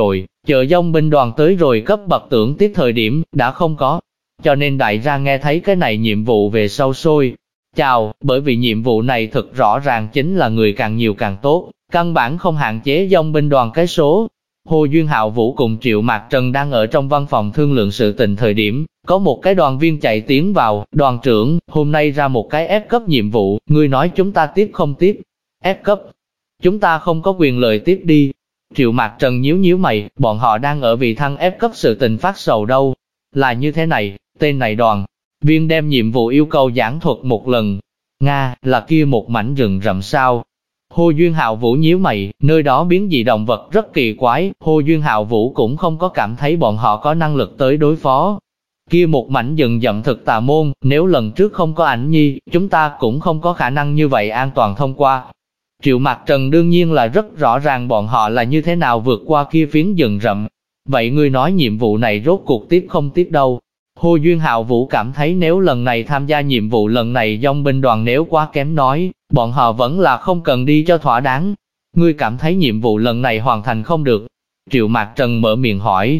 Chờ dòng binh đoàn tới rồi cấp bậc tưởng tiết thời điểm, đã không có. Cho nên đại gia nghe thấy cái này nhiệm vụ về sau sôi chào, bởi vì nhiệm vụ này thực rõ ràng chính là người càng nhiều càng tốt, căn bản không hạn chế dòng binh đoàn cái số. Hồ Duyên Hạo Vũ cùng Triệu Mạc Trần đang ở trong văn phòng thương lượng sự tình thời điểm, có một cái đoàn viên chạy tiến vào, đoàn trưởng, hôm nay ra một cái ép cấp nhiệm vụ, ngươi nói chúng ta tiếp không tiếp? Ép cấp? Chúng ta không có quyền lợi tiếp đi. Triệu Mạc Trần nhíu mày, bọn họ đang ở vì thăng ép cấp sự tình phát sầu đâu. Là như thế này, tên này đoàn viên đem nhiệm vụ yêu cầu giảng thuật một lần. Nga, là kia một mảnh rừng rậm sao? Hồ Duyên Hạo Vũ nhíu mày, nơi đó biến dị động vật rất kỳ quái, Hồ Duyên Hạo Vũ cũng không có cảm thấy bọn họ có năng lực tới đối phó. Kia một mảnh rừng rậm thực tà môn, nếu lần trước không có ảnh nhi, chúng ta cũng không có khả năng như vậy an toàn thông qua. Triệu Mạc Trần đương nhiên là rất rõ ràng bọn họ là như thế nào vượt qua kia phiến rừng rậm. Vậy ngươi nói nhiệm vụ này rốt cuộc tiếp không tiếp đâu? Hồ Duyên Hạo Vũ cảm thấy nếu lần này tham gia nhiệm vụ lần này dòng binh đoàn nếu quá kém nói, bọn họ vẫn là không cần đi cho thỏa đáng. Ngươi cảm thấy nhiệm vụ lần này hoàn thành không được? Triệu Mạc Trần mở miệng hỏi.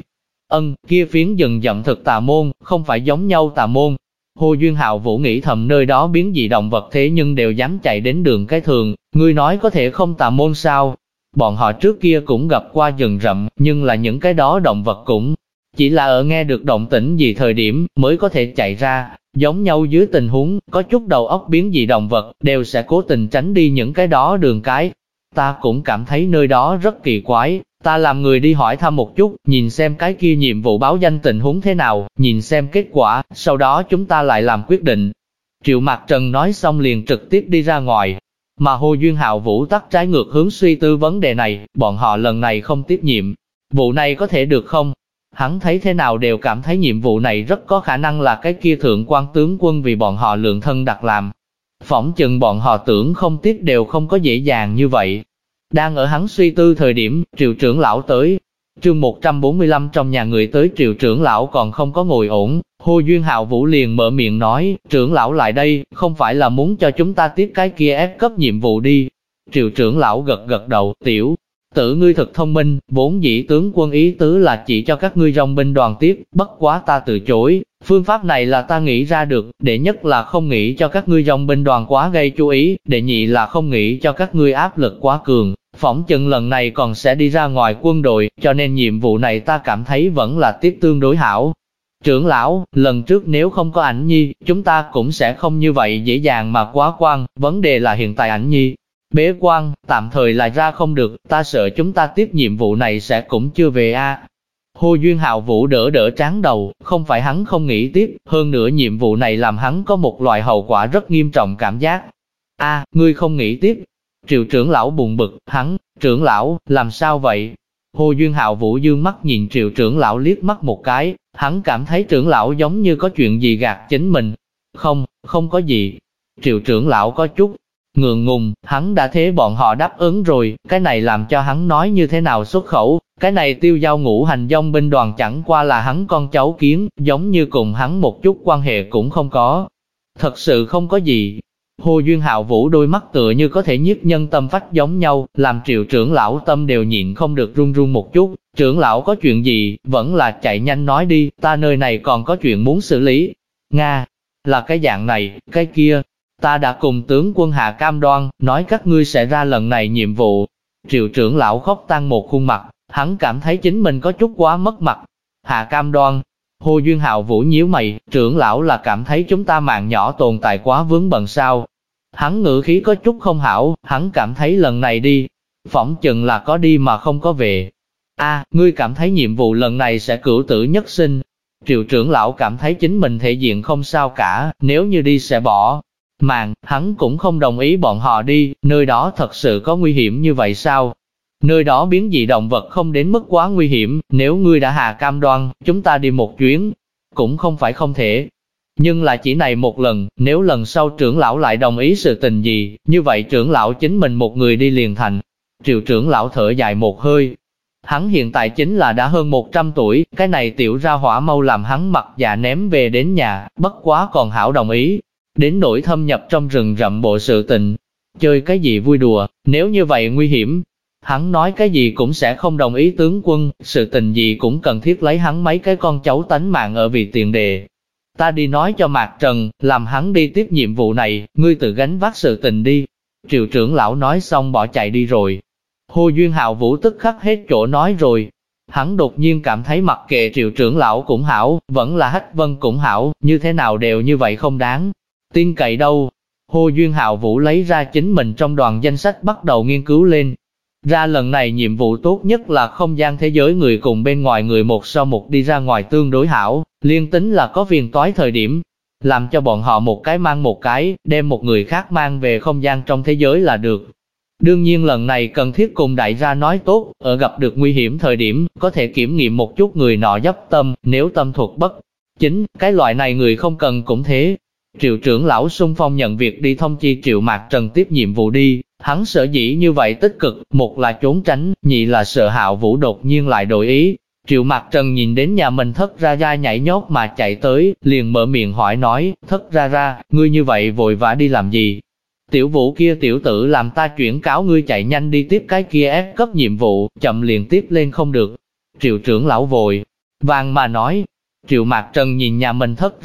Kia phiến rừng rậm thực tà môn, không phải giống nhau tà môn. Hồ Duyên Hạo Vũ nghĩ thầm nơi đó biến dị động vật thế nhưng đều dám chạy đến đường cái thường, ngươi nói có thể không tà môn sao? Bọn họ trước kia cũng gặp qua rừng rậm, nhưng là những cái đó động vật cũng chỉ là ở nghe được động tĩnh gì thời điểm mới có thể chạy ra, giống nhau dưới tình huống, có chút đầu óc biến dị động vật, đều sẽ cố tình tránh đi những cái đó đường cái. Ta cũng cảm thấy nơi đó rất kỳ quái, ta làm người đi hỏi thăm một chút, nhìn xem cái kia nhiệm vụ báo danh tình huống thế nào, nhìn xem kết quả, sau đó chúng ta lại làm quyết định. Triệu Mạc Trần nói xong liền trực tiếp đi ra ngoài, mà Hồ Duyên Hạo Vũ tắt trái ngược hướng suy tư vấn đề này, bọn họ lần này không tiếp nhiệm vụ này có thể được không? Hắn thấy thế nào đều cảm thấy nhiệm vụ này rất có khả năng là cái kia thượng quan tướng quân vì bọn họ lượng thân đặt làm. Phỏng chừng bọn họ tưởng không tiếp đều không có dễ dàng như vậy. Đang ở hắn suy tư thời điểm, Triệu trưởng lão tới. Chương 145 trong nhà người tới Triệu trưởng lão còn không có ngồi ổn, Hồ Duyên Hạo Vũ liền mở miệng nói, trưởng lão lại đây, không phải là muốn cho chúng ta tiếp cái kia ép cấp nhiệm vụ đi. Triệu trưởng lão gật đầu, tiểu tử ngươi thật thông minh, vốn dĩ tướng quân ý tứ là chỉ cho các ngươi dòng binh đoàn tiếp, bất quá ta từ chối, phương pháp này là ta nghĩ ra được, đệ nhất là không nghĩ cho các ngươi dòng binh đoàn quá gây chú ý, đệ nhị là không nghĩ cho các ngươi áp lực quá cường, phỏng chừng lần này còn sẽ đi ra ngoài quân đội, cho nên nhiệm vụ này ta cảm thấy vẫn là tiếp tương đối hảo. Trưởng lão, lần trước nếu không có ảnh nhi, chúng ta cũng sẽ không như vậy dễ dàng mà quá quan, vấn đề là hiện tại ảnh nhi bế quan, tạm thời là ra không được, ta sợ chúng ta tiếp nhiệm vụ này sẽ cũng chưa về a. Hồ Duyên Hạo Vũ đỡ trán đầu, không phải hắn không nghĩ tiếp, hơn nữa nhiệm vụ này làm hắn có một loại hậu quả rất nghiêm trọng cảm giác. Ngươi không nghĩ tiếp. Triệu trưởng lão buồn bực, trưởng lão, làm sao vậy? Hồ Duyên Hạo Vũ dương mắt nhìn Triệu trưởng lão liếc mắt một cái, hắn cảm thấy trưởng lão giống như có chuyện gì gạt chính mình. Không có gì. Triệu trưởng lão có chút ngượng ngùng, hắn đã thế bọn họ đáp ứng rồi, cái này làm cho hắn nói như thế nào xuất khẩu, cái này Tiêu Giao Ngũ Hành dòng binh đoàn chẳng qua là hắn con cháu kiến, giống như cùng hắn một chút quan hệ cũng không có. Thật sự không có gì. Hồ Duyên Hạo Vũ đôi mắt tựa như có thể nhiếp nhân tâm phách giống nhau, làm Triệu trưởng lão tâm đều nhịn không được run run một chút, trưởng lão có chuyện gì, vẫn là chạy nhanh nói đi, ta nơi này còn có chuyện muốn xử lý. Nga, là cái dạng này, cái kia. Ta đã cùng tướng quân hạ cam đoan, nói các ngươi sẽ ra lần này nhiệm vụ. Triệu trưởng lão khóc tan một khuôn mặt, hắn cảm thấy chính mình có chút quá mất mặt. Hạ cam đoan. Hồ Duyên Hạo Vũ nhíu mày, trưởng lão là cảm thấy chúng ta mạng nhỏ tồn tại quá vướng bận sao. Hắn ngữ khí có chút không hảo, hắn cảm thấy lần này đi, phỏng chừng là có đi mà không có về. Ngươi cảm thấy nhiệm vụ lần này sẽ cửu tử nhất sinh. Triệu trưởng lão cảm thấy chính mình thể diện không sao cả, nếu như đi sẽ bỏ mạng, hắn cũng không đồng ý bọn họ đi, nơi đó thật sự có nguy hiểm như vậy sao? Nơi đó biến dị động vật không đến mức quá nguy hiểm, nếu ngươi đã hạ cam đoan, chúng ta đi một chuyến, cũng không phải không thể. Nhưng là chỉ này một lần, nếu lần sau trưởng lão lại đồng ý sự tình gì, như vậy trưởng lão chính mình một người đi liền thành. Triệu trưởng lão thở dài một hơi. Hắn hiện tại chính là đã hơn 100 tuổi, cái này tiểu ra hỏa mau làm hắn mặt dạ ném về đến nhà, bất quá còn hảo đồng ý. Đến nỗi thâm nhập trong rừng rậm bộ sự tình, chơi cái gì vui đùa, nếu như vậy nguy hiểm. Hắn nói cái gì cũng sẽ không đồng ý tướng quân, sự tình gì cũng cần thiết lấy hắn mấy cái con cháu tánh mạng ở vì tiền đề. Ta đi nói cho Mạc Trần, làm hắn đi tiếp nhiệm vụ này, ngươi tự gánh vác sự tình đi. Triệu trưởng lão nói xong bỏ chạy đi rồi. Hồ Duyên Hạo Vũ tức khắc hết chỗ nói rồi. Hắn đột nhiên cảm thấy mặc kệ Triệu trưởng lão cũng hảo, vẫn là Hách Vân cũng hảo, như thế nào đều như vậy không đáng tin cậy đâu. Hồ Duyên Hạo Vũ lấy ra chính mình trong đoàn danh sách bắt đầu nghiên cứu lên. Ra lần này nhiệm vụ tốt nhất là không gian thế giới người cùng bên ngoài người một sau một đi ra ngoài tương đối hảo, liên tính là có phiền toái thời điểm. Làm cho bọn họ một cái mang một cái, đem một người khác mang về không gian trong thế giới là được. Đương nhiên lần này cần thiết cùng đại gia nói tốt, ở gặp được nguy hiểm thời điểm, có thể kiểm nghiệm một chút người nọ dấp tâm, nếu tâm thuật bất chính, cái loại này người không cần cũng thế. Triệu trưởng lão xung phong nhận việc đi thông chi Triệu Mạc Trần tiếp nhiệm vụ đi, hắn sở dĩ như vậy tích cực, một là trốn tránh, nhị là sợ Hạo Vũ đột nhiên lại đổi ý. Triệu Mạc Trần nhìn đến nhà mình Thất Ra Ra nhảy nhót mà chạy tới, liền mở miệng hỏi nói, Thất Ra Ra, ngươi như vậy vội vã đi làm gì? Tiểu Vũ kia tiểu tử làm ta chuyển cáo ngươi chạy nhanh đi tiếp cái kia ép cấp nhiệm vụ, chậm liền tiếp lên không được. Triệu trưởng lão vội vàng mà nói. Triệu Mạc Trần nhìn nhà mình Thất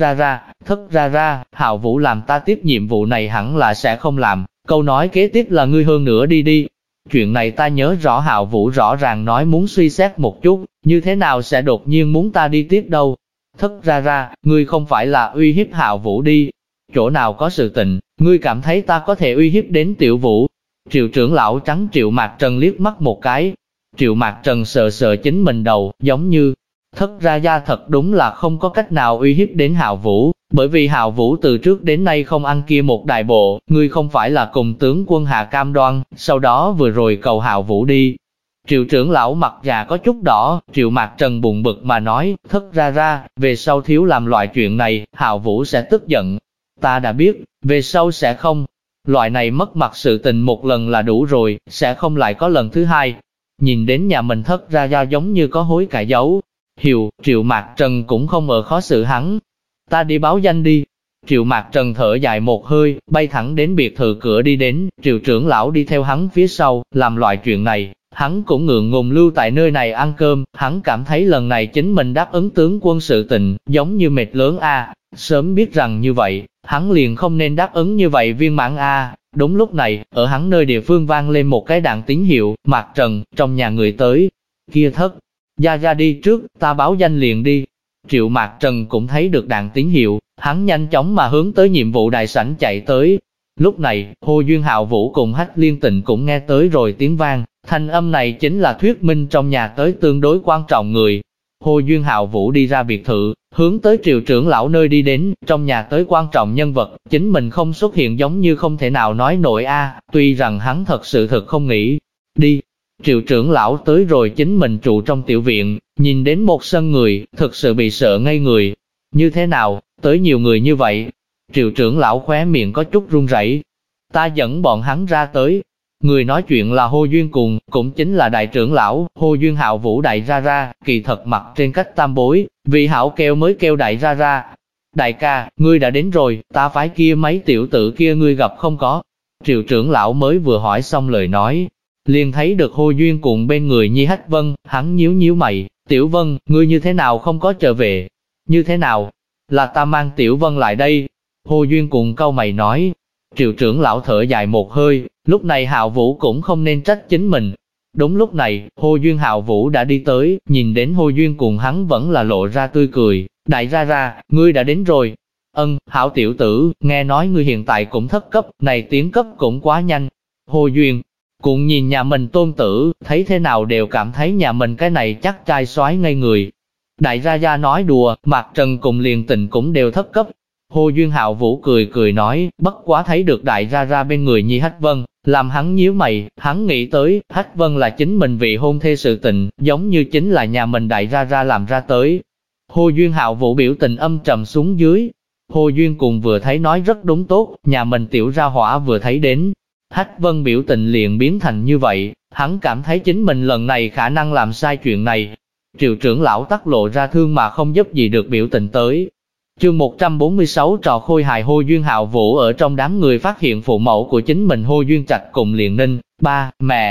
Ra Ra, Hạo Vũ làm ta tiếp nhiệm vụ này hẳn là sẽ không làm, câu nói kế tiếp là ngươi hơn nữa đi. Chuyện này ta nhớ rõ Hạo Vũ rõ ràng nói muốn suy xét một chút, như thế nào sẽ đột nhiên muốn ta đi tiếp đâu. Thất Ra, ngươi không phải là uy hiếp Hạo Vũ đi. Chỗ nào có sự tình, ngươi cảm thấy ta có thể uy hiếp đến Tiểu Vũ. Triệu trưởng lão trắng Triệu Mạc Trần liếc mắt một cái. Triệu Mạc Trần sờ sờ chính mình đầu, giống như Thất Ra Gia thật đúng là không có cách nào uy hiếp đến Hạo Vũ, bởi vì Hạo Vũ từ trước đến nay không ăn kia một đại bộ, ngươi không phải là cùng tướng quân hạ cam đoan, sau đó vừa rồi cầu Hạo Vũ đi. Triệu trưởng lão mặt già có chút đỏ, Triệu Mạc Trần buồn bực mà nói, Thất Ra, về sau thiếu làm loại chuyện này, Hạo Vũ sẽ tức giận. Ta đã biết, về sau sẽ không. Loại này mất mặt sự tình một lần là đủ rồi, sẽ không lại có lần thứ hai. Nhìn đến nhà mình Thất Ra Gia giống như có hối cải dấu. Triệu Mạc Trần cũng không ở khó xử hắn. Ta đi báo danh đi. Triệu Mạc Trần thở dài một hơi, bay thẳng đến biệt thự cửa đi đến, Triệu trưởng lão đi theo hắn phía sau, làm loại chuyện này. Hắn cũng ngượng ngùng lưu tại nơi này ăn cơm, hắn cảm thấy lần này chính mình đáp ứng tướng quân sự tình, giống như mệt lớn a. Sớm biết rằng như vậy, hắn liền không nên đáp ứng như vậy viên mãn a. Đúng lúc này, ở hắn nơi địa phương vang lên một cái đạn tín hiệu, Mạc Trần, trong nhà người tới. Kia Thất Ra đi trước, ta báo danh liền đi. Triệu Mạc Trần cũng thấy được đạn tín hiệu, hắn nhanh chóng mà hướng tới nhiệm vụ đại sảnh chạy tới. Lúc này, Hồ Duyên Hạo Vũ cùng Hách Liên Tịnh cũng nghe tới rồi tiếng vang, thanh âm này chính là thuyết minh trong nhà tới tương đối quan trọng người. Hồ Duyên Hạo Vũ đi ra biệt thự, hướng tới Triệu trưởng lão nơi đi đến, trong nhà tới quan trọng nhân vật, chính mình không xuất hiện giống như không thể nào nói nổi a. Tuy rằng hắn thật sự không nghĩ đi. Triệu trưởng lão tới rồi chính mình trụ trong tiểu viện, nhìn đến một sân người, thực sự bị sợ ngây người. Như thế nào, tới nhiều người như vậy? Triệu trưởng lão khóe miệng có chút run rẩy. Ta dẫn bọn hắn ra tới. Người nói chuyện là Hồ Duyên Cùng, cũng chính là đại trưởng lão, Hồ Duyên Hạo Vũ đại ra, kỳ thật mặt trên cách tam bối, vì hảo kêu mới kêu đại ra. Đại ca, ngươi đã đến rồi, ta phái kia mấy tiểu tử kia ngươi gặp không có? Triệu trưởng lão mới vừa hỏi xong lời nói, liền thấy được Hồ Duyên cùng bên người Nhi Hách Vân, hắn nhíu mày, Tiểu Vân, ngươi như thế nào không có trở về? Như thế nào? Là ta mang Tiểu Vân lại đây. Hồ Duyên cùng cau mày nói. Triệu trưởng lão thở dài một hơi, lúc này Hạo Vũ cũng không nên trách chính mình. Đúng lúc này, Hồ Duyên Hạo Vũ đã đi tới, nhìn đến Hồ Duyên cùng hắn vẫn là lộ ra tươi cười. Đại ra, ngươi đã đến rồi. Hảo tiểu tử, nghe nói ngươi hiện tại cũng thất cấp, này tiến cấp cũng quá nhanh. Hồ Duyên cũng nhìn nhà mình tôn tử, thấy thế nào đều cảm thấy nhà mình cái này chắc trai soái ngây người. Đại gia gia nói đùa, Mạc Trần cùng Liền Tình cũng đều thất cấp. Hồ Duyên Hạo Vũ cười nói, bất quá thấy được đại gia gia bên người Nhi Hách Vân, làm hắn nhíu mày, hắn nghĩ tới, Hách Vân là chính mình vị hôn thê sự tình, giống như chính là nhà mình đại gia gia làm ra tới. Hồ Duyên Hạo Vũ biểu tình âm trầm xuống dưới. Hồ Duyên cùng vừa thấy nói rất đúng tốt, nhà mình tiểu ra hỏa vừa thấy đến. Hách Vân biểu tình liền biến thành như vậy, hắn cảm thấy chính mình lần này khả năng làm sai chuyện này. Triệu trưởng lão tắc lộ ra thương mà không giúp gì được biểu tình tới. Chương 146 trò khôi hài. Hồ Duyên Hạo Vũ ở trong đám người phát hiện phụ mẫu của chính mình Hồ Duyên Trạch cùng Liền Ninh, ba, mẹ.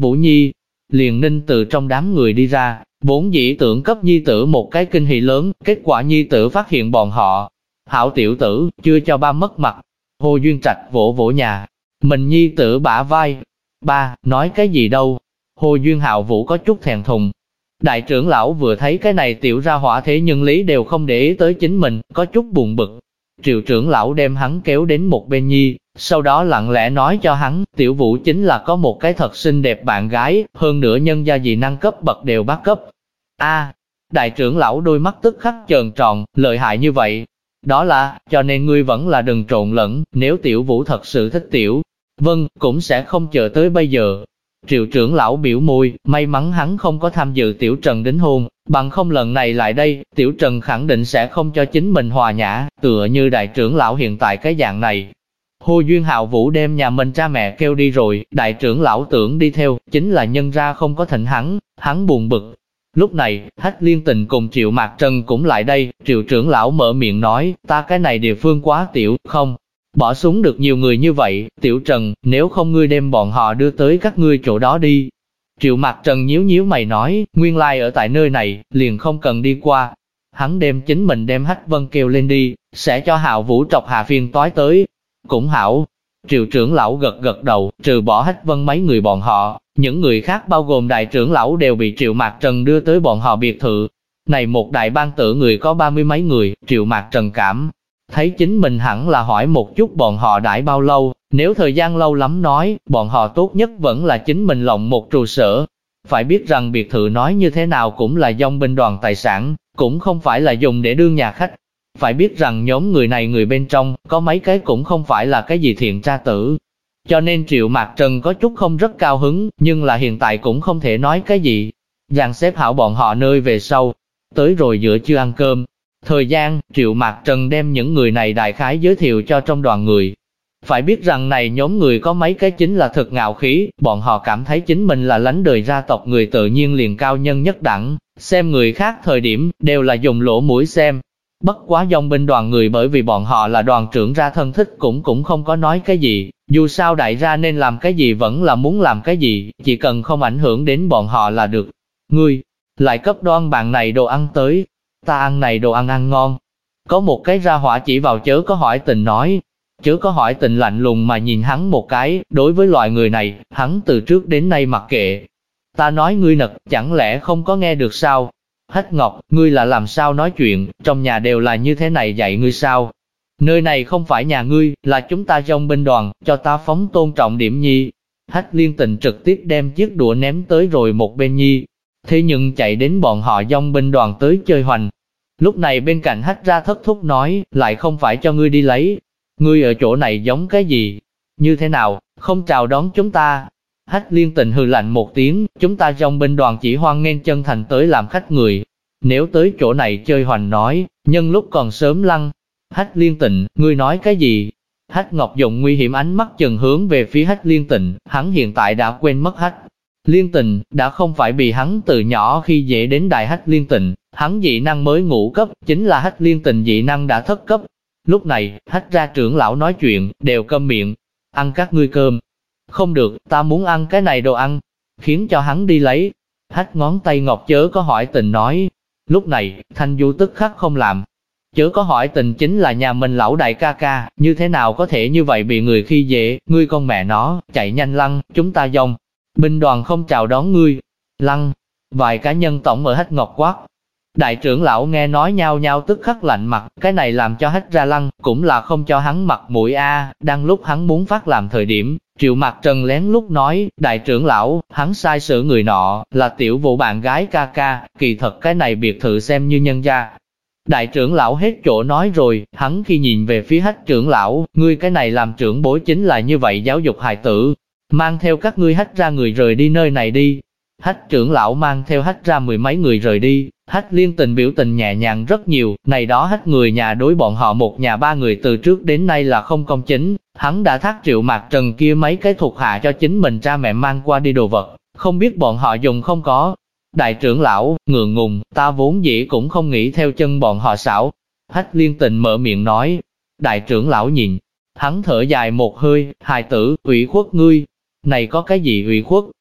Vũ Nhi. Liền Ninh từ trong đám người đi ra, vốn dĩ tưởng cấp nhi tử một cái kinh hỉ lớn, kết quả nhi tử phát hiện bọn họ. Hảo tiểu tử, chưa cho ba mất mặt. Hồ Duyên Trạch vỗ vỗ nhà, mình nhi tử bả vai. Ba, nói cái gì đâu? Hồ Duyên Hạo Vũ có chút thẹn thùng. Đại trưởng lão vừa thấy cái này tiểu ra hỏa thế nhưng lý đều không để ý tới chính mình, có chút buồn bực. Triệu trưởng lão đem hắn kéo đến một bên nhi, sau đó lặng lẽ nói cho hắn, tiểu Vũ chính là có một cái thật xinh đẹp bạn gái, hơn nữa nhân gia dị năng cấp bậc đều bắt cấp. A, đại trưởng lão đôi mắt tức khắc tròn tròn, lợi hại như vậy. Đó là, cho nên ngươi vẫn là đừng trộn lẫn, nếu tiểu Vũ thật sự thích tiểu Vân, cũng sẽ không chờ tới bây giờ. Triệu trưởng lão biểu môi, may mắn hắn không có tham dự Tiểu Trần đính hôn, bằng không lần này lại đây, Tiểu Trần khẳng định sẽ không cho chính mình hòa nhã, tựa như đại trưởng lão hiện tại cái dạng này. Hồ Duyên Hạo Vũ đem nhà mình cha mẹ kêu đi rồi, đại trưởng lão tưởng đi theo, chính là nhân ra không có thỉnh hắn buồn bực. Lúc này, Hách Liên Tình cùng Triệu Mạc Trần cũng lại đây, Triệu trưởng lão mở miệng nói, ta cái này địa phương quá tiểu, không bỏ xuống được nhiều người như vậy, Tiểu Trần, nếu không ngươi đem bọn họ đưa tới các ngươi chỗ đó đi. Triệu Mạc Trần nhíu nhíu mày nói, nguyên lai ở tại nơi này, liền không cần đi qua. Hắn đem chính mình đem Hách Vân kêu lên đi, sẽ cho Hạo Vũ trọc hạ phiền toái tới. Cũng hảo. Triệu trưởng lão gật gật đầu, trừ bỏ Hách Vân mấy người bọn họ, những người khác bao gồm đại trưởng lão đều bị Triệu Mạc Trần đưa tới bọn họ biệt thự. Này một đại ban tử người có 30 mấy người, Triệu Mạc Trần cảm thấy chính mình hẳn là hỏi một chút bọn họ đãi bao lâu, nếu thời gian lâu lắm nói, bọn họ tốt nhất vẫn là chính mình lộng một trụ sở. Phải biết rằng biệt thự nói như thế nào cũng là dòng binh đoàn tài sản, cũng không phải là dùng để đương nhà khách. Phải biết rằng nhóm người này người bên trong, có mấy cái cũng không phải là cái gì thiện tra tử. Cho nên Triệu Mạc Trần có chút không rất cao hứng, nhưng là hiện tại cũng không thể nói cái gì. Dàn xếp hảo bọn họ nơi về sau. Tới rồi giữa trưa ăn cơm. Thời gian, Triệu Mạc Trần đem những người này đại khái giới thiệu cho trong đoàn người. Phải biết rằng này nhóm người có mấy cái chính là thực ngạo khí, bọn họ cảm thấy chính mình là lánh đời gia tộc người tự nhiên liền cao nhân nhất đẳng, xem người khác thời điểm, đều là dùng lỗ mũi xem. Bất quá dòng binh đoàn người bởi vì bọn họ là đoàn trưởng ra thân thích cũng không có nói cái gì, dù sao đại ra nên làm cái gì vẫn là muốn làm cái gì, chỉ cần không ảnh hưởng đến bọn họ là được. Ngươi, lại cấp đoan bạn này đồ ăn tới, ta ăn này đồ ăn ngon. Có một cái ra hỏa chỉ vào Chớ Có Hỏi Tình nói, Chớ Có Hỏi Tình lạnh lùng mà nhìn hắn một cái, đối với loại người này, hắn từ trước đến nay mặc kệ. Ta nói ngươi nật, chẳng lẽ không có nghe được sao? Hách Ngọc, ngươi là làm sao nói chuyện, trong nhà đều là như thế này dạy ngươi sao? Nơi này không phải nhà ngươi, là chúng ta dòng binh đoàn, cho ta phóng tôn trọng điểm nhi. Hách Liên Tình trực tiếp đem chiếc đũa ném tới rồi một bên nhi. Thế nhưng chạy đến bọn họ dòng binh đoàn tới chơi hoành. Lúc này bên cạnh Hách ra thất thúc nói, lại không phải cho ngươi đi lấy. Ngươi ở chỗ này giống cái gì? Như thế nào, không chào đón chúng ta? Hách Liên Tình hừ lạnh một tiếng, chúng ta dòng binh đoàn chỉ hoan nghênh chân thành tới làm khách người. Nếu tới chỗ này chơi hoành nói, nhân lúc còn sớm lăng. Hách Liên Tình, ngươi nói cái gì? Hách Ngọc dùng nguy hiểm ánh mắt chừng hướng về phía Hách Liên Tình, hắn hiện tại đã quên mất Hách Liên Tình, đã không phải bị hắn từ nhỏ khi dễ đến đại Hách Liên Tình, hắn dị năng mới ngũ cấp, chính là Hách Liên Tình dị năng đã thất cấp. Lúc này, Hách ra trưởng lão nói chuyện, đều câm miệng, ăn các ngươi cơm. Không được, ta muốn ăn cái này đồ ăn, khiến cho hắn đi lấy. Hách ngón tay ngọc Chớ Có Hỏi Tình nói. Lúc này, Thanh Du tức khắc không làm. Chớ Có Hỏi Tình chính là nhà mình lão đại ca ca, như thế nào có thể như vậy bị người khi dễ, ngươi con mẹ nó, chạy nhanh lăn, chúng ta dòng binh đoàn không chào đón ngươi. Lăn, vài cá nhân tổng ở Hách Ngọc quát. Đại trưởng lão nghe nói nhao nhao tức khắc lạnh mặt, cái này làm cho Hách ra lăn, cũng là không cho hắn mặt mũi a. Đang lúc hắn muốn phát làm thời điểm, Triệu Mạc Trần lén lút nói, đại trưởng lão, hắn sai xử người nọ, là tiểu Vũ bạn gái ca ca, kỳ thật cái này biệt thự xem như nhân gia. Đại trưởng lão hết chỗ nói rồi, hắn khi nhìn về phía Hách trưởng lão, ngươi cái này làm trưởng bối chính là như vậy giáo dục hài tử, mang theo các ngươi Hách ra người rời đi nơi này đi. Hách trưởng lão mang theo Hách ra mười mấy người rời đi, Hách Liên Tình biểu tình nhẹ nhàng rất nhiều, này đó Hách người nhà đối bọn họ một nhà ba người từ trước đến nay là không công chính, hắn đã thác Triệu Mạc Trần kia mấy cái thuộc hạ cho chính mình cha mẹ mang qua đi đồ vật, không biết bọn họ dùng không có. Đại trưởng lão, ngượng ngùng, ta vốn dĩ cũng không nghĩ theo chân bọn họ xảo. Hách Liên Tình mở miệng nói. Đại trưởng lão nhìn, hắn thở dài một hơi, hài tử, ủy khuất ngươi. Này có cái gì ủy khuất,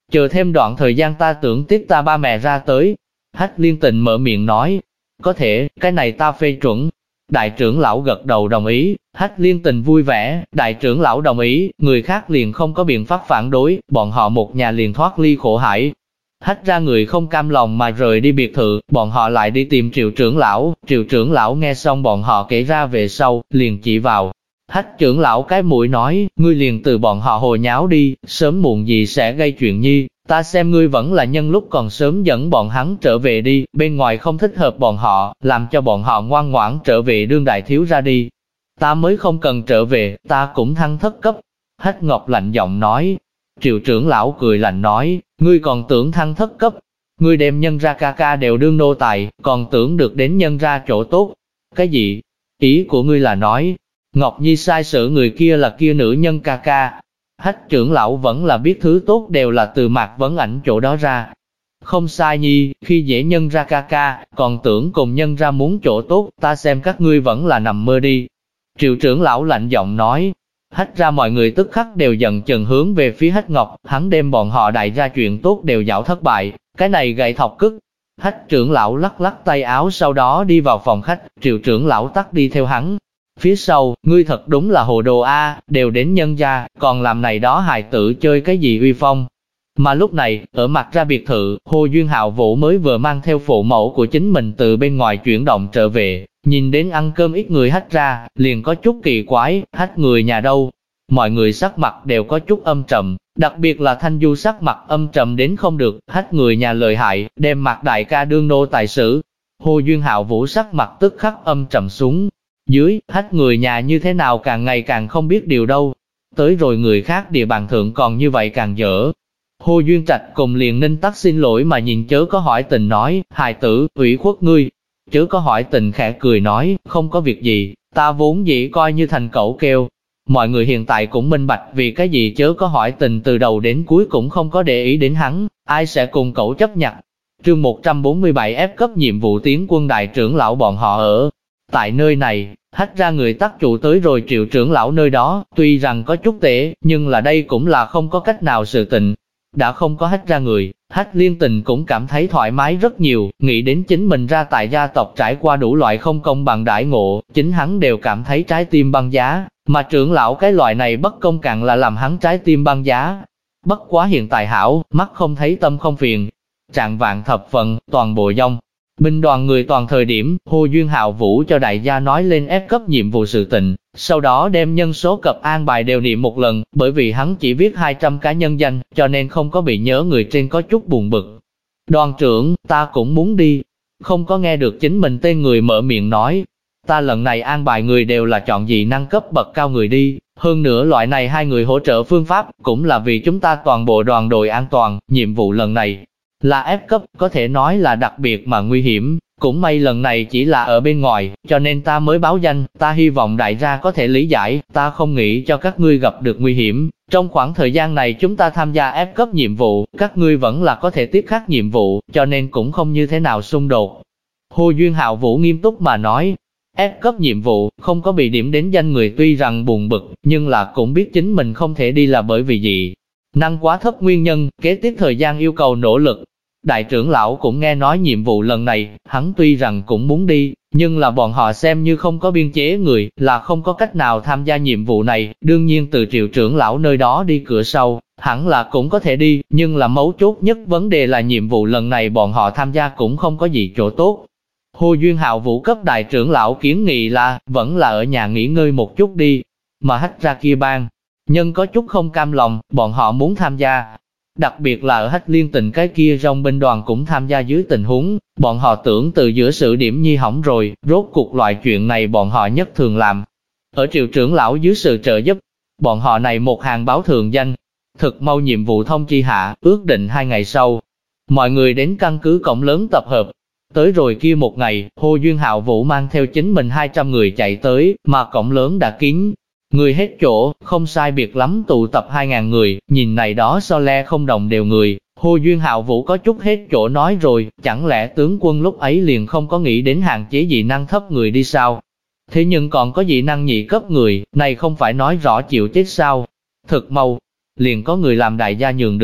chờ thêm đoạn thời gian ta tưởng tiếp ta ba mẹ ra tới. Hách Liên Tình mở miệng nói, có thể, cái này ta phê chuẩn. Đại trưởng lão gật đầu đồng ý, Hách Liên Tình vui vẻ, đại trưởng lão đồng ý, người khác liền không có biện pháp phản đối, bọn họ một nhà liền thoát ly khổ hải. Hách ra người không cam lòng mà rời đi biệt thự, bọn họ lại đi tìm Triệu trưởng lão nghe xong bọn họ kể ra về sau, liền chỉ vào. Hách trưởng lão cái mũi nói, ngươi liền từ bọn họ hồ nháo đi, sớm muộn gì sẽ gây chuyện nhi, ta xem ngươi vẫn là nhân lúc còn sớm dẫn bọn hắn trở về đi, bên ngoài không thích hợp bọn họ, làm cho bọn họ ngoan ngoãn trở về đương đại thiếu ra đi. Ta mới không cần trở về, ta cũng thăng thất cấp. Hách Ngọc lạnh giọng nói. Triệu trưởng lão cười lạnh nói, ngươi còn tưởng thăng thất cấp, ngươi đem nhân ra ca ca đều đương nô tài, còn tưởng được đến nhân ra chỗ tốt. Cái gì? Ý của ngươi là nói, Ngọc Nhi sai sử người kia là kia nữ nhân ca ca. Hách trưởng lão vẫn là biết thứ tốt đều là từ Mạc Vấn Ảnh chỗ đó ra. Không sai nhi, khi dễ nhân ra ca ca, còn tưởng cùng nhân ra muốn chỗ tốt, ta xem các ngươi vẫn là nằm mơ đi. Triệu trưởng lão lạnh giọng nói. Hách ra mọi người tức khắc đều giận chừng hướng về phía Hách Ngọc, hắn đem bọn họ đại ra chuyện tốt đều dạo thất bại, cái này gậy thọc cức. Hách trưởng lão lắc lắc tay áo sau đó đi vào phòng khách, Triệu trưởng lão tắt đi theo hắn. Phía sau, ngươi thật đúng là hồ đồ a, đều đến nhân gia, còn làm này đó hài tử chơi cái gì uy phong. Mà lúc này, ở mặt ra biệt thự, Hồ Duyên Hạo Vũ mới vừa mang theo phụ mẫu của chính mình từ bên ngoài chuyển động trở về, nhìn đến ăn cơm ít người Hách ra, liền có chút kỳ quái, Hách người nhà đâu? Mọi người sắc mặt đều có chút âm trầm, đặc biệt là Thanh Du sắc mặt âm trầm đến không được, Hách người nhà lợi hại, đem Mạc đại ca đương nô tài sử. Hồ Duyên Hạo Vũ sắc mặt tức khắc âm trầm xuống. Dưới, Hách người nhà như thế nào càng ngày càng không biết điều đâu. Tới rồi người khác địa bàn thượng còn như vậy càng dở. Hồ Duyên Trạch cùng liền Ninh Tắc xin lỗi mà nhìn Chớ Có Hỏi Tình nói, hài tử, ủy khuất ngươi. Chớ Có Hỏi Tình khẽ cười nói, không có việc gì, ta vốn dĩ coi như thành cẩu kêu. Mọi người hiện tại cũng minh bạch vì cái gì Chớ Có Hỏi Tình từ đầu đến cuối cũng không có để ý đến hắn, ai sẽ cùng cẩu chấp nhặt. Chương 147 ép cấp nhiệm vụ tiến quân đại trưởng lão bọn họ ở. Tại nơi này, Hách ra người tác chủ tới rồi Triệu trưởng lão nơi đó, tuy rằng có chút tệ, nhưng là đây cũng là không có cách nào sự tình. Đã không có Hách ra người, Hách Liên Tình cũng cảm thấy thoải mái rất nhiều, nghĩ đến chính mình ra tại gia tộc trải qua đủ loại không công bằng đãi ngộ, chính hắn đều cảm thấy trái tim băng giá, mà trưởng lão cái loại này bất công càng là làm hắn trái tim băng giá. Bất quá hiện tại hảo, mắt không thấy tâm không phiền. Trạng vạn thập phận, toàn bộ dông. Binh đoàn người toàn thời điểm, Hồ Duyên Hạo Vũ cho đại gia nói lên ép cấp nhiệm vụ sự tình, sau đó đem nhân số cập an bài đều niệm một lần, bởi vì hắn chỉ viết 200 cá nhân danh, cho nên không có bị nhớ người trên có chút buồn bực. Đoàn trưởng, ta cũng muốn đi. Không có nghe được chính mình tên người mở miệng nói. Ta lần này an bài người đều là chọn dị năng cấp bậc cao người đi, hơn nữa loại này hai người hỗ trợ phương pháp, cũng là vì chúng ta toàn bộ đoàn đội an toàn, nhiệm vụ lần này là ép cấp, có thể nói là đặc biệt mà nguy hiểm, cũng may lần này chỉ là ở bên ngoài, cho nên ta mới báo danh, ta hy vọng đại gia có thể lý giải, ta không nghĩ cho các ngươi gặp được nguy hiểm. Trong khoảng thời gian này chúng ta tham gia ép cấp nhiệm vụ, các ngươi vẫn là có thể tiếp khác nhiệm vụ, cho nên cũng không như thế nào xung đột. Hồ Duyên Hạo Vũ nghiêm túc mà nói, ép cấp nhiệm vụ, không có bị điểm đến danh người tuy rằng buồn bực, nhưng là cũng biết chính mình không thể đi là bởi vì gì. Năng quá thấp nguyên nhân, kế tiếp thời gian yêu cầu nỗ lực. Đại trưởng lão cũng nghe nói nhiệm vụ lần này, hắn tuy rằng cũng muốn đi, nhưng là bọn họ xem như không có biên chế người, là không có cách nào tham gia nhiệm vụ này, đương nhiên từ Triệu trưởng lão nơi đó đi cửa sau, hẳn là cũng có thể đi, nhưng là mấu chốt nhất vấn đề là nhiệm vụ lần này bọn họ tham gia cũng không có gì chỗ tốt. Hồ Duyên Hạo Vũ cấp đại trưởng lão kiến nghị là, vẫn là ở nhà nghỉ ngơi một chút đi, mà Hách ra kia bang nhân có chút không cam lòng, bọn họ muốn tham gia. Đặc biệt là ở Hách Liên Tình cái kia trong binh đoàn cũng tham gia dưới tình huống, bọn họ tưởng từ giữa sự điểm nhi hỏng rồi, rốt cuộc loại chuyện này bọn họ nhất thường làm. Ở Triệu trưởng lão dưới sự trợ giúp, bọn họ này một hàng báo thường danh, thực mau nhiệm vụ thông chi hạ, ước định 2 ngày sau. Mọi người đến căn cứ cổng lớn tập hợp. Tới rồi kia một ngày, Hồ Duyên Hạo Vũ mang theo chính mình 200 người chạy tới, mà cổng lớn đã kín. Người hết chỗ, không sai biệt lắm tụ tập 2.000 người, nhìn này đó so le không đồng đều người, Hồ Duyên Hạo Vũ có chút hết chỗ nói rồi, chẳng lẽ tướng quân lúc ấy liền không có nghĩ đến hạn chế dị năng thấp người đi sao? Thế nhưng còn có dị năng nhị cấp người, này không phải nói rõ chịu chết sao? Thực mau, liền có người làm đại gia nhường đường,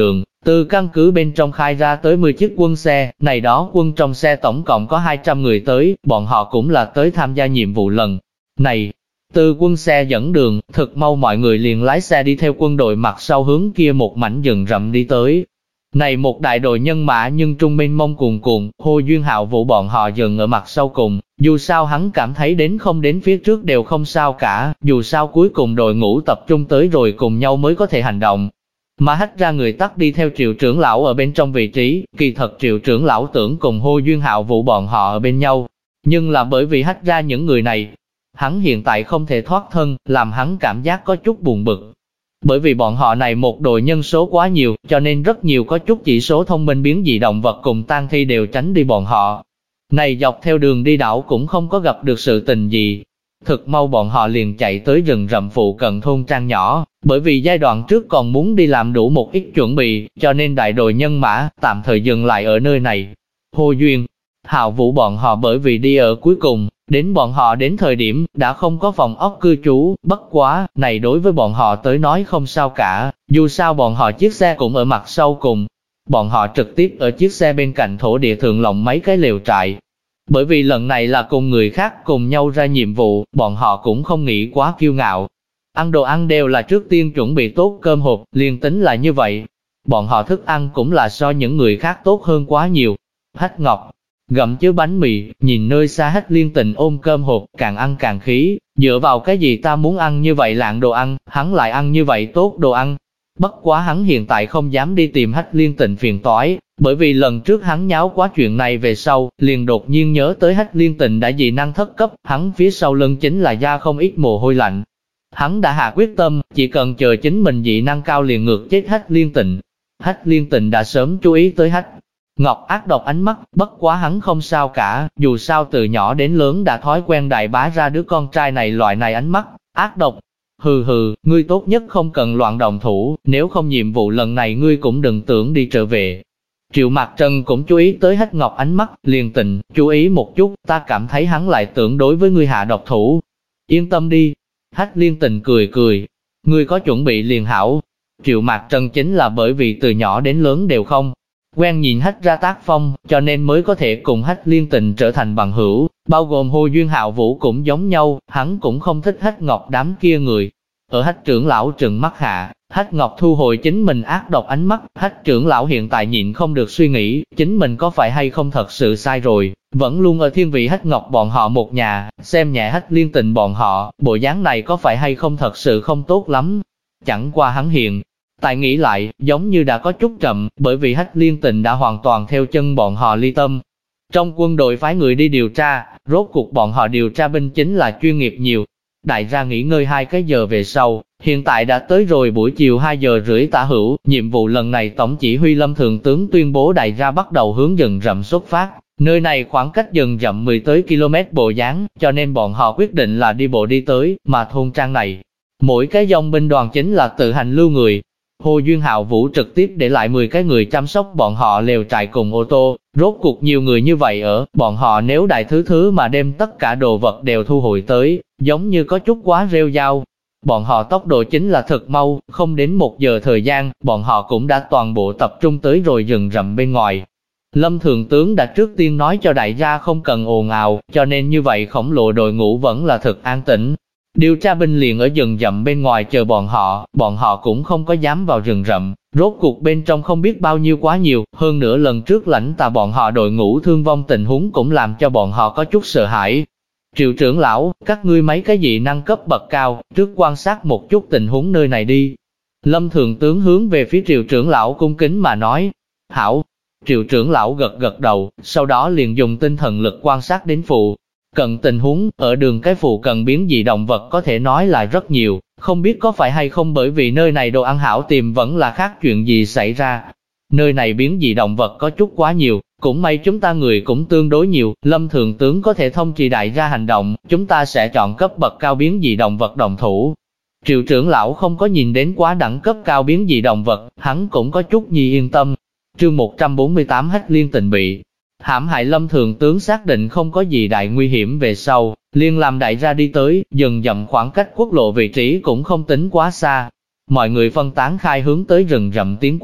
Từ căn cứ bên trong khai ra tới 10 chiếc quân xe, này đó quân trong xe tổng cộng có 200 người tới, bọn họ cũng là tới tham gia nhiệm vụ lần này. Từ quân xe dẫn đường, thực mau mọi người liền lái xe đi theo quân đội mặt sau hướng kia một mảnh rừng rậm đi tới. Này một đại đội nhân mã nhưng trung mênh mông cuồn cuộn, Hồ Duyên Hạo Vũ bọn họ dừng ở mặt sau cùng, dù sao hắn cảm thấy đến không đến phía trước đều không sao cả, dù sao cuối cùng đội ngũ tập trung tới rồi cùng nhau mới có thể hành động. Mà hách ra người tắt đi theo Triệu trưởng lão ở bên trong vị trí, kỳ thật Triệu trưởng lão tưởng cùng Hồ Duyên Hạo Vũ bọn họ ở bên nhau, nhưng là bởi vì hách ra những người này, hắn hiện tại không thể thoát thân, làm hắn cảm giác có chút buồn bực. Bởi vì bọn họ này một đội nhân số quá nhiều, cho nên rất nhiều có chút chỉ số thông minh biến dị động vật cùng tang thi đều tránh đi bọn họ. Này dọc theo đường đi đảo cũng không có gặp được sự tình gì. Thực mau bọn họ liền chạy tới rừng rậm phụ cận thôn trang nhỏ, bởi vì giai đoạn trước còn muốn đi làm đủ một ít chuẩn bị, cho nên đại đội nhân mã tạm thời dừng lại ở nơi này. Hồ Duyên Hạo Vũ bọn họ bởi vì đi ở cuối cùng, đến bọn họ đến thời điểm đã không có phòng ốc cư trú, bất quá, này đối với bọn họ tới nói không sao cả, dù sao bọn họ chiếc xe cũng ở mặt sau cùng. Bọn họ trực tiếp ở chiếc xe bên cạnh thổ địa thượng lộng mấy cái lều trại. Bởi vì lần này là cùng người khác cùng nhau ra nhiệm vụ, bọn họ cũng không nghĩ quá kiêu ngạo. Ăn đồ ăn đều là trước tiên chuẩn bị tốt cơm hộp, liền tính là như vậy. Bọn họ thức ăn cũng là so những người khác tốt hơn quá nhiều. Hách Ngọc gặm chứ bánh mì, nhìn nơi xa Hách Liên Tình ôm cơm hộp, càng ăn càng khí, dựa vào cái gì ta muốn ăn như vậy lạng đồ ăn, hắn lại ăn như vậy tốt đồ ăn. Bất quá hắn hiện tại không dám đi tìm Hách Liên Tình phiền toái, bởi vì lần trước hắn nháo quá chuyện này về sau, liền đột nhiên nhớ tới Hách Liên Tình đã dị năng thất cấp, hắn phía sau lưng chính là da không ít mồ hôi lạnh. Hắn đã hạ quyết tâm, chỉ cần chờ chính mình dị năng cao liền ngược chết Hách Liên Tình. Hách Liên Tình đã sớm chú ý tới Hách Ngọc ác độc ánh mắt, bất quá hắn không sao cả, dù sao từ nhỏ đến lớn đã thói quen đại bá ra đứa con trai này loại này ánh mắt, ác độc. Hừ hừ, ngươi tốt nhất không cần loạn động thủ, nếu không nhiệm vụ lần này ngươi cũng đừng tưởng đi trở về. Triệu Mạc Trân cũng chú ý tới Hách Ngọc ánh mắt, liền Tình, chú ý một chút, ta cảm thấy hắn lại tưởng đối với ngươi hạ độc thủ. Yên tâm đi. Hách Liên Tình cười cười, ngươi có chuẩn bị liền hảo. Triệu Mạc Trân chính là bởi vì từ nhỏ đến lớn đều không quen nhìn Hách ra tác phong, cho nên mới có thể cùng Hách Liên Tình trở thành bằng hữu, bao gồm Hồ Duyên Hạo Vũ cũng giống nhau, hắn cũng không thích Hách Ngọc đám kia người. Ở Hách trưởng lão trừng mắt hạ, Hách Ngọc thu hồi chính mình ác độc ánh mắt, Hách trưởng lão hiện tại nhịn không được suy nghĩ, chính mình có phải hay không thật sự sai rồi, vẫn luôn ở thiên vị Hách Ngọc bọn họ một nhà, xem nhẹ Hách Liên Tình bọn họ, bộ dáng này có phải hay không thật sự không tốt lắm. Chẳng qua hắn hiện tại nghĩ lại, giống như đã có chút chậm, bởi vì Hách Liên Tình đã hoàn toàn theo chân bọn họ ly tâm. Trong quân đội phái người đi điều tra, rốt cuộc bọn họ điều tra binh chính là chuyên nghiệp nhiều. Đại gia nghỉ ngơi 2 cái giờ về sau, hiện tại đã tới rồi buổi chiều 2 giờ rưỡi tả hữu, nhiệm vụ lần này Tổng chỉ huy Lâm Thượng tướng tuyên bố đại gia bắt đầu hướng rừng rậm xuất phát. Nơi này khoảng cách rừng rậm 10 tới km bộ dáng, cho nên bọn họ quyết định là đi bộ đi tới, mà thôn trang này, mỗi cái dòng binh đoàn chính là tự hành lưu người. Hồ Duyên Hạo Vũ trực tiếp để lại 10 cái người chăm sóc bọn họ lều trại cùng ô tô, rốt cuộc nhiều người như vậy ở, bọn họ nếu đại thứ mà đem tất cả đồ vật đều thu hồi tới, giống như có chút quá rêu rao. Bọn họ tốc độ chính là thật mau, không đến 1 giờ thời gian, bọn họ cũng đã toàn bộ tập trung tới rồi rừng rậm bên ngoài. Lâm Thượng tướng đã trước tiên nói cho đại gia không cần ồn ào, cho nên như vậy khổng lồ đội ngũ vẫn là thật an tĩnh. Điều tra binh liền ở rừng rậm bên ngoài chờ bọn họ cũng không có dám vào rừng rậm, rốt cuộc bên trong không biết bao nhiêu quá nhiều, hơn nữa lần trước lãnh tà bọn họ đội ngũ thương vong tình huống cũng làm cho bọn họ có chút sợ hãi. Triệu trưởng lão, các ngươi mấy cái dị năng cấp bậc cao, trước quan sát một chút tình huống nơi này đi. Lâm Thượng tướng hướng về phía Triệu trưởng lão cung kính mà nói, hảo. Triệu trưởng lão gật gật đầu, sau đó liền dùng tinh thần lực quan sát đến phụ cận tình huống, ở đường cái phụ cận biến dị động vật có thể nói là rất nhiều, không biết có phải hay không bởi vì nơi này đồ ăn hảo tìm vẫn là khác chuyện gì xảy ra. Nơi này biến dị động vật có chút quá nhiều, cũng may chúng ta người cũng tương đối nhiều, Lâm Thượng tướng có thể thông trì đại ra hành động, chúng ta sẽ chọn cấp bậc cao biến dị động vật đồng thủ. Triệu trưởng lão không có nhìn đến quá đẳng cấp cao biến dị động vật, hắn cũng có chút nhi yên tâm. Chương 148 Hách Liên Tình bị hãm hại. Lâm Thượng tướng xác định không có gì đại nguy hiểm về sau, liền làm đại ra đi tới, dần dậm khoảng cách quốc lộ vị trí cũng không tính quá xa. Mọi người phân tán khai hướng tới rừng rậm tiến quân,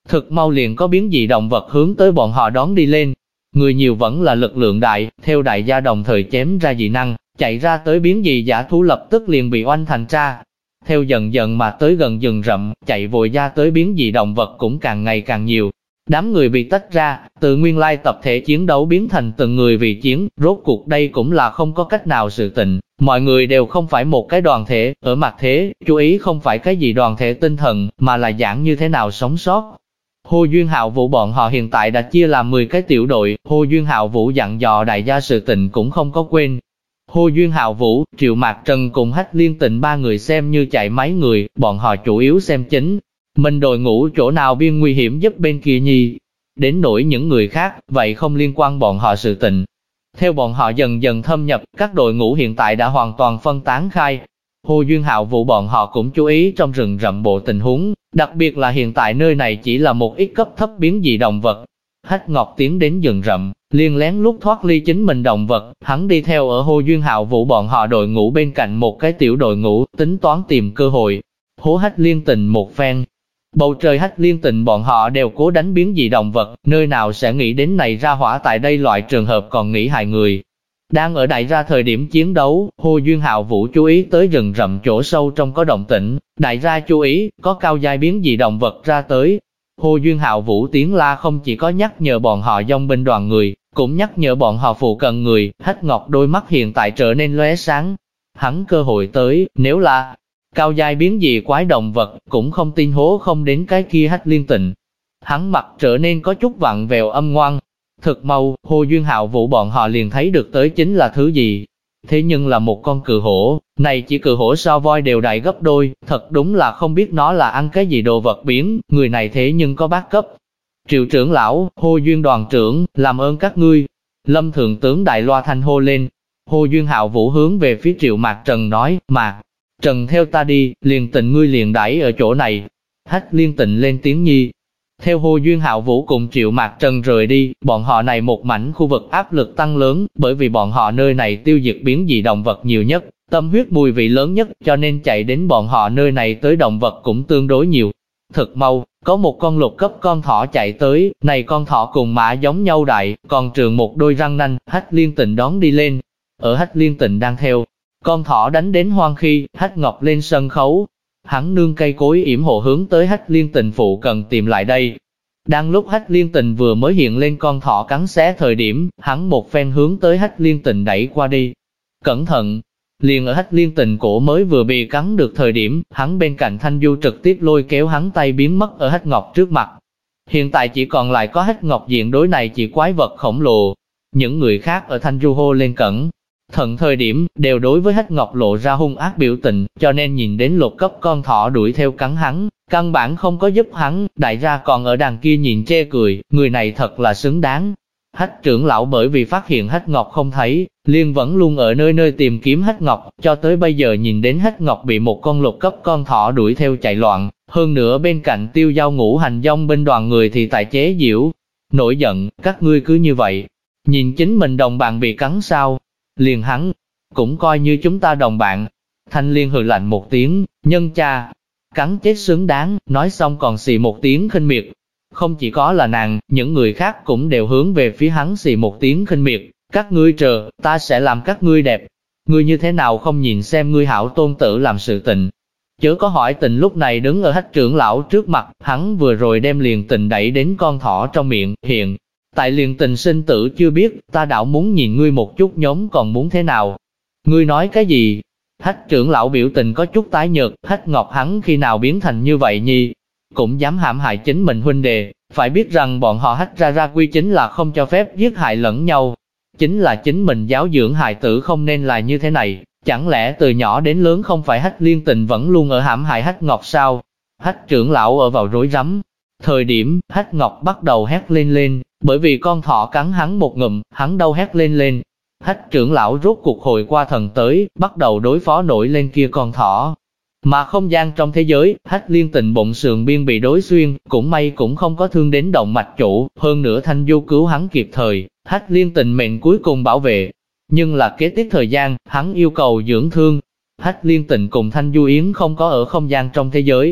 Thực mau liền có biến dị động vật hướng tới bọn họ đón đi lên. Người nhiều vẫn là lực lượng đại, theo đại gia đồng thời chém ra dị năng, chạy ra tới biến dị giả thú lập tức liền bị oanh thành tra. Theo dần dần mà tới gần rừng rậm, chạy vội ra tới biến dị động vật cũng càng ngày càng nhiều. Đám người bị tách ra, từ nguyên lai tập thể chiến đấu biến thành từng người vì chiến, rốt cuộc đây cũng là không có cách nào sự tình. Mọi người đều không phải một cái đoàn thể, ở mặt thế, chú ý không phải cái gì đoàn thể tinh thần, mà là giảng như thế nào sống sót. Hồ Duyên Hạo Vũ bọn họ hiện tại đã chia làm 10 cái tiểu đội, Hồ Duyên Hạo Vũ dặn dò đại gia sự tình cũng không có quên. Hồ Duyên Hạo Vũ, Triệu Mạc Trần cùng Hách Liên Tịnh ba người xem như chạy mấy người, bọn họ chủ yếu xem chính. Mình đội ngũ chỗ nào biên nguy hiểm giúp bên kia nhi. Đến nỗi những người khác, vậy không liên quan bọn họ sự tình. Theo bọn họ dần dần thâm nhập, các đội ngũ hiện tại đã hoàn toàn phân tán khai. Hồ Duyên Hạo Vũ bọn họ cũng chú ý trong rừng rậm bộ tình huống, đặc biệt là hiện tại nơi này chỉ là một ít cấp thấp biến dị động vật. Hách Ngọc tiến đến rừng rậm, liền lén lút thoát ly chính mình động vật, hắn đi theo ở Hồ Duyên Hạo Vũ bọn họ đội ngũ bên cạnh một cái tiểu đội ngũ, tính toán tìm cơ hội. Hố Hách Liên Tình một phen. Bầu trời Hách Liên Tình bọn họ đều cố đánh biến dị động vật, nơi nào sẽ nghĩ đến này ra hỏa tại đây loại trường hợp còn nghĩ hại người. Đang ở đại ra thời điểm chiến đấu, Hồ Duyên Hạo Vũ chú ý tới rừng rậm chỗ sâu trong có động tĩnh, đại ra chú ý, có cao giai biến dị động vật ra tới. Hồ Duyên Hạo Vũ tiếng la không chỉ có nhắc nhở bọn họ dòng binh đoàn người, cũng nhắc nhở bọn họ phụ cận người, Hách Ngọc đôi mắt hiện tại trở nên lóe sáng. Hắn cơ hội tới, nếu là cao giai biến dị quái động vật, cũng không tin hố không đến cái kia Hách Liên Tịnh. Hắn mặt trở nên có chút vặn vẹo âm ngoan. Thực mau, Hồ Duyên Hạo Vũ bọn họ liền thấy được tới chính là thứ gì. Thế nhưng là một con cự hổ, này chỉ cự hổ so voi đều đại gấp đôi, thật đúng là không biết nó là ăn cái gì đồ vật biến, người này thế nhưng có bát cấp. Triệu trưởng lão, Hồ Duyên đoàn trưởng, làm ơn các ngươi. Lâm thượng tướng đại loa thanh hô lên. Hồ Duyên Hạo Vũ hướng về phía Triệu Mạc Trần nói, Mạc Trần theo ta đi, liền Tịnh ngươi liền đãi ở chỗ này. Hách Liên Tịnh lên tiếng nhi. Theo Hồ Duyên Hạo Vũ cùng Triệu Mạc Trần rời đi, bọn họ này một mảnh khu vực áp lực tăng lớn, bởi vì bọn họ nơi này tiêu diệt biến dị động vật nhiều nhất, tâm huyết mùi vị lớn nhất, cho nên chạy đến bọn họ nơi này tới động vật cũng tương đối nhiều. Thực mau, có một con lục cấp con thỏ chạy tới, này con thỏ cùng mã giống nhau đại, còn trường một đôi răng nanh, Hách Liên Tịnh đón đi lên. Ở Hách Liên Tịnh đang theo con thỏ đánh đến hoang khi, Hách Ngọc lên sân khấu. Hắn nương cây cối yểm hộ hướng tới Hách Liên Tình phụ cần tìm lại đây. Đang lúc Hách Liên Tình vừa mới hiện lên con thỏ cắn xé thời điểm, hắn một phen hướng tới Hách Liên Tình đẩy qua đi. Cẩn thận! Liền ở Hách Liên Tình cổ mới vừa bị cắn được thời điểm, hắn bên cạnh Thanh Du trực tiếp lôi kéo hắn tay biến mất ở Hách Ngọc trước mặt. Hiện tại chỉ còn lại có Hách Ngọc diện đối này chỉ quái vật khổng lồ. Những người khác ở Thanh Du hô lên cẩn thận thời điểm, đều đối với Hách Ngọc lộ ra hung ác biểu tình, cho nên nhìn đến lục cấp con thỏ đuổi theo cắn hắn, căn bản không có giúp hắn, đại gia còn ở đằng kia nhìn chê cười, người này thật là xứng đáng. Hách trưởng lão bởi vì phát hiện Hách Ngọc không thấy, liền vẫn luôn ở nơi nơi tìm kiếm Hách Ngọc, cho tới bây giờ nhìn đến Hách Ngọc bị một con lục cấp con thỏ đuổi theo chạy loạn, hơn nữa bên cạnh Tiêu Giao ngũ hành dòng binh đoàn người thì tại chế giễu. Nổi giận, các ngươi cứ như vậy, nhìn chính mình đồng bạn bị cắn sao? Liền hắn, cũng coi như chúng ta đồng bạn. Thanh Liên hừ lạnh một tiếng, nhân cha, cắn chết xứng đáng, nói xong còn xì một tiếng khinh miệt. Không chỉ có là nàng, những người khác cũng đều hướng về phía hắn xì một tiếng khinh miệt. Các ngươi chờ, ta sẽ làm các ngươi đẹp. Ngươi như thế nào không nhìn xem ngươi hảo tôn tử làm sự tình. Chớ có hỏi Tình lúc này đứng ở Hách trưởng lão trước mặt, hắn vừa rồi đem liền Tình đẩy đến con thỏ trong miệng, hiện tại liền Tình sinh tử chưa biết, ta đảo muốn nhìn ngươi một chút nhóm còn muốn thế nào. Ngươi nói cái gì? Hách trưởng lão biểu tình có chút tái nhợt, Hách Ngọc hắn khi nào biến thành như vậy nhi? Cũng dám hãm hại chính mình huynh đệ, phải biết rằng bọn họ Hách ra quy chính là không cho phép giết hại lẫn nhau. Chính là chính mình giáo dưỡng hài tử không nên là như thế này, chẳng lẽ từ nhỏ đến lớn không phải Hách Liên Tình vẫn luôn ở hãm hại Hách Ngọc sao? Hách trưởng lão ở vào rối rắm. Thời điểm, Hách Ngọc bắt đầu hét lên, bởi vì con thỏ cắn hắn một ngụm, hắn đau hét lên. Hách trưởng lão rốt cuộc hồi qua thần tới, bắt đầu đối phó nổi lên kia con thỏ. Mà không gian trong thế giới, Hách Liên Tình bụng sườn biên bị đối xuyên, cũng may cũng không có thương đến động mạch chủ, hơn nữa Thanh Du cứu hắn kịp thời, Hách Liên Tình mệnh cuối cùng bảo vệ. Nhưng là kế tiếp thời gian, hắn yêu cầu dưỡng thương. Hách Liên Tình cùng Thanh Du Yến không có ở không gian trong thế giới.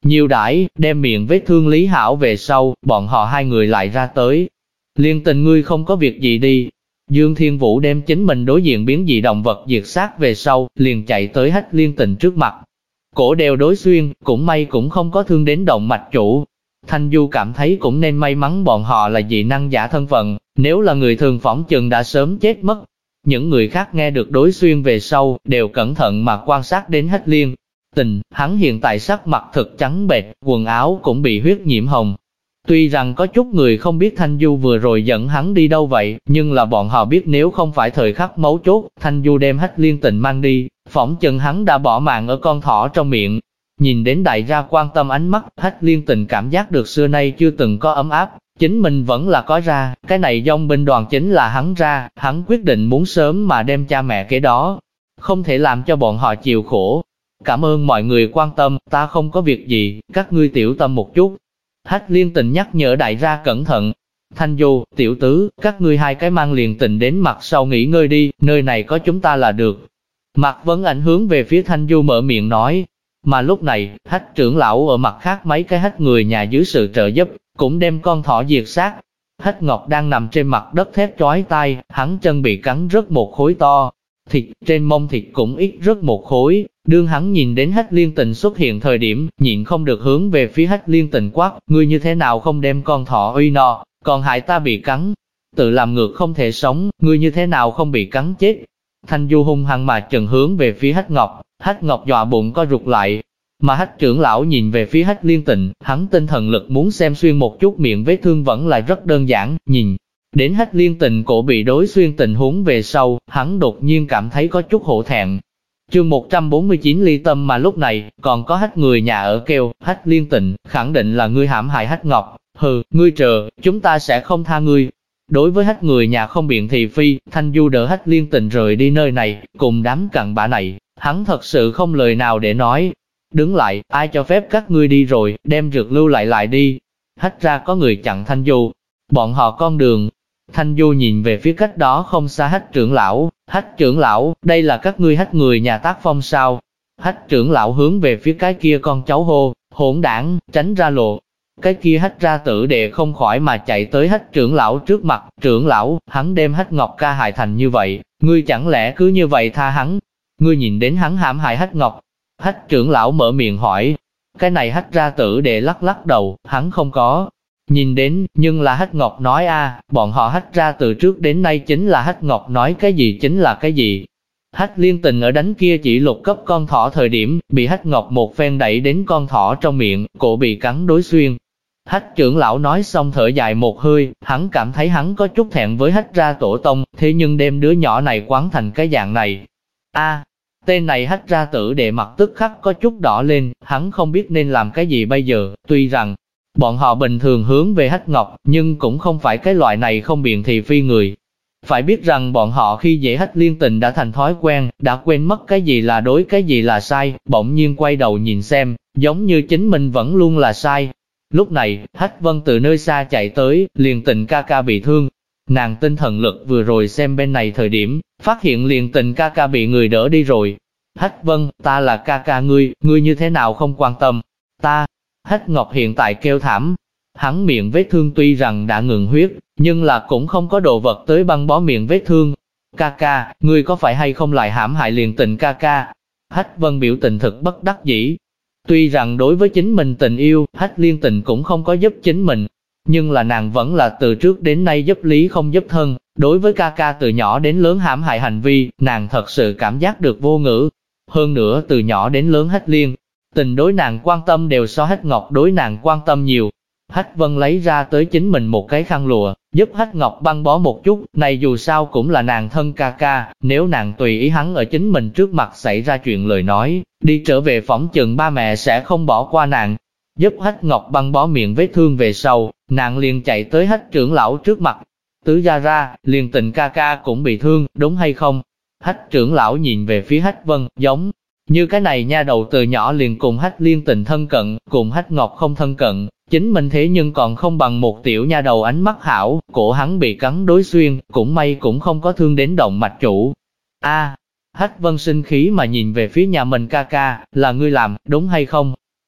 nhiều đãi, đem miệng vết thương lý hảo về sau, bọn họ hai người lại ra tới. Liên Tình ngươi không có việc gì đi. Dương Thiên Vũ đem chính mình đối diện biến dị động vật diệt sát về sau, liền chạy tới Hách Liên Tình trước mặt. Cổ đều đối xuyên, cũng may cũng không có thương đến động mạch chủ. Thanh Du cảm thấy cũng nên may mắn bọn họ là dị năng giả thân phận, nếu là người thường phỏng chừng đã sớm chết mất. Những người khác nghe được đối xuyên về sau, đều cẩn thận mà quan sát đến Hách Liên Tình, hắn hiện tại sắc mặt thực trắng bệch, quần áo cũng bị huyết nhiễm hồng. Tuy rằng có chút người không biết Thanh Du vừa rồi dẫn hắn đi đâu vậy, nhưng là bọn họ biết nếu không phải thời khắc mấu chốt, Thanh Du đem Hách Liên Tình mang đi, phỏng chừng hắn đã bỏ mạng ở con thỏ trong miệng. Nhìn đến đại gia quan tâm ánh mắt, Hách Liên Tình cảm giác được xưa nay chưa từng có ấm áp, chính mình vẫn là có ra, cái này dòng binh đoàn chính là hắn ra, hắn quyết định muốn sớm mà đem cha mẹ kế đó, không thể làm cho bọn họ chịu khổ. Cảm ơn mọi người quan tâm, ta không có việc gì, các ngươi tiểu tâm một chút. Hách Liên Tình nhắc nhở đại gia cẩn thận. Thanh Du, tiểu tứ, các ngươi hai cái mang Liên Tình đến mặt sau nghỉ ngơi đi, nơi này có chúng ta là được. Mạc Vấn Ảnh hướng về phía Thanh Du mở miệng nói. Mà lúc này, Hách trưởng lão ở mặt khác mấy cái Hách người nhà dưới sự trợ giúp, cũng đem con thỏ diệt sát. Hách Ngọc đang nằm trên mặt đất thét chói tai, hắn chân bị cắn rớt một khối to. Thịt, trên mông thịt cũng ít rớt một khối. Đương hắn nhìn đến Hách Liên Tình xuất hiện thời điểm, nhịn không được hướng về phía Hách Liên Tình quát, ngươi như thế nào không đem con thỏ uy no, còn hại ta bị cắn. Tự làm ngược không thể sống, ngươi như thế nào không bị cắn chết. Thanh Du hung hăng mà trừng hướng về phía Hách Ngọc dọa bụng co rụt lại. Mà Hách trưởng lão nhìn về phía Hách Liên Tình, hắn tinh thần lực muốn xem xuyên một chút miệng vết thương vẫn là rất đơn giản, nhìn. Đến Hách Liên Tình cổ bị đối xuyên tình huống về sau, hắn đột nhiên cảm thấy có chút hổ thẹn. Chương 149 ly tâm mà lúc này, còn có Hách người nhà ở kêu, Hách Liên Tình, khẳng định là ngươi hãm hại Hách Ngọc, hừ, ngươi chờ, chúng ta sẽ không tha ngươi. Đối với Hách người nhà không biện thị phi, Thanh Du đỡ Hách Liên Tình rời đi nơi này, cùng đám cặn bã này, hắn thật sự không lời nào để nói. Đứng lại, ai cho phép các ngươi đi rồi, đem dược lưu lại đi. Hách ra có người chặn Thanh Du, bọn họ con đường. Thanh Du nhìn về phía cách đó không xa Hách trưởng lão, đây là các ngươi Hách người nhà tác phong sao? Hách trưởng lão hướng về phía cái kia con cháu hô, hỗn đảng, tránh ra lộ. Cái kia Hách ra tử đệ không khỏi mà chạy tới Hách trưởng lão trước mặt, trưởng lão, hắn đem Hách Ngọc ca hại thành như vậy, ngươi chẳng lẽ cứ như vậy tha hắn? Ngươi nhìn đến hắn hãm hại Hách Ngọc? Hách trưởng lão mở miệng hỏi. Cái này Hách ra tử đệ lắc đầu, hắn không có nhìn đến, nhưng là Hách Ngọc nói bọn họ Hách ra từ trước đến nay chính là Hách Ngọc nói cái gì chính là cái gì. Hách Liên Tình ở đánh kia chỉ lục cấp con thỏ thời điểm, bị Hách Ngọc một phen đẩy đến con thỏ trong miệng, cổ bị cắn đối xuyên. Hách trưởng lão nói xong thở dài một hơi, hắn cảm thấy hắn có chút thẹn với Hách ra tổ tông, thế nhưng đem đứa nhỏ này quán thành cái dạng này. Tên này Hách ra tử đệ mặt tức khắc có chút đỏ lên, hắn không biết nên làm cái gì bây giờ, tuy rằng bọn họ bình thường hướng về Hách Ngọc, nhưng cũng không phải cái loại này không biện thị phi người. Phải biết rằng bọn họ khi dễ Hách Liên Tình đã thành thói quen, đã quên mất cái gì là đối cái gì là sai, bỗng nhiên quay đầu nhìn xem, giống như chính mình vẫn luôn là sai. Lúc này, Hách Vân từ nơi xa chạy tới, Liên Tình ca ca bị thương. Nàng tinh thần lực vừa rồi xem bên này thời điểm, phát hiện Liên Tình ca ca bị người đỡ đi rồi. Hách Vân, ta là ca ca ngươi như thế nào không quan tâm? Ta, Hách Ngọc hiện tại kêu thảm. Hắn miệng vết thương tuy rằng đã ngừng huyết, nhưng là cũng không có đồ vật tới băng bó miệng vết thương. Ca ca, ngươi có phải hay không lại hãm hại Liên Tình ca ca? Hách Vân biểu tình thực bất đắc dĩ. Tuy rằng đối với chính mình tình yêu, Hách Liên Tình cũng không có giúp chính mình, nhưng là nàng vẫn là từ trước đến nay giúp lý không giúp thân. Đối với ca ca từ nhỏ đến lớn hãm hại hành vi, nàng thật sự cảm giác được vô ngữ. Hơn nữa từ nhỏ đến lớn Hách Liên Tình đối nàng quan tâm đều so Hách Ngọc đối nàng quan tâm nhiều. Hách Vân lấy ra tới chính mình một cái khăn lụa, giúp Hách Ngọc băng bó một chút, này dù sao cũng là nàng thân ca ca, nếu nàng tùy ý hắn ở chính mình trước mặt xảy ra chuyện lời nói, đi trở về phỏng chừng ba mẹ sẽ không bỏ qua nàng. Giúp Hách Ngọc băng bó miệng vết thương về sau, nàng liền chạy tới Hách trưởng lão trước mặt. Tứ gia ra, Liên Tình ca ca cũng bị thương, đúng hay không? Hách trưởng lão nhìn về phía Hách Vân, giống như cái này nha đầu từ nhỏ liền cùng Hách Liên Tình thân cận, cùng Hách Ngọc không thân cận, chính mình thế nhưng còn không bằng một tiểu nha đầu ánh mắt hảo, cổ hắn bị cắn đối xuyên, cũng may cũng không có thương đến động mạch chủ. Hách Vân sinh khí mà nhìn về phía nhà mình ca ca, là ngươi làm, đúng hay không?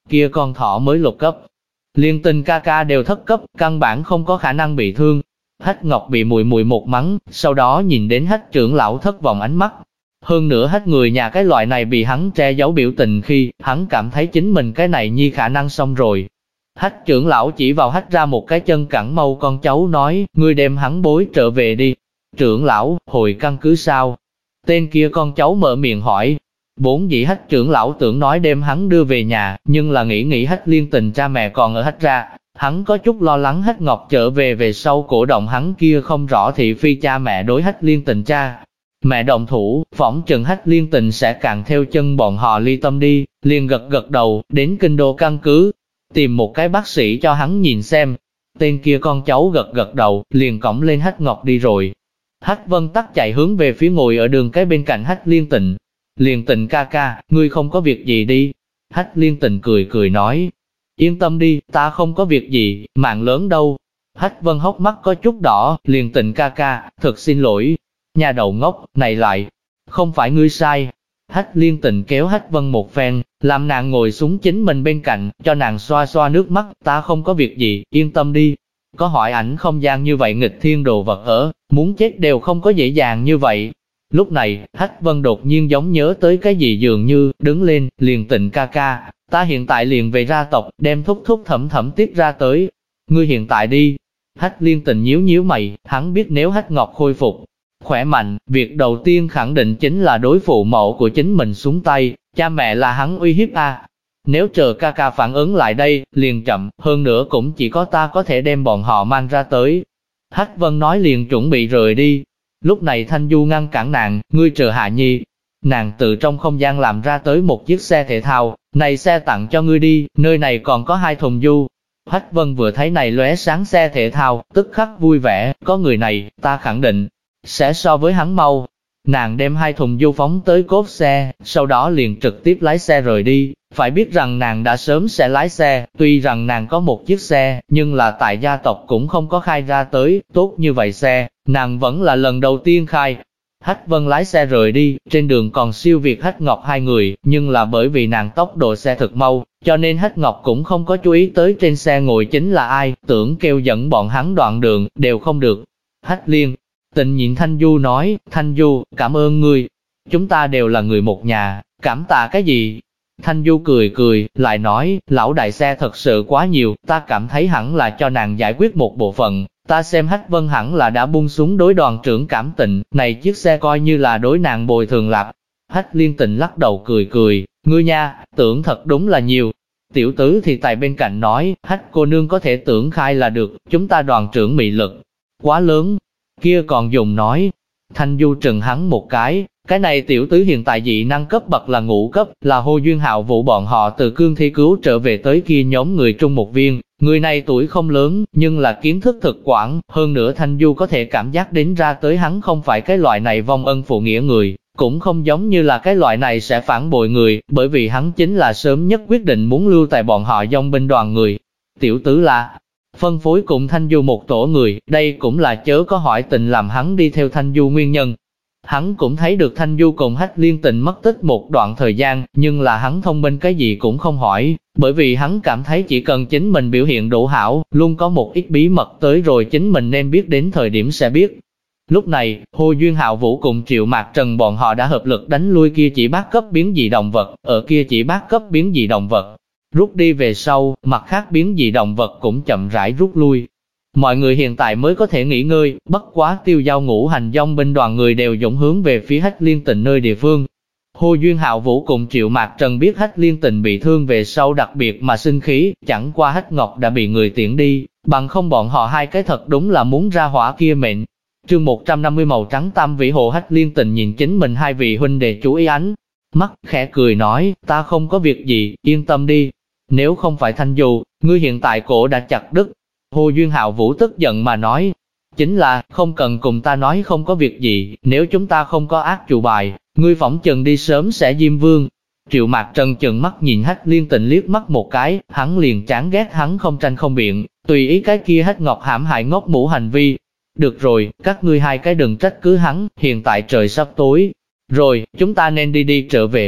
kia con thỏ mới lục cấp. Liên Tình ca ca đều thất cấp, căn bản không có khả năng bị thương. Hách Ngọc bị mùi một mắng, sau đó nhìn đến Hách trưởng lão thất vọng ánh mắt. Hơn nữa Hách người nhà cái loại này bị hắn che giấu biểu tình khi, hắn cảm thấy chính mình cái này nhi khả năng xong rồi. Hách trưởng lão chỉ vào Hách ra một cái chân cẳng mâu con cháu nói, ngươi đem hắn bối trở về đi. Trưởng lão, hồi căn cứ sao? Tên kia con cháu mở miệng hỏi. Vốn dĩ Hách trưởng lão tưởng nói đem hắn đưa về nhà, nhưng là nghĩ Hách Liên Tình cha mẹ còn ở Hách ra. Hắn có chút lo lắng Hách Ngọc trở về sau cổ động hắn kia không rõ thị phi cha mẹ đối Hách Liên Tình cha. Mẹ động thủ, phỏng chừng Hách Liên Tình sẽ càng theo chân bọn họ ly tâm đi, liền gật đầu, đến kinh đô căn cứ, tìm một cái bác sĩ cho hắn nhìn xem. Tên kia con cháu gật đầu, liền cõng lên Hách Ngọc đi rồi. Hách Vân Tắc chạy hướng về phía ngồi ở đường cái bên cạnh Hách Liên Tình. Liên Tình ca ca, ngươi không có việc gì đi. Hách Liên Tình cười nói, yên tâm đi, ta không có việc gì, mạng lớn đâu. Hách Vân hốc mắt có chút đỏ, Liên Tình ca ca, thật xin lỗi. Nhà đầu ngốc, này lại, không phải ngươi sai. Hách Liên Tình kéo Hách Vân một phen, làm nàng ngồi xuống chính mình bên cạnh, cho nàng xoa nước mắt, ta không có việc gì, yên tâm đi. Có hỏi ảnh không gian như vậy nghịch thiên đồ vật ở, muốn chết đều không có dễ dàng như vậy. Lúc này, Hách Vân đột nhiên giống nhớ tới cái gì dường như, đứng lên, Liên Tình ca ca, ta hiện tại liền về gia tộc, đem thúc thẩm tiếp ra tới. Ngươi hiện tại đi. Hách Liên Tình nhíu mày, hắn biết nếu Hách Ngọc khôi phục khỏe mạnh, việc đầu tiên khẳng định chính là đối phụ mẫu của chính mình xuống tay, cha mẹ là hắn uy hiếp a. Nếu chờ ca ca phản ứng lại đây, liền chậm, hơn nữa cũng chỉ có ta có thể đem bọn họ mang ra tới. Hách Vân nói liền chuẩn bị rời đi. Lúc này Thanh Du ngăn cản nàng, ngươi chờ Hạ Nhi. Nàng từ trong không gian làm ra tới một chiếc xe thể thao, này xe tặng cho ngươi đi, nơi này còn có 2 thùng du. Hách Vân vừa thấy này lóe sáng xe thể thao, tức khắc vui vẻ, có người này, ta khẳng định sẽ so với hắn mau. Nàng đem 2 thùng du phóng tới cốp xe, sau đó liền trực tiếp lái xe rời đi. Phải biết rằng nàng đã sớm sẽ lái xe, tuy rằng nàng có một chiếc xe, nhưng là tại gia tộc cũng không có khai ra tới, tốt như vậy xe, nàng vẫn là lần đầu tiên khai. Hách Vân lái xe rời đi, trên đường còn siêu việt Hách Ngọc 2 người, nhưng là bởi vì nàng tốc độ xe thực mau, cho nên Hách Ngọc cũng không có chú ý tới trên xe ngồi chính là ai, tưởng kêu dẫn bọn hắn đoạn đường, đều không được. Hách Liên Tình nhìn Thanh Du nói, Thanh Du, cảm ơn ngươi, chúng ta đều là người một nhà, cảm tạ cái gì? Thanh Du cười, lại nói, lão đại xe thật sự quá nhiều, ta cảm thấy hẳn là cho nàng giải quyết một bộ phận, ta xem Hách Vân hẳn là đã buông xuống đối đoàn trưởng cảm tình, này chiếc xe coi như là đối nàng bồi thường lạc. Hách Liên Tình lắc đầu cười, ngươi nha, tưởng thật đúng là nhiều. Tiểu tứ thì tại bên cạnh nói, Hách cô nương có thể tưởng khai là được, chúng ta đoàn trưởng mị lực quá lớn, kia còn dùng nói. Thanh Du trừng hắn một cái này tiểu tứ hiện tại dị năng cấp bậc là ngũ cấp, là Hồ Duyên Hạo Vũ bọn họ từ cương thi cứu trở về tới kia nhóm người trung một viên. Người này tuổi không lớn, nhưng là kiến thức thực quảng, hơn nữa Thanh Du có thể cảm giác đến ra tới hắn không phải cái loại này vong ân phụ nghĩa người, cũng không giống như là cái loại này sẽ phản bội người, bởi vì hắn chính là sớm nhất quyết định muốn lưu tại bọn họ dòng binh đoàn người. Tiểu tứ là phân phối cùng Thanh Du một tổ người, đây cũng là chớ có hỏi tình làm hắn đi theo Thanh Du nguyên nhân. Hắn cũng thấy được Thanh Du cùng Hách Liên Tình mất tích một đoạn thời gian, nhưng là hắn thông minh cái gì cũng không hỏi, bởi vì hắn cảm thấy chỉ cần chính mình biểu hiện đủ hảo, luôn có một ít bí mật tới rồi chính mình nên biết đến thời điểm sẽ biết. Lúc này, Hồ Duyên Hạo Vũ cùng Triệu Mạc Trần bọn họ đã hợp lực đánh lui kia chỉ bát cấp biến dị động vật, ở kia chỉ bát cấp biến dị động vật rút đi về sau, mặt khác biến dị động vật cũng chậm rãi rút lui. Mọi người hiện tại mới có thể nghỉ ngơi, bất quá Tiêu Giao ngũ hành dòng binh đoàn người đều dũng hướng về phía Hách Liên Tình nơi địa phương. Hồ Duyên Hạo Vũ cùng Triệu Mạc Trần biết Hách Liên Tình bị thương về sau đặc biệt mà sinh khí, chẳng qua Hách Ngọc đã bị người tiễn đi, bằng không bọn họ hai cái thật đúng là muốn ra hỏa kia mệnh. Chương 150 màu trắng tam vĩ hồ. Hách Liên Tình nhìn chính mình hai vị huynh đệ chú ý ánh mắt, khẽ cười nói, ta không có việc gì, yên tâm đi. Nếu không phải Thanh Du, ngươi hiện tại cổ đã chặt đứt. Hồ Duyên Hạo Vũ tức giận mà nói, chính là, không cần cùng ta nói không có việc gì, nếu chúng ta không có ác chủ bài, ngươi phỏng chừng đi sớm sẽ diêm vương. Triệu Mạc Trần chừng mắt nhìn Hách Liên Tình liếc mắt một cái, hắn liền chán ghét hắn không tranh không biện, tùy ý cái kia Hách Ngọc hãm hại ngốc mũ hành vi. Được rồi, các ngươi hai cái đừng trách cứ hắn, hiện tại trời sắp tối rồi, chúng ta nên đi trở về.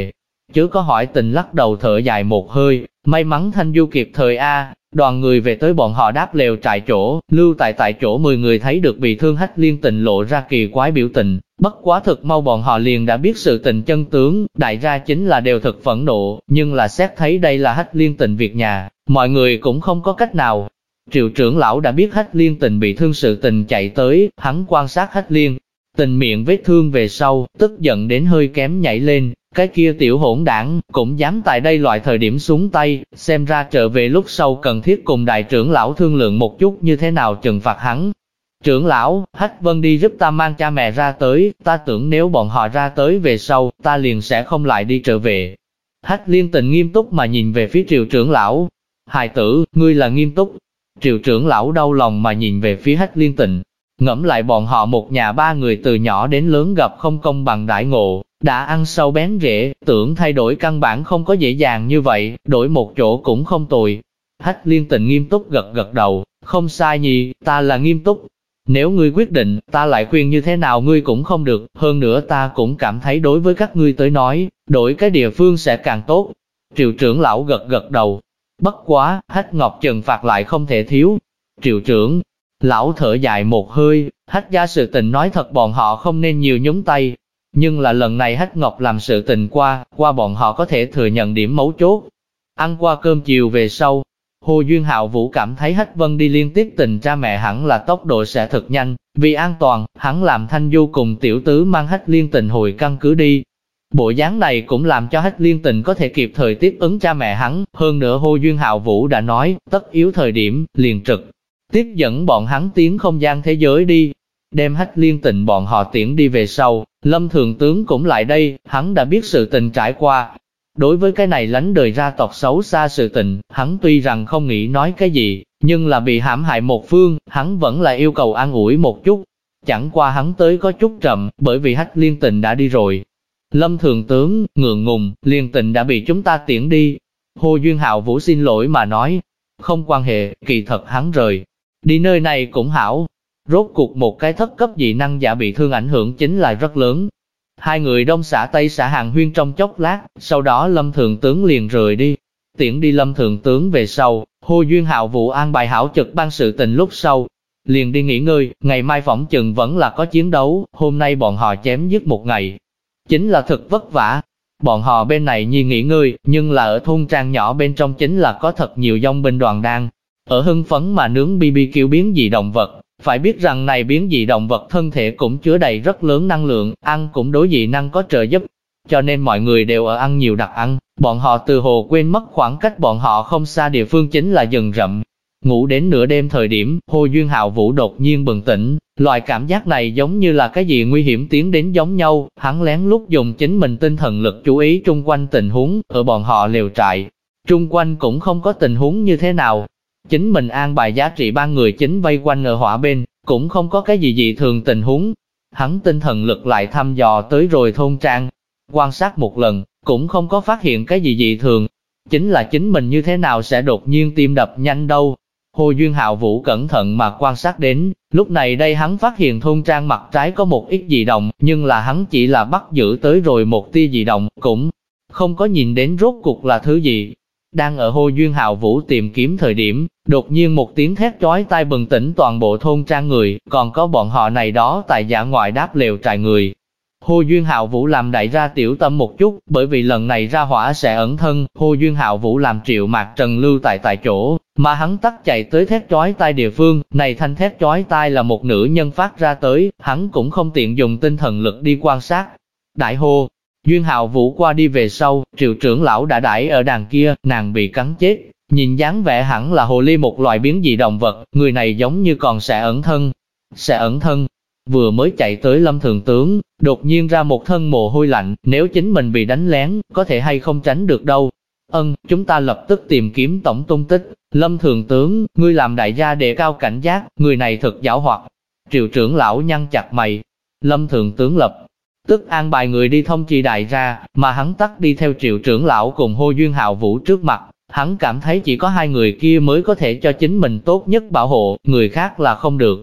chớ có hỏi tình lắc đầu thở dài một hơi, may mắn Thanh Du kịp thời a. Đoàn người về tới bọn họ đáp lều trại chỗ, lưu tại chỗ 10 người thấy được bị thương Hách Liên Tình lộ ra kỳ quái biểu tình, bất quá thực mau bọn họ liền đã biết sự tình chân tướng, đại ra chính là đều thực phẫn nộ, nhưng là xét thấy đây là Hách Liên Tình việc nhà, mọi người cũng không có cách nào. Triệu trưởng lão đã biết Hách Liên Tình bị thương sự tình chạy tới, hắn quan sát Hách Liên Tình miệng vết thương về sau, tức giận đến hơi kém nhảy lên, cái kia tiểu hỗn đảng cũng dám tại đây loại thời điểm xuống tay, xem ra trở về lúc sau cần thiết cùng đại trưởng lão thương lượng một chút như thế nào trừng phạt hắn. Trưởng lão, Hách Vân đi giúp ta mang cha mẹ ra tới, ta tưởng nếu bọn họ ra tới về sau, ta liền sẽ không lại đi trở về. Hách Liên Tình nghiêm túc mà nhìn về phía Triệu trưởng lão. Hài tử, ngươi là nghiêm túc. Triệu trưởng lão đau lòng mà nhìn về phía Hách Liên Tình. Ngẫm lại bọn họ một nhà 3 người từ nhỏ đến lớn gặp không công bằng đãi ngộ, đã ăn sâu bén rễ, tưởng thay đổi căn bản không có dễ dàng như vậy, đổi một chỗ cũng không tồi. Hách Liên Tình nghiêm túc gật gật đầu, không sai nhỉ, ta là nghiêm túc. Nếu ngươi quyết định, ta lại khuyên như thế nào ngươi cũng không được, hơn nữa ta cũng cảm thấy đối với các ngươi tới nói, đổi cái địa phương sẽ càng tốt. Triệu trưởng lão gật gật đầu. Bất quá, Hách Ngọc trừng phạt lại không thể thiếu. Triệu trưởng lão thở dài một hơi, Hách gia sự tình nói thật bọn họ không nên nhiều nhúng tay. Nhưng là lần này Hách Ngọc làm sự tình qua bọn họ có thể thừa nhận điểm mấu chốt. Ăn qua cơm chiều về sau, Hồ Duyên Hạo Vũ cảm thấy Hách Vân đi liên tiếp tình cha mẹ hẳn là tốc độ sẽ thật nhanh, vì an toàn, hắn làm Thanh Du cùng tiểu tứ mang Hách Liên Tình hồi căn cứ đi. Bộ dáng này cũng làm cho Hách Liên Tình có thể kịp thời tiếp ứng cha mẹ hắn, hơn nữa Hồ Duyên Hạo Vũ đã nói, tất yếu thời điểm, liền trực tiếp dẫn bọn hắn tiến không gian thế giới đi. Đem Hách Liên Tình bọn họ tiễn đi về sau, Lâm Thượng Tướng cũng lại đây, hắn đã biết sự tình trải qua. Đối với cái này lánh đời ra tộc xấu xa sự tình, hắn tuy rằng không nghĩ nói cái gì, nhưng là bị hãm hại một phương, hắn vẫn là yêu cầu an ủi một chút. Chẳng qua hắn tới có chút chậm, bởi vì Hách Liên Tình đã đi rồi. Lâm Thượng Tướng, ngượng ngùng, Liên Tình đã bị chúng ta tiễn đi. Hồ Duyên Hạo Vũ xin lỗi mà nói, không quan hệ, kỳ thật hắn rời đi nơi này cũng hảo. Rốt cuộc một cái thất cấp dị năng giả bị thương ảnh hưởng chính là rất lớn. Hai người đông xả tây xả hàng huyên trong chốc lát, sau đó Lâm Thượng Tướng liền rời đi. Tiễn đi Lâm Thượng Tướng về sau, Hồ Duyên Hạo Vũ an bài hảo trực ban sự tình lúc sau. Liền đi nghỉ ngơi, ngày mai phỏng chừng vẫn là có chiến đấu, hôm nay bọn họ chém giết một ngày. Chính là thực vất vả. Bọn họ bên này nhi nghỉ ngơi, nhưng là ở thôn trang nhỏ bên trong chính là có thật nhiều dòng binh đoàn đang ở hưng phấn mà nướng BBQ biến dị động vật. Phải biết rằng này biến dị động vật thân thể cũng chứa đầy rất lớn năng lượng, ăn cũng đối dị năng có trợ giúp. Cho nên mọi người đều ở ăn nhiều đặc ăn, bọn họ từ hồ quên mất khoảng cách bọn họ không xa địa phương chính là rừng rậm. Ngủ đến nửa đêm thời điểm, Hồ Duyên Hạo Vũ đột nhiên bừng tỉnh, loại cảm giác này giống như là cái gì nguy hiểm tiến đến giống nhau, hắn lén lút dùng chính mình tinh thần lực chú ý chung quanh tình huống, ở bọn họ lều trại. Chung quanh cũng không có tình huống như thế nào. Chính mình an bài giá trị 3 người chính vây quanh ở hỏa bên, cũng không có cái gì dị thường tình huống. Hắn tinh thần lực lại thăm dò tới rồi thôn trang, quan sát một lần, cũng không có phát hiện cái gì dị thường. Chính là chính mình như thế nào sẽ đột nhiên tim đập nhanh đâu. Hồ Duyên Hạo Vũ cẩn thận mà quan sát đến, lúc này đây hắn phát hiện thôn trang mặt trái có một ít dị động, nhưng là hắn chỉ là bắt giữ tới rồi một tia dị động, cũng không có nhìn đến rốt cuộc là thứ gì. Đang ở Hồ Duyên Hạo Vũ tìm kiếm thời điểm, đột nhiên một tiếng thét chói tai bừng tỉnh toàn bộ thôn trang người, còn có bọn họ này đó tại dã ngoại đáp lều trại người. Hồ Duyên Hạo Vũ làm đại ra tiểu tâm một chút, bởi vì lần này ra hỏa sẽ ẩn thân, Hồ Duyên Hạo Vũ làm Triệu Mạc Trần lưu tại chỗ, mà hắn tắt chạy tới thét chói tai địa phương, này thanh thét chói tai là một nữ nhân phát ra tới, hắn cũng không tiện dùng tinh thần lực đi quan sát. Đại Hồ Duyên Hạo Vũ qua đi về sau, Triệu trưởng lão đã đãi ở đàn kia, nàng bị cắn chết, nhìn dáng vẻ hẳn là hồ ly một loại biến dị động vật, người này giống như còn sẽ ẩn thân. Sẽ ẩn thân. Vừa mới chạy tới Lâm Thượng Tướng, đột nhiên ra một thân mồ hôi lạnh, nếu chính mình bị đánh lén, có thể hay không tránh được đâu. Chúng ta lập tức tìm kiếm tổng tung tích. Lâm Thượng Tướng, ngươi làm đại gia đề cao cảnh giác, người này thật giảo hoạt. Triệu trưởng lão nhăn chặt mày. Lâm Thượng Tướng lập tức an bài người đi thông chi đại gia, mà hắn tắt đi theo Triệu trưởng lão cùng Hồ Duyên Hạo Vũ trước mặt. Hắn cảm thấy chỉ có hai người kia mới có thể cho chính mình tốt nhất bảo hộ, người khác là không được.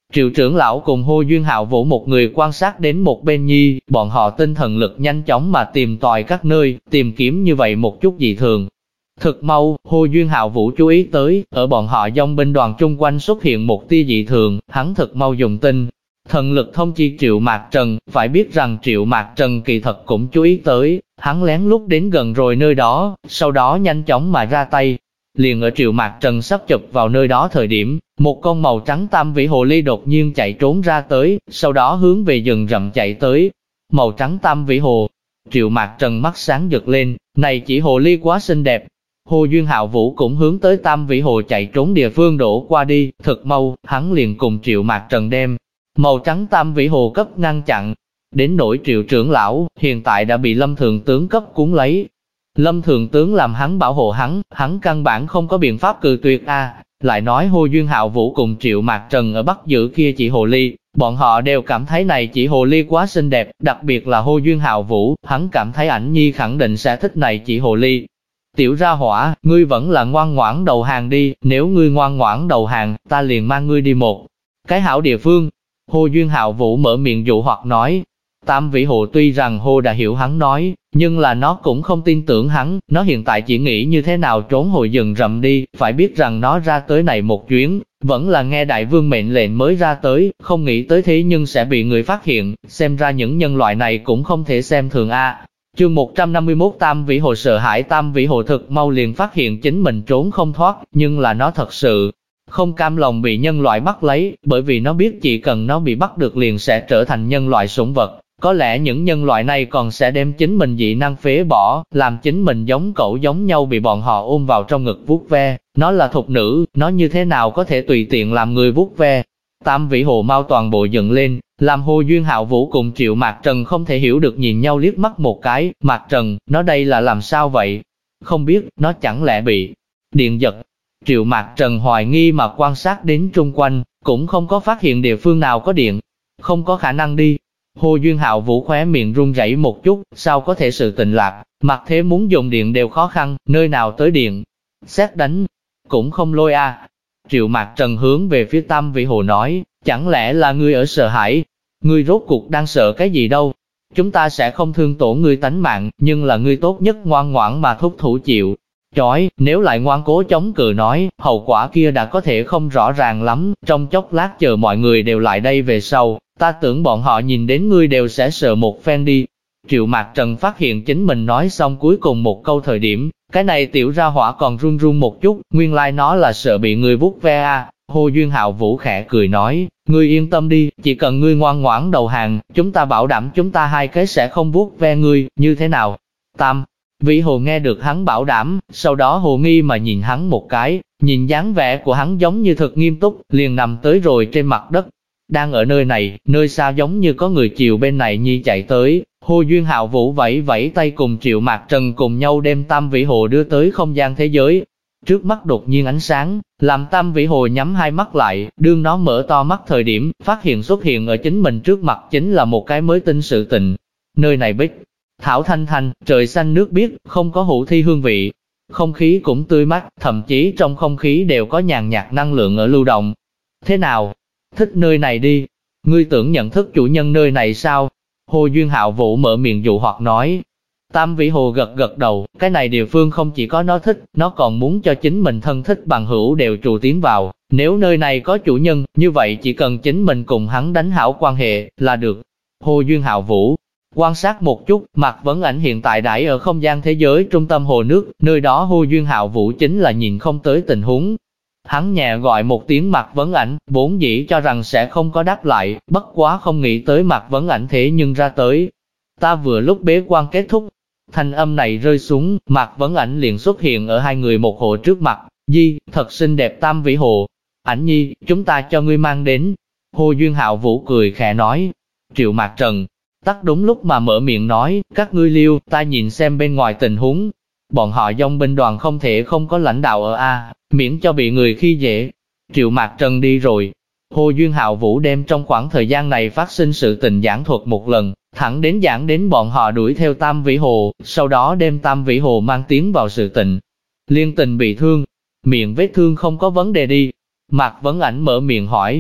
Triệu trưởng lão cùng Hồ Duyên Hạo Vũ một người quan sát đến một bên nhi, bọn họ tinh thần lực nhanh chóng mà tìm tòi các nơi, tìm kiếm như vậy một chút dị thường. Thực mau, Hồ Duyên Hạo Vũ chú ý tới, ở bọn họ dòng binh đoàn chung quanh xuất hiện một tia dị thường, hắn thực mau dùng tinh thần lực thông chi Triệu Mạc Trần, phải biết rằng Triệu Mạc Trần kỳ thật cũng chú ý tới, hắn lén lút đến gần rồi nơi đó, sau đó nhanh chóng mà ra tay. Liền ở Triệu Mạc Trần sắp chụp vào nơi đó thời điểm, một con màu trắng tam vĩ hồ ly đột nhiên chạy trốn ra tới, sau đó hướng về rừng rậm chạy tới. Màu trắng tam vĩ hồ, Triệu Mạc Trần mắt sáng giật lên, này chỉ hồ ly quá xinh đẹp. Hồ Duyên Hạo Vũ cũng hướng tới tam vĩ hồ chạy trốn địa phương đổ qua đi, thực mau, hắn liền cùng Triệu Mạc Trần đem màu trắng tam vĩ hồ cấp ngăn chặn. Đến nỗi Triệu trưởng lão, hiện tại đã bị Lâm Thượng tướng cấp cuốn lấy. Lâm Thượng tướng làm hắn bảo hộ hắn căn bản không có biện pháp cự tuyệt a. Lại nói Hồ Duyên Hạo Vũ cùng Triệu Mạc Trần ở bắt giữ kia chỉ hồ ly, bọn họ đều cảm thấy này chỉ hồ ly quá xinh đẹp, đặc biệt là Hồ Duyên Hạo Vũ, hắn cảm thấy ảnh nhi khẳng định sẽ thích này chỉ hồ ly. Tiểu ra hỏa, ngươi vẫn là ngoan ngoãn đầu hàng đi, nếu ngươi ngoan ngoãn đầu hàng, ta liền mang ngươi đi một cái hảo địa phương. Hồ Duyên Hạo Vũ mở miệng dụ hoặc nói. Tam vĩ hồ tuy rằng Hồ đã hiểu hắn nói, nhưng là nó cũng không tin tưởng hắn, nó hiện tại chỉ nghĩ như thế nào trốn hồi rừng rậm đi, phải biết rằng nó ra tới này một chuyến, vẫn là nghe đại vương mệnh lệnh mới ra tới, không nghĩ tới thế nhưng sẽ bị người phát hiện, xem ra những nhân loại này cũng không thể xem thường a. Chương 151 Tam vĩ hồ sợ hãi. Tam vĩ hồ thực mau liền phát hiện chính mình trốn không thoát, nhưng là nó thật sự không cam lòng bị nhân loại bắt lấy, bởi vì nó biết chỉ cần nó bị bắt được liền sẽ trở thành nhân loại sủng vật. Có lẽ những nhân loại này còn sẽ đem chính mình dị năng phế bỏ, làm chính mình giống cậu giống nhau bị bọn họ ôm vào trong ngực vuốt ve. Nó là thục nữ, nó như thế nào có thể tùy tiện làm người vuốt ve. Tam vĩ hồ mau toàn bộ dựng lên, làm Hồ Duyên Hạo Vũ cùng Triệu Mạc Trần không thể hiểu được nhìn nhau liếc mắt một cái. Mạc Trần, nó đây là làm sao vậy? Không biết, nó chẳng lẽ bị điện giật? Triệu Mạc Trần hoài nghi mà quan sát đến chung quanh, cũng không có phát hiện địa phương nào có điện. Không có khả năng đi. Hồ Duyên Hạo Vũ khóe miệng run rẩy một chút, sao có thể sự tình lạc, mặt thế muốn dùng điện đều khó khăn, nơi nào tới điện? Xét đánh, cũng không lôi a. Triệu Mạc Trần hướng về phía Tam vĩ hồ nói, chẳng lẽ là ngươi ở sợ hãi? Ngươi rốt cuộc đang sợ cái gì đâu? Chúng ta sẽ không thương tổn ngươi tánh mạng, nhưng là ngươi tốt nhất ngoan ngoãn mà thúc thủ chịu trói, nếu lại ngoan cố chống cự nói, hậu quả kia đã có thể không rõ ràng lắm, trong chốc lát chờ mọi người đều lại đây về sau, ta tưởng bọn họ nhìn đến ngươi đều sẽ sợ một phen đi. Triệu Mạc Trần phát hiện chính mình nói xong cuối cùng một câu thời điểm, cái này tiểu ra hỏa còn run run một chút, nguyên lai nó là sợ bị người vuốt ve a. Hồ Duyên Hạo Vũ khẽ cười nói, ngươi yên tâm đi, chỉ cần ngươi ngoan ngoãn đầu hàng, chúng ta bảo đảm chúng ta hai cái sẽ không vuốt ve ngươi, như thế nào? Tam vĩ hồ nghe được hắn bảo đảm, sau đó hồ nghi mà nhìn hắn một cái, nhìn dáng vẻ của hắn giống như thật nghiêm túc, liền nằm tới rồi trên mặt đất. Đang ở nơi này, nơi xa giống như có người chiều bên này nhi chạy tới, Hồ Duyên Hạo Vũ vẫy vẫy tay cùng Triệu Mạc Trần cùng nhau đem Tam vĩ hồ đưa tới không gian thế giới. Trước mắt đột nhiên ánh sáng, làm Tam vĩ hồ nhắm hai mắt lại, đương nó mở to mắt thời điểm, phát hiện xuất hiện ở chính mình trước mặt chính là một cái mới tinh sự tình. Nơi này bích thảo thanh thanh, trời xanh nước biếc, không có hủ thi hương vị. Không khí cũng tươi mát, thậm chí trong không khí đều có nhàn nhạt năng lượng ở lưu động. Thế nào? Thích nơi này đi. Ngươi tưởng nhận thức chủ nhân nơi này sao? Hồ Duyên Hạo Vũ mở miệng dụ hoặc nói. Tam vĩ hồ gật gật đầu, cái này địa phương không chỉ có nó thích, nó còn muốn cho chính mình thân thích bằng hữu đều trù tiến vào. Nếu nơi này có chủ nhân, như vậy chỉ cần chính mình cùng hắn đánh hảo quan hệ, là được. Hồ Duyên Hạo Vũ quan sát một chút, Mạc Vấn Ảnh hiện tại đãi ở không gian thế giới trung tâm hồ nước, nơi đó Hồ Duyên Hạo Vũ chính là nhìn không tới tình huống. Hắn nhẹ gọi một tiếng Mạc Vấn Ảnh, vốn dĩ cho rằng sẽ không có đáp lại, bất quá không nghĩ tới Mạc Vấn Ảnh thế nhưng ra tới. Ta vừa lúc bế quan kết thúc, thanh âm này rơi xuống, Mạc Vấn Ảnh liền xuất hiện ở hai người một hồ trước mặt. Di, thật xinh đẹp Tam vĩ hồ. Ảnh nhi, chúng ta cho ngươi mang đến. Hồ Duyên Hạo Vũ cười khẽ nói. Triệu Mạc Trần tắt đúng lúc mà mở miệng nói, các ngươi liêu, ta nhìn xem bên ngoài tình huống. Bọn họ dòng binh đoàn không thể không có lãnh đạo ở A, miễn cho bị người khi dễ. Triệu Mạc Trần đi rồi. Hồ Duyên Hạo Vũ đem trong khoảng thời gian này phát sinh sự tình giảng thuật một lần, thẳng đến giảng đến bọn họ đuổi theo Tam vĩ hồ, sau đó đem Tam vĩ hồ mang tiến vào sự tình. Liên Tình bị thương, miệng vết thương không có vấn đề đi. Mạc Vấn Ảnh mở miệng hỏi.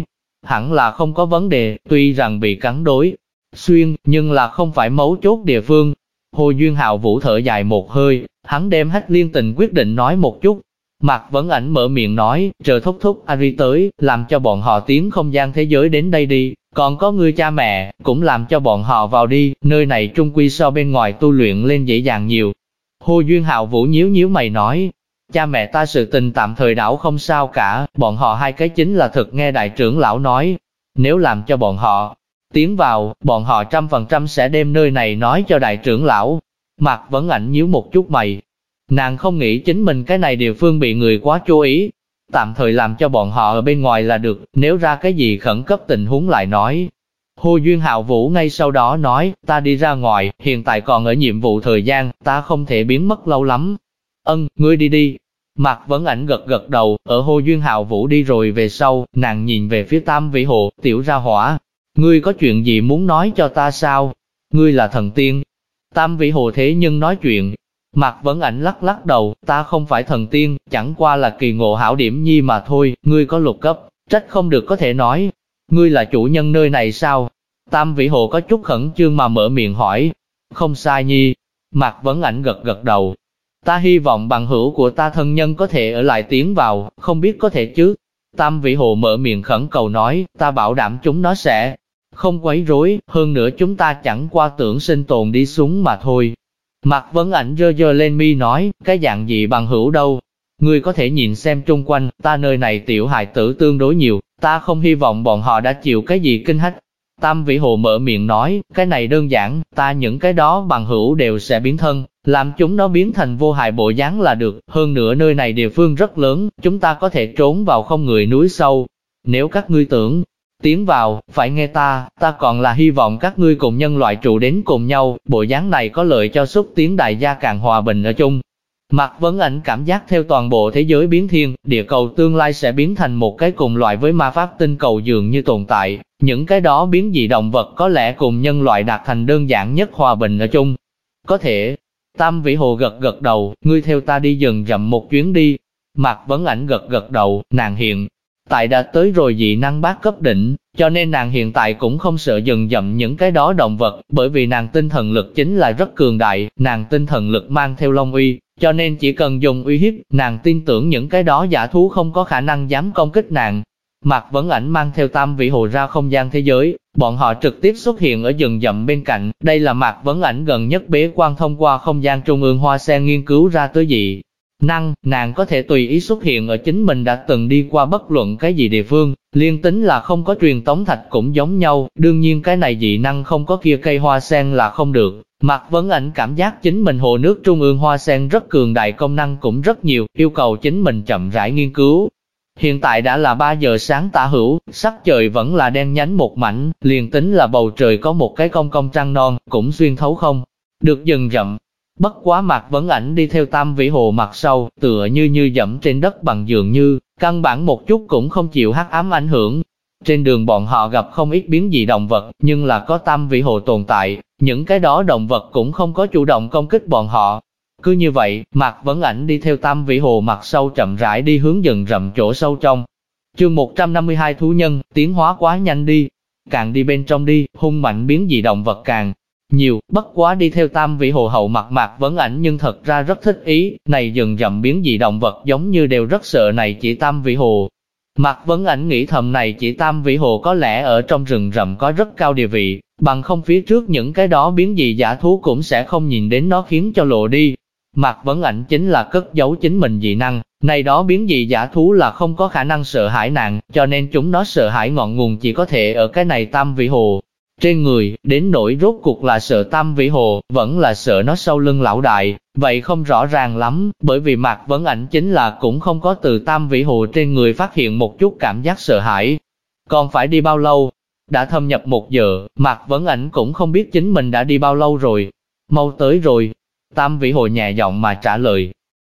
hẳn là không có vấn đề, tuy rằng bị cắn đối xuyên, nhưng là không phải mấu chốt địa phương. Hồ Duyên Hạo Vũ thở dài một hơi, hắn đem Hách Liên Tình quyết định nói một chút. Mạc Vấn Ảnh mở miệng nói, chờ thúc thúc Ari tới, làm cho bọn họ tiến không gian thế giới đến đây đi, còn có ngươi cha mẹ, cũng làm cho bọn họ vào đi, nơi này trung quy so bên ngoài tu luyện lên dễ dàng nhiều. Hồ Duyên Hạo Vũ nhíu nhíu mày nói, cha mẹ ta sự tình tạm thời đảo không sao cả, bọn họ hai cái chính là thực nghe đại trưởng lão nói, nếu làm cho bọn họ tiến vào, bọn họ 100% sẽ đem nơi này nói cho đại trưởng lão. Mạc Vấn Ảnh nhíu một chút mày, nàng không nghĩ chính mình cái này địa phương bị người quá chú ý, tạm thời làm cho bọn họ ở bên ngoài là được, nếu ra cái gì khẩn cấp tình huống lại nói. Hồ Duyên Hạo Vũ ngay sau đó nói, ta đi ra ngoài, hiện tại còn ở nhiệm vụ thời gian, ta không thể biến mất lâu lắm. Ngươi đi đi. Mạc Vấn Ảnh gật gật đầu, ở Hồ Duyên Hạo Vũ đi rồi về sau, nàng nhìn về phía Tam Vĩ Hồ, tiểu ra hỏa. Ngươi có chuyện gì muốn nói cho ta sao? Ngươi là thần tiên. Tam Vĩ Hồ thế nhưng nói chuyện. Mạc Vấn Ảnh lắc lắc đầu, ta không phải thần tiên, chẳng qua là kỳ ngộ hảo điểm nhi mà thôi, ngươi có lục cấp, trách không được có thể nói. Ngươi là chủ nhân nơi này sao? Tam Vĩ Hồ có chút khẩn trương mà mở miệng hỏi. Không sai nhi. Mạc Vấn Ảnh gật gật đầu. Ta hy vọng bằng hữu của ta thân nhân có thể ở lại tiến vào, không biết có thể chứ? Tam Vĩ Hồ mở miệng khẩn cầu nói, ta bảo đảm chúng nó sẽ không quấy rối, hơn nữa chúng ta chẳng qua tưởng sinh tồn đi xuống mà thôi. Mạc Vấn Ảnh giơ giơ lên mi nói, cái dạng gì bằng hữu đâu? Ngươi có thể nhìn xem chung quanh, ta nơi này tiểu hài tử tương đối nhiều, ta không hy vọng bọn họ đã chịu cái gì kinh hách. Tam Vĩ Hồ mở miệng nói, cái này đơn giản, ta những cái đó bằng hữu đều sẽ biến thân, làm chúng nó biến thành vô hại bộ dáng là được, hơn nữa nơi này địa phương rất lớn, chúng ta có thể trốn vào không người núi sâu. Nếu các ngươi tưởng tiến vào, phải nghe ta còn là hy vọng các ngươi cùng nhân loại trụ đến cùng nhau, bộ dáng này có lợi cho xúc tiến đại gia càng hòa bình ở chung. Mạc Vấn Ảnh cảm giác theo toàn bộ thế giới biến thiên, địa cầu tương lai sẽ biến thành một cái cùng loại với ma pháp tinh cầu dường như tồn tại, những cái đó biến dị động vật có lẽ cùng nhân loại đạt thành đơn giản nhất hòa bình ở chung. Có thể. Tam Vĩ Hồ gật gật đầu, ngươi theo ta đi rừng rậm một chuyến đi. Mạc Vấn Ảnh gật gật đầu, nàng hiện tại đã tới rồi dị năng bát cấp đỉnh, cho nên nàng hiện tại cũng không sợ rừng rậm những cái đó động vật, bởi vì nàng tinh thần lực chính là rất cường đại, nàng tinh thần lực mang theo long uy, cho nên chỉ cần dùng uy hiếp, nàng tin tưởng những cái đó dã thú không có khả năng dám công kích nàng. Mạc Vấn Ảnh mang theo Tam Vĩ Hồ ra không gian thế giới, bọn họ trực tiếp xuất hiện ở rừng rậm bên cạnh, đây là Mạc Vấn Ảnh gần nhất bế quan thông qua không gian trung ương hoa sen nghiên cứu ra tới dị năng, nàng có thể tùy ý xuất hiện ở chính mình đã từng đi qua bất luận cái gì địa phương, liên tính là không có truyền tống thạch cũng giống nhau, đương nhiên cái này dị năng không có kia cây hoa sen là không được. Mạc Vấn Ảnh cảm giác chính mình hồ nước trung ương hoa sen rất cường đại, công năng cũng rất nhiều, yêu cầu chính mình chậm rãi nghiên cứu. Hiện tại đã là 3 giờ sáng tả hữu, sắc trời vẫn là đen nhánh một mảnh, liền tính là bầu trời có một cái cong cong trăng non, cũng xuyên thấu không được rừng rậm. Bất quá Mạc Vấn Ảnh đi theo Tam Vĩ Hồ mặt sau, tựa như dẫm trên đất bằng dường như, căn bản một chút cũng không chịu hắc ám ảnh hưởng. Trên đường bọn họ gặp không ít biến dị động vật, nhưng là có Tam Vĩ Hồ tồn tại, những cái đó động vật cũng không có chủ động công kích bọn họ. Cứ như vậy, Mạc Vấn Ảnh đi theo Tam Vĩ Hồ mặt sau chậm rãi đi hướng rừng rậm chỗ sâu trong. Chương 152 thú nhân, tiến hóa quá nhanh đi. Càng đi bên trong đi, hung mạnh biến dị động vật càng nhiều, bất quá đi theo Tam Vĩ Hồ hậu mặt Mạc Vấn Ảnh nhưng thật ra rất thích ý, này rừng rậm biến dị động vật giống như đều rất sợ này chỉ Tam Vĩ Hồ. Mạc Vấn Ảnh nghĩ thầm này chỉ Tam Vĩ Hồ có lẽ ở trong rừng rậm có rất cao địa vị, bằng không phía trước những cái đó biến dị dã thú cũng sẽ không nhìn đến nó khiến cho lộ đi. Mạc Vấn Ảnh chính là cất giấu chính mình dị năng, này đó biến dị dã thú là không có khả năng sợ hãi nàng, cho nên chúng nó sợ hãi ngọn nguồn chỉ có thể ở cái này Tam Vĩ Hồ trên người, đến nỗi rốt cuộc là sợ Tam Vĩ Hồ, vẫn là sợ nó sau lưng lão đại, vậy không rõ ràng lắm, bởi vì Mạc Vấn Ảnh chính là cũng không có từ Tam Vĩ Hồ trên người phát hiện một chút cảm giác sợ hãi. Còn phải đi bao lâu? Đã thâm nhập 1 giờ, Mạc Vấn Ảnh cũng không biết chính mình đã đi bao lâu rồi. Mau tới rồi. Tam Vĩ Hồ nhẹ giọng mà trả lời,